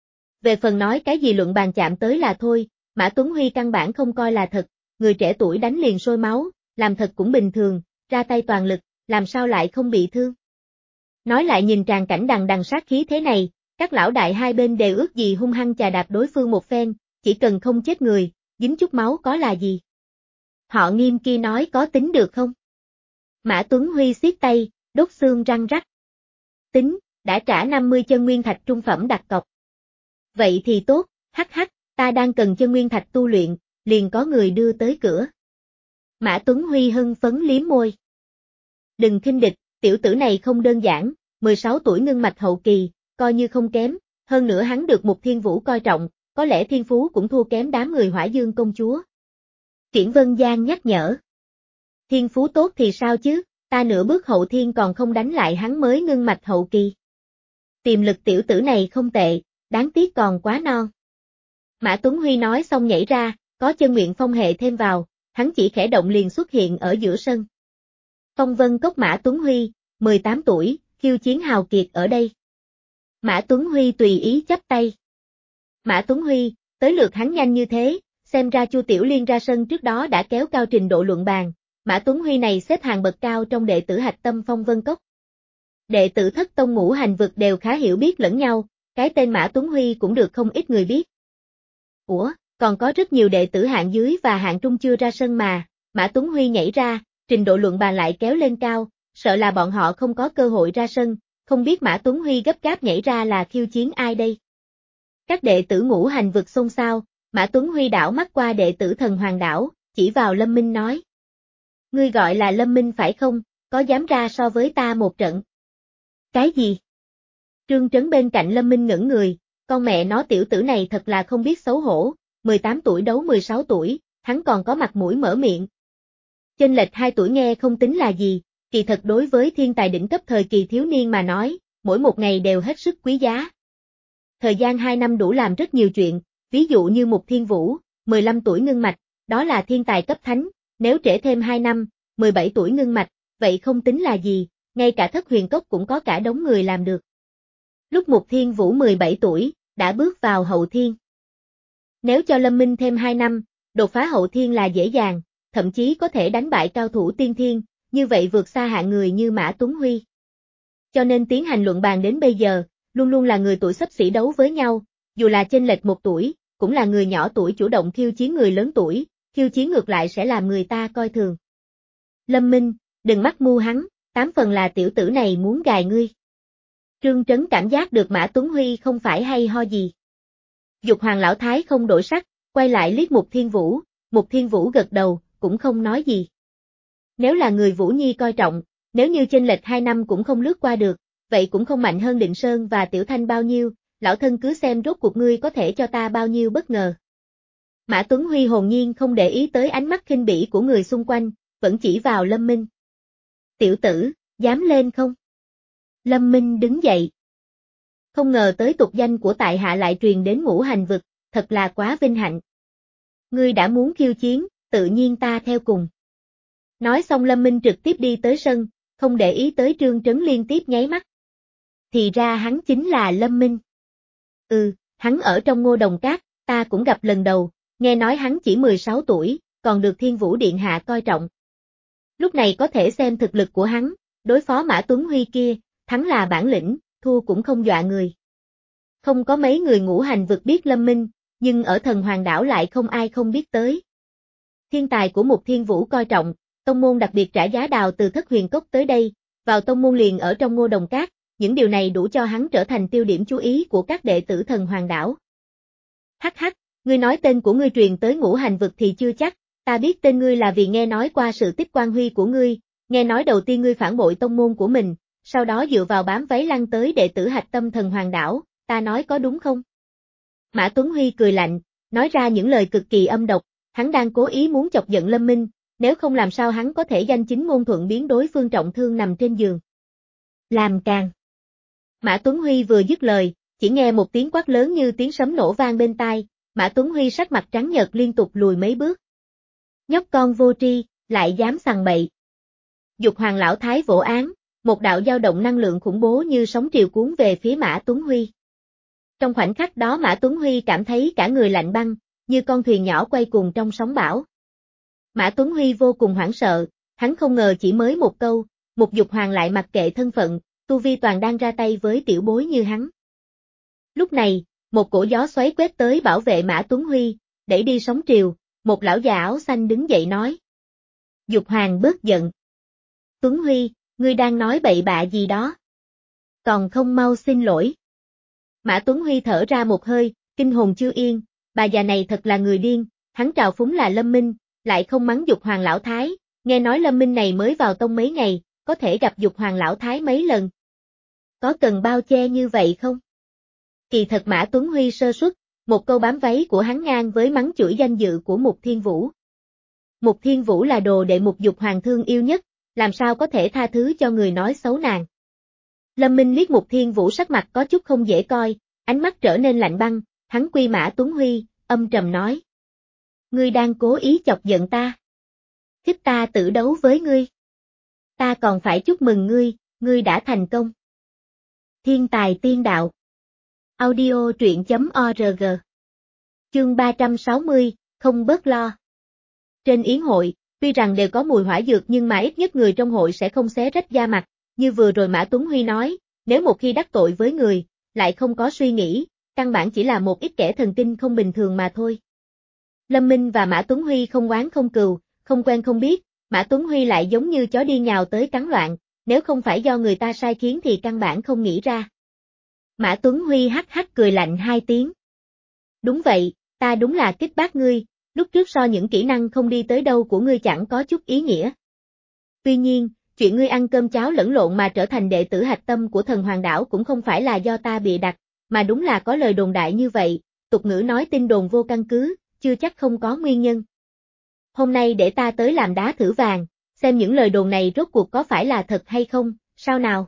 Về phần nói cái gì luận bàn chạm tới là thôi, Mã Tuấn Huy căn bản không coi là thật, người trẻ tuổi đánh liền sôi máu, làm thật cũng bình thường, ra tay toàn lực, làm sao lại không bị thương. Nói lại nhìn tràn cảnh đằng đằng sát khí thế này, các lão đại hai bên đều ước gì hung hăng chà đạp đối phương một phen, chỉ cần không chết người, dính chút máu có là gì. Họ Nghiêm kia nói có tính được không? Mã Tuấn Huy siết tay, đốt xương răng rắc. Tính, đã trả năm mươi chân nguyên thạch trung phẩm đặt cọc. Vậy thì tốt, hắc hắc, ta đang cần chân nguyên thạch tu luyện, liền có người đưa tới cửa. Mã Tuấn Huy hưng phấn liếm môi. Đừng khinh địch, tiểu tử này không đơn giản, mười sáu tuổi ngưng mạch hậu kỳ, coi như không kém, hơn nữa hắn được Mục Thiên Vũ coi trọng, có lẽ thiên phú cũng thua kém đám người Hỏa Dương công chúa. Triển Vân Giang nhắc nhở. Thiên phú tốt thì sao chứ, ta nửa bước hậu thiên còn không đánh lại hắn mới ngưng mạch hậu kỳ. Tiềm lực tiểu tử này không tệ, đáng tiếc còn quá non. Mã Tuấn Huy nói xong nhảy ra, có chân nguyện phong hệ thêm vào, hắn chỉ khẽ động liền xuất hiện ở giữa sân. Phong Vân Cốc Mã Tuấn Huy, mười tám tuổi, khiêu chiến hào kiệt ở đây. Mã Tuấn Huy tùy ý chắp tay. Mã Tuấn Huy, tới lượt hắn nhanh như thế, xem ra Chu Tiểu Liên ra sân trước đó đã kéo cao trình độ luận bàn, Mã Tuấn Huy này xếp hàng bậc cao trong đệ tử hạch tâm Phong Vân Cốc. Đệ tử thất tông ngũ hành vực đều khá hiểu biết lẫn nhau, cái tên Mã Tuấn Huy cũng được không ít người biết. Ủa, còn có rất nhiều đệ tử hạng dưới và hạng trung chưa ra sân mà, Mã Tuấn Huy nhảy ra, trình độ luận bàn lại kéo lên cao, sợ là bọn họ không có cơ hội ra sân, không biết Mã Tuấn Huy gấp gáp nhảy ra là khiêu chiến ai đây. Các đệ tử ngũ hành vực xôn xao, Mã Tuấn Huy đảo mắt qua đệ tử thần hoàng đảo, chỉ vào Lâm Minh nói. Ngươi gọi là Lâm Minh phải không, có dám ra so với ta một trận? Cái gì? Trương Trấn bên cạnh Lâm Minh ngẩn người, con mẹ nó tiểu tử này thật là không biết xấu hổ, mười tám tuổi đấu mười sáu tuổi, hắn còn có mặt mũi mở miệng. Chênh lệch hai tuổi nghe không tính là gì, kỳ thật đối với thiên tài đỉnh cấp thời kỳ thiếu niên mà nói, mỗi một ngày đều hết sức quý giá. Thời gian hai năm đủ làm rất nhiều chuyện, ví dụ như Mục Thiên Vũ, mười lăm tuổi ngưng mạch, đó là thiên tài cấp thánh, nếu trễ thêm hai năm, mười bảy tuổi ngưng mạch, vậy không tính là gì, ngay cả Thất Huyền Cốc cũng có cả đống người làm được. Lúc Mục Thiên Vũ mười bảy tuổi, đã bước vào hậu thiên. Nếu cho Lâm Minh thêm hai năm, đột phá hậu thiên là dễ dàng, thậm chí có thể đánh bại cao thủ tiên thiên, như vậy vượt xa hạng người như Mã Tuấn Huy. Cho nên tiến hành luận bàn đến bây giờ, luôn luôn là người tuổi xấp xỉ đấu với nhau, dù là chênh lệch một tuổi, cũng là người nhỏ tuổi chủ động khiêu chiến người lớn tuổi, khiêu chiến ngược lại sẽ làm người ta coi thường. Lâm Minh, đừng mắc mưu hắn, tám phần là tiểu tử này muốn gài ngươi. Trương Trấn cảm giác được Mã Tuấn Huy không phải hay ho gì. Dục Hoàng Lão Thái không đổi sắc, quay lại liếc Mục Thiên Vũ, Mục Thiên Vũ gật đầu, cũng không nói gì. Nếu là người Vũ Nhi coi trọng, nếu như chênh lệch hai năm cũng không lướt qua được, vậy cũng không mạnh hơn Định Sơn và Tiểu Thanh bao nhiêu, lão thân cứ xem rốt cuộc ngươi có thể cho ta bao nhiêu bất ngờ. Mã Tuấn Huy hồn nhiên không để ý tới ánh mắt khinh bỉ của người xung quanh, vẫn chỉ vào Lâm Minh. Tiểu tử, dám lên không? Lâm Minh đứng dậy. Không ngờ tới tục danh của tại hạ lại truyền đến ngũ hành vực, thật là quá vinh hạnh. Ngươi đã muốn khiêu chiến, tự nhiên ta theo cùng. Nói xong Lâm Minh trực tiếp đi tới sân, không để ý tới Trương Trấn liên tiếp nháy mắt. Thì ra hắn chính là Lâm Minh. Ừ, hắn ở trong Ngô Đồng Cát, ta cũng gặp lần đầu, nghe nói hắn chỉ mười sáu tuổi, còn được Thiên Vũ Điện Hạ coi trọng. Lúc này có thể xem thực lực của hắn, đối phó Mã Tuấn Huy kia, thắng là bản lĩnh, thua cũng không dọa người. Không có mấy người ngũ hành vực biết Lâm Minh, nhưng ở Thần Hoàng Đảo lại không ai không biết tới. Thiên tài của một Thiên Vũ coi trọng, tông môn đặc biệt trả giá đào từ Thất Huyền Cốc tới đây, vào tông môn liền ở trong Ngô Đồng Cát, những điều này đủ cho hắn trở thành tiêu điểm chú ý của các đệ tử Thần Hoàng Đảo. Hắc hắc, ngươi nói tên của ngươi truyền tới ngũ hành vực thì chưa chắc, ta biết tên ngươi là vì nghe nói qua sự tích quan huy của ngươi, nghe nói đầu tiên ngươi phản bội tông môn của mình, sau đó dựa vào bám váy lăng tới đệ tử hạch tâm Thần Hoàng Đảo, ta nói có đúng không? Mã Tuấn Huy cười lạnh, nói ra những lời cực kỳ âm độc, hắn đang cố ý muốn chọc giận Lâm Minh, nếu không làm sao hắn có thể danh chính ngôn thuận biến đối phương trọng thương nằm trên giường. Làm càng. Mã Tuấn Huy vừa dứt lời, chỉ nghe một tiếng quát lớn như tiếng sấm nổ vang bên tai, Mã Tuấn Huy sắc mặt trắng nhợt liên tục lùi mấy bước. Nhóc con vô tri, lại dám sằng bậy. Dục Hoàng lão thái vỗ án, một đạo dao động năng lượng khủng bố như sóng triều cuốn về phía Mã Tuấn Huy. Trong khoảnh khắc đó Mã Tuấn Huy cảm thấy cả người lạnh băng, như con thuyền nhỏ quay cuồng trong sóng bão. Mã Tuấn Huy vô cùng hoảng sợ, hắn không ngờ chỉ mới một câu, một Dục Hoàng lại mặc kệ thân phận, tu vi toàn đang ra tay với tiểu bối như hắn. Lúc này, một cổ gió xoáy quét tới bảo vệ Mã Tuấn Huy, đẩy đi sóng triều, một lão già áo xanh đứng dậy nói. Dục Hoàng bớt giận. Tuấn Huy, ngươi đang nói bậy bạ gì đó? Còn không mau xin lỗi. Mã Tuấn Huy thở ra một hơi, kinh hồn chưa yên, bà già này thật là người điên, hắn trào phúng là Lâm Minh, lại không mắng Dục Hoàng lão thái, nghe nói Lâm Minh này mới vào tông mấy ngày, có thể gặp Dục Hoàng lão thái mấy lần. Có cần bao che như vậy không? Kỳ thật Mã Tuấn Huy sơ suất, một câu bám váy của hắn ngang với mắng chửi danh dự của Mục Thiên Vũ. Mục Thiên Vũ là đồ đệ Mục Dục Hoàng thương yêu nhất, làm sao có thể tha thứ cho người nói xấu nàng. Lâm Minh liếc Mục Thiên Vũ sắc mặt có chút không dễ coi, ánh mắt trở nên lạnh băng, hắn quy Mã Tuấn Huy, âm trầm nói. Ngươi đang cố ý chọc giận ta. Thích ta tự đấu với ngươi. Ta còn phải chúc mừng ngươi, ngươi đã thành công. Thiên tài tiên đạo. Audio truyện chấm org. Chương ba trăm sáu mươi, không bớt lo. Trên yến hội, tuy rằng đều có mùi hỏa dược nhưng mà ít nhất người trong hội sẽ không xé rách da mặt, như vừa rồi Mã Tuấn Huy nói, nếu một khi đắc tội với người, lại không có suy nghĩ, căn bản chỉ là một ít kẻ thần kinh không bình thường mà thôi. Lâm Minh và Mã Tuấn Huy không oán không cừu, không quen không biết, Mã Tuấn Huy lại giống như chó điên nhào tới cắn loạn, nếu không phải do người ta sai khiến thì căn bản không nghĩ ra. Mã Tuấn Huy hắc hắc cười lạnh hai tiếng. Đúng vậy, ta đúng là kích bác ngươi, lúc trước so những kỹ năng không đi tới đâu của ngươi chẳng có chút ý nghĩa. Tuy nhiên, chuyện ngươi ăn cơm cháo lẫn lộn mà trở thành đệ tử hạch tâm của Thần Hoàng Đảo cũng không phải là do ta bịa đặt, mà đúng là có lời đồn đại như vậy, tục ngữ nói tin đồn vô căn cứ, chưa chắc không có nguyên nhân. Hôm nay để ta tới làm đá thử vàng, xem những lời đồn này rốt cuộc có phải là thật hay không, sao nào?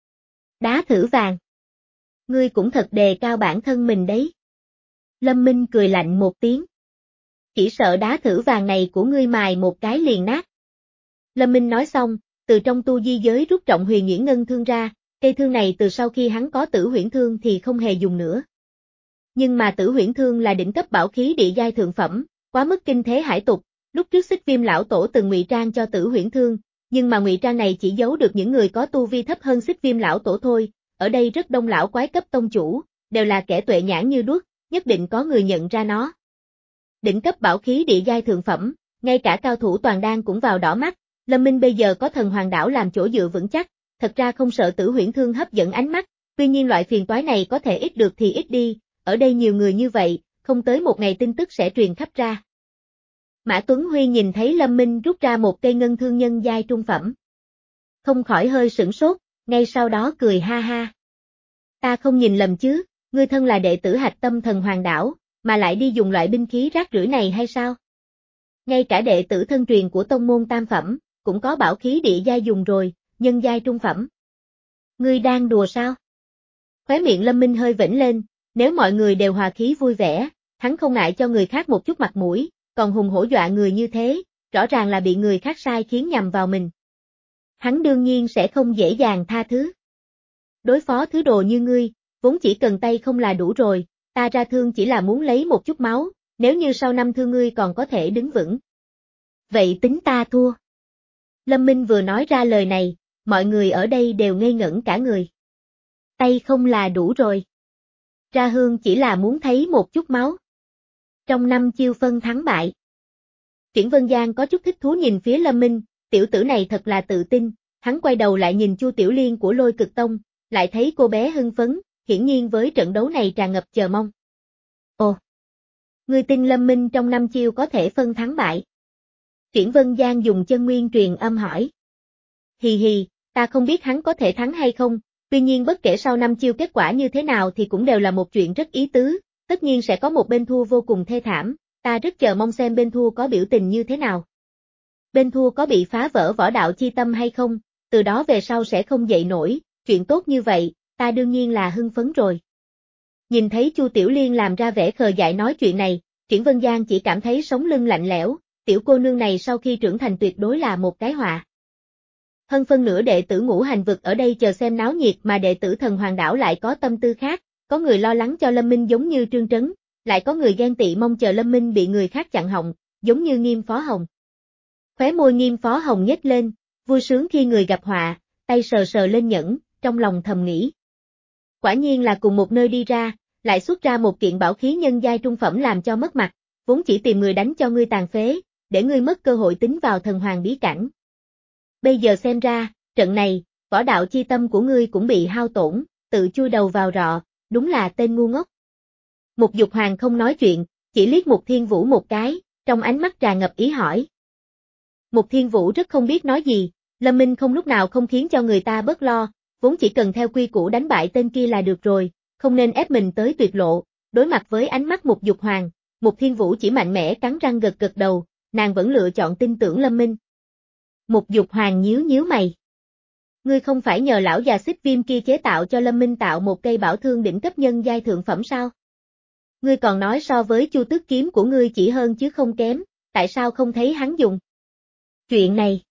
Đá thử vàng. Ngươi cũng thật đề cao bản thân mình đấy. Lâm Minh cười lạnh một tiếng. Chỉ sợ đá thử vàng này của ngươi mài một cái liền nát. Lâm Minh nói xong, từ trong tu di giới rút Trọng Huyền Nhuyễn Ngân thương ra, cây thương này từ sau khi hắn có Tử Huyễn Thương thì không hề dùng nữa. Nhưng mà Tử Huyễn Thương là đỉnh cấp bảo khí địa giai thượng phẩm, quá mức kinh thế hải tục, lúc trước Xích Viêm lão tổ từng ngụy trang cho Tử Huyễn Thương, nhưng mà ngụy trang này chỉ giấu được những người có tu vi thấp hơn Xích Viêm lão tổ thôi, ở đây rất đông lão quái cấp tông chủ, đều là kẻ tuệ nhãn như đuốc, nhất định có người nhận ra nó. Đỉnh cấp bảo khí địa giai thượng phẩm, ngay cả cao thủ toàn đan cũng vào đỏ mắt, Lâm Minh bây giờ có Thần Hoàng Đảo làm chỗ dựa vững chắc, thật ra không sợ Tử Huyễn Thương hấp dẫn ánh mắt, tuy nhiên loại phiền toái này có thể ít được thì ít đi, ở đây nhiều người như vậy, không tới một ngày tin tức sẽ truyền khắp ra. Mã Tuấn Huy nhìn thấy Lâm Minh rút ra một cây ngân thương nhân giai trung phẩm. Không khỏi hơi sửng sốt, ngay sau đó cười ha ha. Ta không nhìn lầm chứ, ngươi thân là đệ tử Hạch Tâm Thần Hoàng Đảo, mà lại đi dùng loại binh khí rác rưởi này hay sao? Ngay cả đệ tử thân truyền của tông môn tam phẩm, cũng có bảo khí địa giai dùng rồi, nhân giai trung phẩm. Ngươi đang đùa sao? Khóe miệng Lâm Minh hơi vểnh lên, nếu mọi người đều hòa khí vui vẻ, hắn không ngại cho người khác một chút mặt mũi, còn hùng hổ dọa người như thế, rõ ràng là bị người khác sai khiến nhầm vào mình. Hắn đương nhiên sẽ không dễ dàng tha thứ. Đối phó thứ đồ như ngươi, vốn chỉ cần tay không là đủ rồi, ta ra thương chỉ là muốn lấy một chút máu, nếu như sau năm thương ngươi còn có thể đứng vững. Vậy tính ta thua. Lâm Minh vừa nói ra lời này, mọi người ở đây đều ngây ngẩn cả người. Tay không là đủ rồi. Ra hương chỉ là muốn thấy một chút máu. Trong năm chiêu phân thắng bại. Triển Vân Giang có chút thích thú nhìn phía Lâm Minh, tiểu tử này thật là tự tin, hắn quay đầu lại nhìn Chu Tiểu Liên của Lôi Cực Tông, lại thấy cô bé hưng phấn, hiển nhiên với trận đấu này tràn ngập chờ mong. Ồ! Ngươi tin Lâm Minh trong năm chiêu có thể phân thắng bại? Triển Vân Giang dùng chân nguyên truyền âm hỏi. Hì hì, ta không biết hắn có thể thắng hay không, tuy nhiên bất kể sau năm chiêu kết quả như thế nào thì cũng đều là một chuyện rất ý tứ, tất nhiên sẽ có một bên thua vô cùng thê thảm, ta rất chờ mong xem bên thua có biểu tình như thế nào. Bên thua có bị phá vỡ võ đạo chi tâm hay không, từ đó về sau sẽ không dậy nổi, chuyện tốt như vậy, ta đương nhiên là hưng phấn rồi. Nhìn thấy Chu Tiểu Liên làm ra vẻ khờ dại nói chuyện này, Triển Vân Giang chỉ cảm thấy sống lưng lạnh lẽo, tiểu cô nương này sau khi trưởng thành tuyệt đối là một cái họa. Hơn phân nửa đệ tử Ngũ Hành Vực ở đây chờ xem náo nhiệt mà đệ tử Thần Hoàng Đảo lại có tâm tư khác, có người lo lắng cho Lâm Minh giống như Trương Trấn, lại có người ghen tị mong chờ Lâm Minh bị người khác chặn họng, giống như Nghiêm Phó Hồng. Khóe môi Nghiêm Phó Hồng nhếch lên, vui sướng khi người gặp họa, tay sờ sờ lên nhẫn, trong lòng thầm nghĩ. Quả nhiên là cùng một nơi đi ra, lại xuất ra một kiện bảo khí nhân giai trung phẩm làm cho mất mặt, vốn chỉ tìm người đánh cho ngươi tàn phế, để ngươi mất cơ hội tính vào thần hoàng bí cảnh. Bây giờ xem ra, trận này, võ đạo chi tâm của ngươi cũng bị hao tổn, tự chui đầu vào rọ, đúng là tên ngu ngốc. Mục Dục Hoàng không nói chuyện, chỉ liếc Mục Thiên Vũ một cái, trong ánh mắt tràn ngập ý hỏi. Mục Thiên Vũ rất không biết nói gì, Lâm Minh không lúc nào không khiến cho người ta bớt lo, vốn chỉ cần theo quy củ đánh bại tên kia là được rồi, không nên ép mình tới tuyệt lộ, đối mặt với ánh mắt Mục Dục Hoàng, Mục Thiên Vũ chỉ mạnh mẽ cắn răng gật gật đầu, nàng vẫn lựa chọn tin tưởng Lâm Minh. Mục Dục Hoàng nhíu nhíu mày. Ngươi không phải nhờ lão già xích viêm kia chế tạo cho Lâm Minh tạo một cây bảo thương đỉnh cấp nhân giai thượng phẩm sao? Ngươi còn nói so với Chu Tước kiếm của ngươi chỉ hơn chứ không kém, tại sao không thấy hắn dùng? Chuyện này.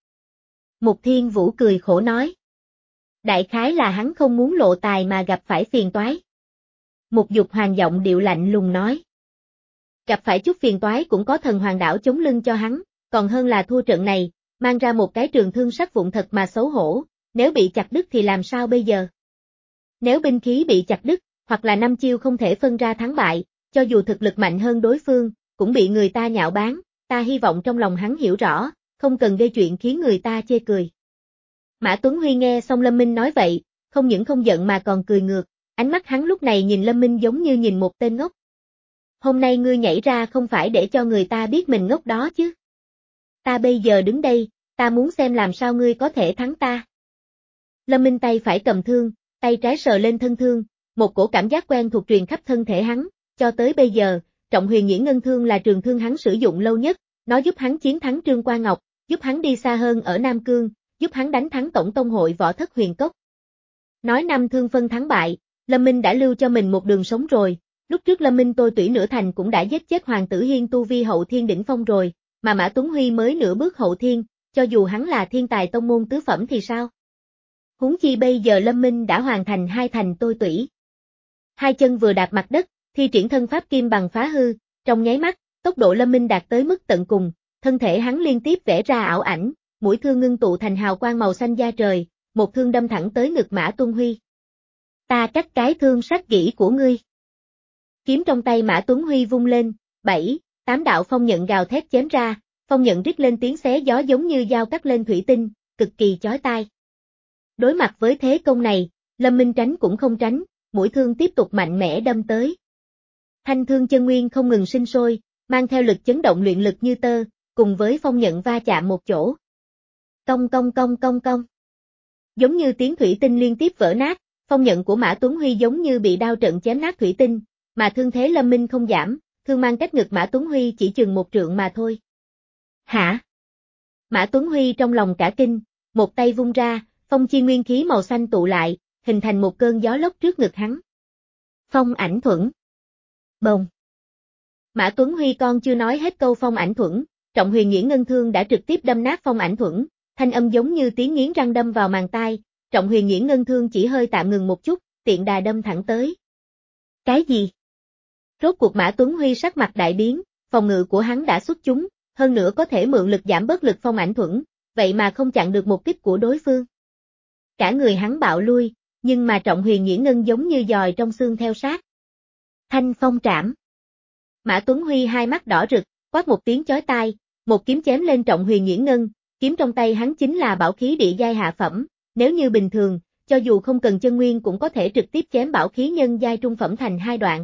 Mục Thiên Vũ cười khổ nói. Đại khái là hắn không muốn lộ tài mà gặp phải phiền toái. Mục Dục Hoàng giọng điệu lạnh lùng nói. Gặp phải chút phiền toái cũng có Thần Hoàng Đảo chống lưng cho hắn, còn hơn là thua trận này, mang ra một cái trường thương sắc vụn thật mà xấu hổ, nếu bị chặt đứt thì làm sao bây giờ? Nếu binh khí bị chặt đứt, hoặc là năm chiêu không thể phân ra thắng bại, cho dù thực lực mạnh hơn đối phương, cũng bị người ta nhạo báng, ta hy vọng trong lòng hắn hiểu rõ, không cần gây chuyện khiến người ta chê cười. Mã Tuấn Huy nghe xong Lâm Minh nói vậy, không những không giận mà còn cười ngược, ánh mắt hắn lúc này nhìn Lâm Minh giống như nhìn một tên ngốc. Hôm nay ngươi nhảy ra không phải để cho người ta biết mình ngốc đó chứ. Ta bây giờ đứng đây, ta muốn xem làm sao ngươi có thể thắng ta. Lâm Minh tay phải cầm thương, tay trái sờ lên thân thương, một cổ cảm giác quen thuộc truyền khắp thân thể hắn, cho tới bây giờ, Trọng Huyền Nhuyễn Ngân Thương là trường thương hắn sử dụng lâu nhất, nó giúp hắn chiến thắng Trương Qua Ngọc, giúp hắn đi xa hơn ở Nam Cương, giúp hắn đánh thắng Tổng Tông hội Võ Thất Huyền Cốc. Nói năm thương phân thắng bại, Lâm Minh đã lưu cho mình một đường sống rồi, lúc trước Lâm Minh tôi tủy nửa thành cũng đã giết chết Hoàng Tử Hiên tu vi hậu thiên đỉnh phong rồi, mà Mã Tuấn Huy mới nửa bước hậu thiên, cho dù hắn là thiên tài tông môn tứ phẩm thì sao? Huống chi bây giờ Lâm Minh đã hoàn thành hai thành tôi tủy. Hai chân vừa đạp mặt đất, thi triển thân pháp kim bằng phá hư, trong nháy mắt, tốc độ Lâm Minh đạt tới mức tận cùng, thân thể hắn liên tiếp vẽ ra ảo ảnh, mũi thương ngưng tụ thành hào quang màu xanh da trời, một thương đâm thẳng tới ngực Mã Tuấn Huy. Ta cắt cái thương sát kỹ của ngươi. Kiếm trong tay Mã Tuấn Huy vung lên, bảy, tám đạo phong nhận gào thét chém ra, phong nhận rít lên tiếng xé gió giống như dao cắt lên thủy tinh, cực kỳ chói tai. Đối mặt với thế công này, Lâm Minh tránh cũng không tránh, mũi thương tiếp tục mạnh mẽ đâm tới. Thanh thương chân nguyên không ngừng sinh sôi, mang theo lực chấn động luyện lực như tơ, cùng với phong nhận va chạm một chỗ. Cong cong cong cong cong. Giống như tiếng thủy tinh liên tiếp vỡ nát, phong nhận của Mã Tuấn Huy giống như bị đao trận chém nát thủy tinh, mà thương thế Lâm Minh không giảm, thương mang cách ngực Mã Tuấn Huy chỉ chừng một trượng mà thôi. Hả? Mã Tuấn Huy trong lòng cả kinh, một tay vung ra, phong chi nguyên khí màu xanh tụ lại, hình thành một cơn gió lốc trước ngực hắn. Phong ảnh thuẫn. Bồng. Mã Tuấn Huy con chưa nói hết câu phong ảnh thuẫn, Trọng Huyền Nghiễn Ngân Thương đã trực tiếp đâm nát phong ảnh thuẫn, thanh âm giống như tiếng nghiến răng đâm vào màng tai, Trọng Huyền Nghiễn Ngân Thương chỉ hơi tạm ngừng một chút, tiện đà đâm thẳng tới. Cái gì? Rốt cuộc Mã Tuấn Huy sắc mặt đại biến, phòng ngự của hắn đã xuất chúng, hơn nữa có thể mượn lực giảm bớt lực phong ảnh thuẫn, vậy mà không chặn được một kích của đối phương. Cả người hắn bạo lui, nhưng mà Trọng Huyền Nghiễn Ngân giống như giòi trong xương theo sát. Thanh phong trảm. Mã Tuấn Huy hai mắt đỏ rực, quát một tiếng chói tai, một kiếm chém lên Trọng Huyền Nghiễn Ngân, kiếm trong tay hắn chính là bảo khí địa giai hạ phẩm, nếu như bình thường, cho dù không cần chân nguyên cũng có thể trực tiếp chém bảo khí nhân giai trung phẩm thành hai đoạn.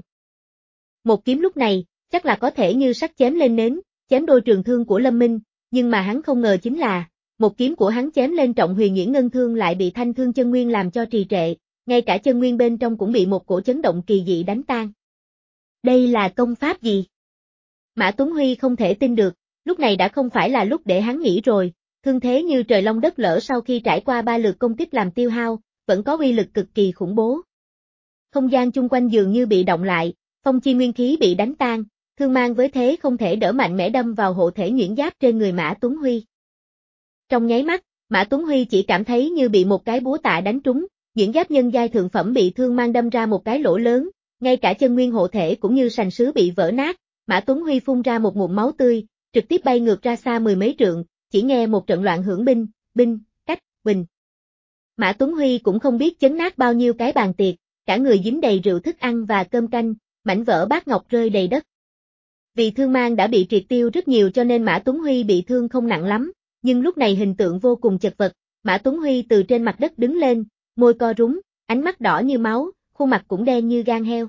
Một kiếm lúc này, chắc là có thể như sắt chém lên nến, chém đôi trường thương của Lâm Minh, nhưng mà hắn không ngờ chính là, một kiếm của hắn chém lên Trọng Huyền Nghiễn Ngân thương lại bị thanh thương chân nguyên làm cho trì trệ, ngay cả chân nguyên bên trong cũng bị một cổ chấn động kỳ dị đánh tan. Đây là công pháp gì? Mã Tuấn Huy không thể tin được, lúc này đã không phải là lúc để hắn nghĩ rồi, thương thế như trời long đất lở sau khi trải qua ba lượt công kích làm tiêu hao, vẫn có uy lực cực kỳ khủng bố. Không gian chung quanh dường như bị động lại, phong chi nguyên khí bị đánh tan, thương mang với thế không thể đỡ mạnh mẽ đâm vào hộ thể nhuyễn giáp trên người Mã Tuấn Huy. Trong nháy mắt, Mã Tuấn Huy chỉ cảm thấy như bị một cái búa tạ đánh trúng, nhuyễn giáp nhân giai thượng phẩm bị thương mang đâm ra một cái lỗ lớn, ngay cả chân nguyên hộ thể cũng như sành sứ bị vỡ nát, Mã Tuấn Huy phun ra một ngụm máu tươi, trực tiếp bay ngược ra xa mười mấy trượng, chỉ nghe một trận loạn hưởng binh, binh, cách, bình. Mã Tuấn Huy cũng không biết chấn nát bao nhiêu cái bàn tiệc, cả người dính đầy rượu thức ăn và cơm canh, mảnh vỡ bát ngọc rơi đầy đất. Vì thương mang đã bị triệt tiêu rất nhiều cho nên Mã Tuấn Huy bị thương không nặng lắm, nhưng lúc này hình tượng vô cùng chật vật, Mã Tuấn Huy từ trên mặt đất đứng lên, môi co rúm, ánh mắt đỏ như máu, khuôn mặt cũng đen như gan heo.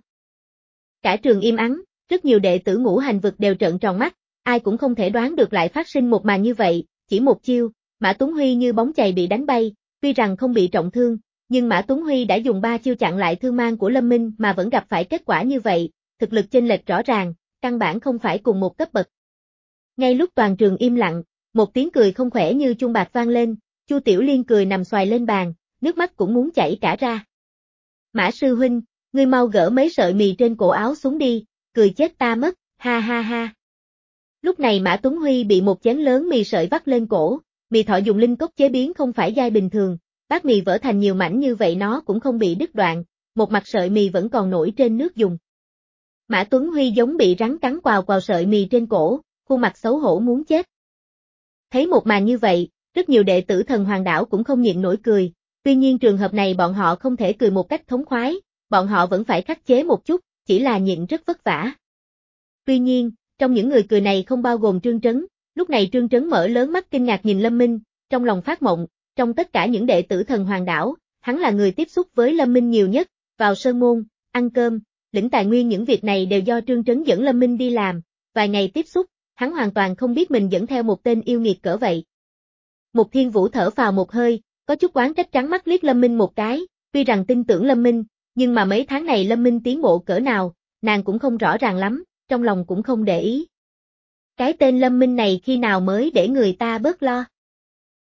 Cả trường im ắng, rất nhiều đệ tử Ngũ Hành Vực đều trợn tròn mắt, ai cũng không thể đoán được lại phát sinh một màn như vậy, chỉ một chiêu, Mã Tuấn Huy như bóng chày bị đánh bay, tuy rằng không bị trọng thương, nhưng Mã Tuấn Huy đã dùng ba chiêu chặn lại thương mang của Lâm Minh mà vẫn gặp phải kết quả như vậy, thực lực chênh lệch rõ ràng, căn bản không phải cùng một cấp bậc. Ngay lúc toàn trường im lặng, một tiếng cười không khỏe như chuông bạc vang lên, Chu Tiểu Liên cười nằm xoài lên bàn, nước mắt cũng muốn chảy cả ra. Mã sư huynh, ngươi mau gỡ mấy sợi mì trên cổ áo xuống đi, cười chết ta mất, ha ha ha. Lúc này Mã Tuấn Huy bị một chén lớn mì sợi vắt lên cổ, mì thọ dùng linh cốc chế biến không phải giai bình thường, bát mì vỡ thành nhiều mảnh như vậy nó cũng không bị đứt đoạn, một mặt sợi mì vẫn còn nổi trên nước dùng. Mã Tuấn Huy giống bị rắn cắn quào quào sợi mì trên cổ, khuôn mặt xấu hổ muốn chết. Thấy một màn như vậy, rất nhiều đệ tử Thần Hoàng Đảo cũng không nhịn nổi cười, tuy nhiên trường hợp này bọn họ không thể cười một cách thống khoái, bọn họ vẫn phải khắc chế một chút, chỉ là nhịn rất vất vả. Tuy nhiên, trong những người cười này không bao gồm Trương Trấn, lúc này Trương Trấn mở lớn mắt kinh ngạc nhìn Lâm Minh, trong lòng phát mộng, trong tất cả những đệ tử Thần Hoàng Đảo, hắn là người tiếp xúc với Lâm Minh nhiều nhất, vào sơn môn, ăn cơm, lĩnh tài nguyên những việc này đều do Trương Trấn dẫn Lâm Minh đi làm, vài ngày tiếp xúc, hắn hoàn toàn không biết mình dẫn theo một tên yêu nghiệt cỡ vậy. Mục Thiên Vũ thở phào một hơi, có chút oán trách trắng mắt liếc Lâm Minh một cái, tuy rằng tin tưởng Lâm Minh, nhưng mà mấy tháng này Lâm Minh tiến bộ cỡ nào, nàng cũng không rõ ràng lắm, trong lòng cũng không để ý. Cái tên Lâm Minh này khi nào mới để người ta bớt lo.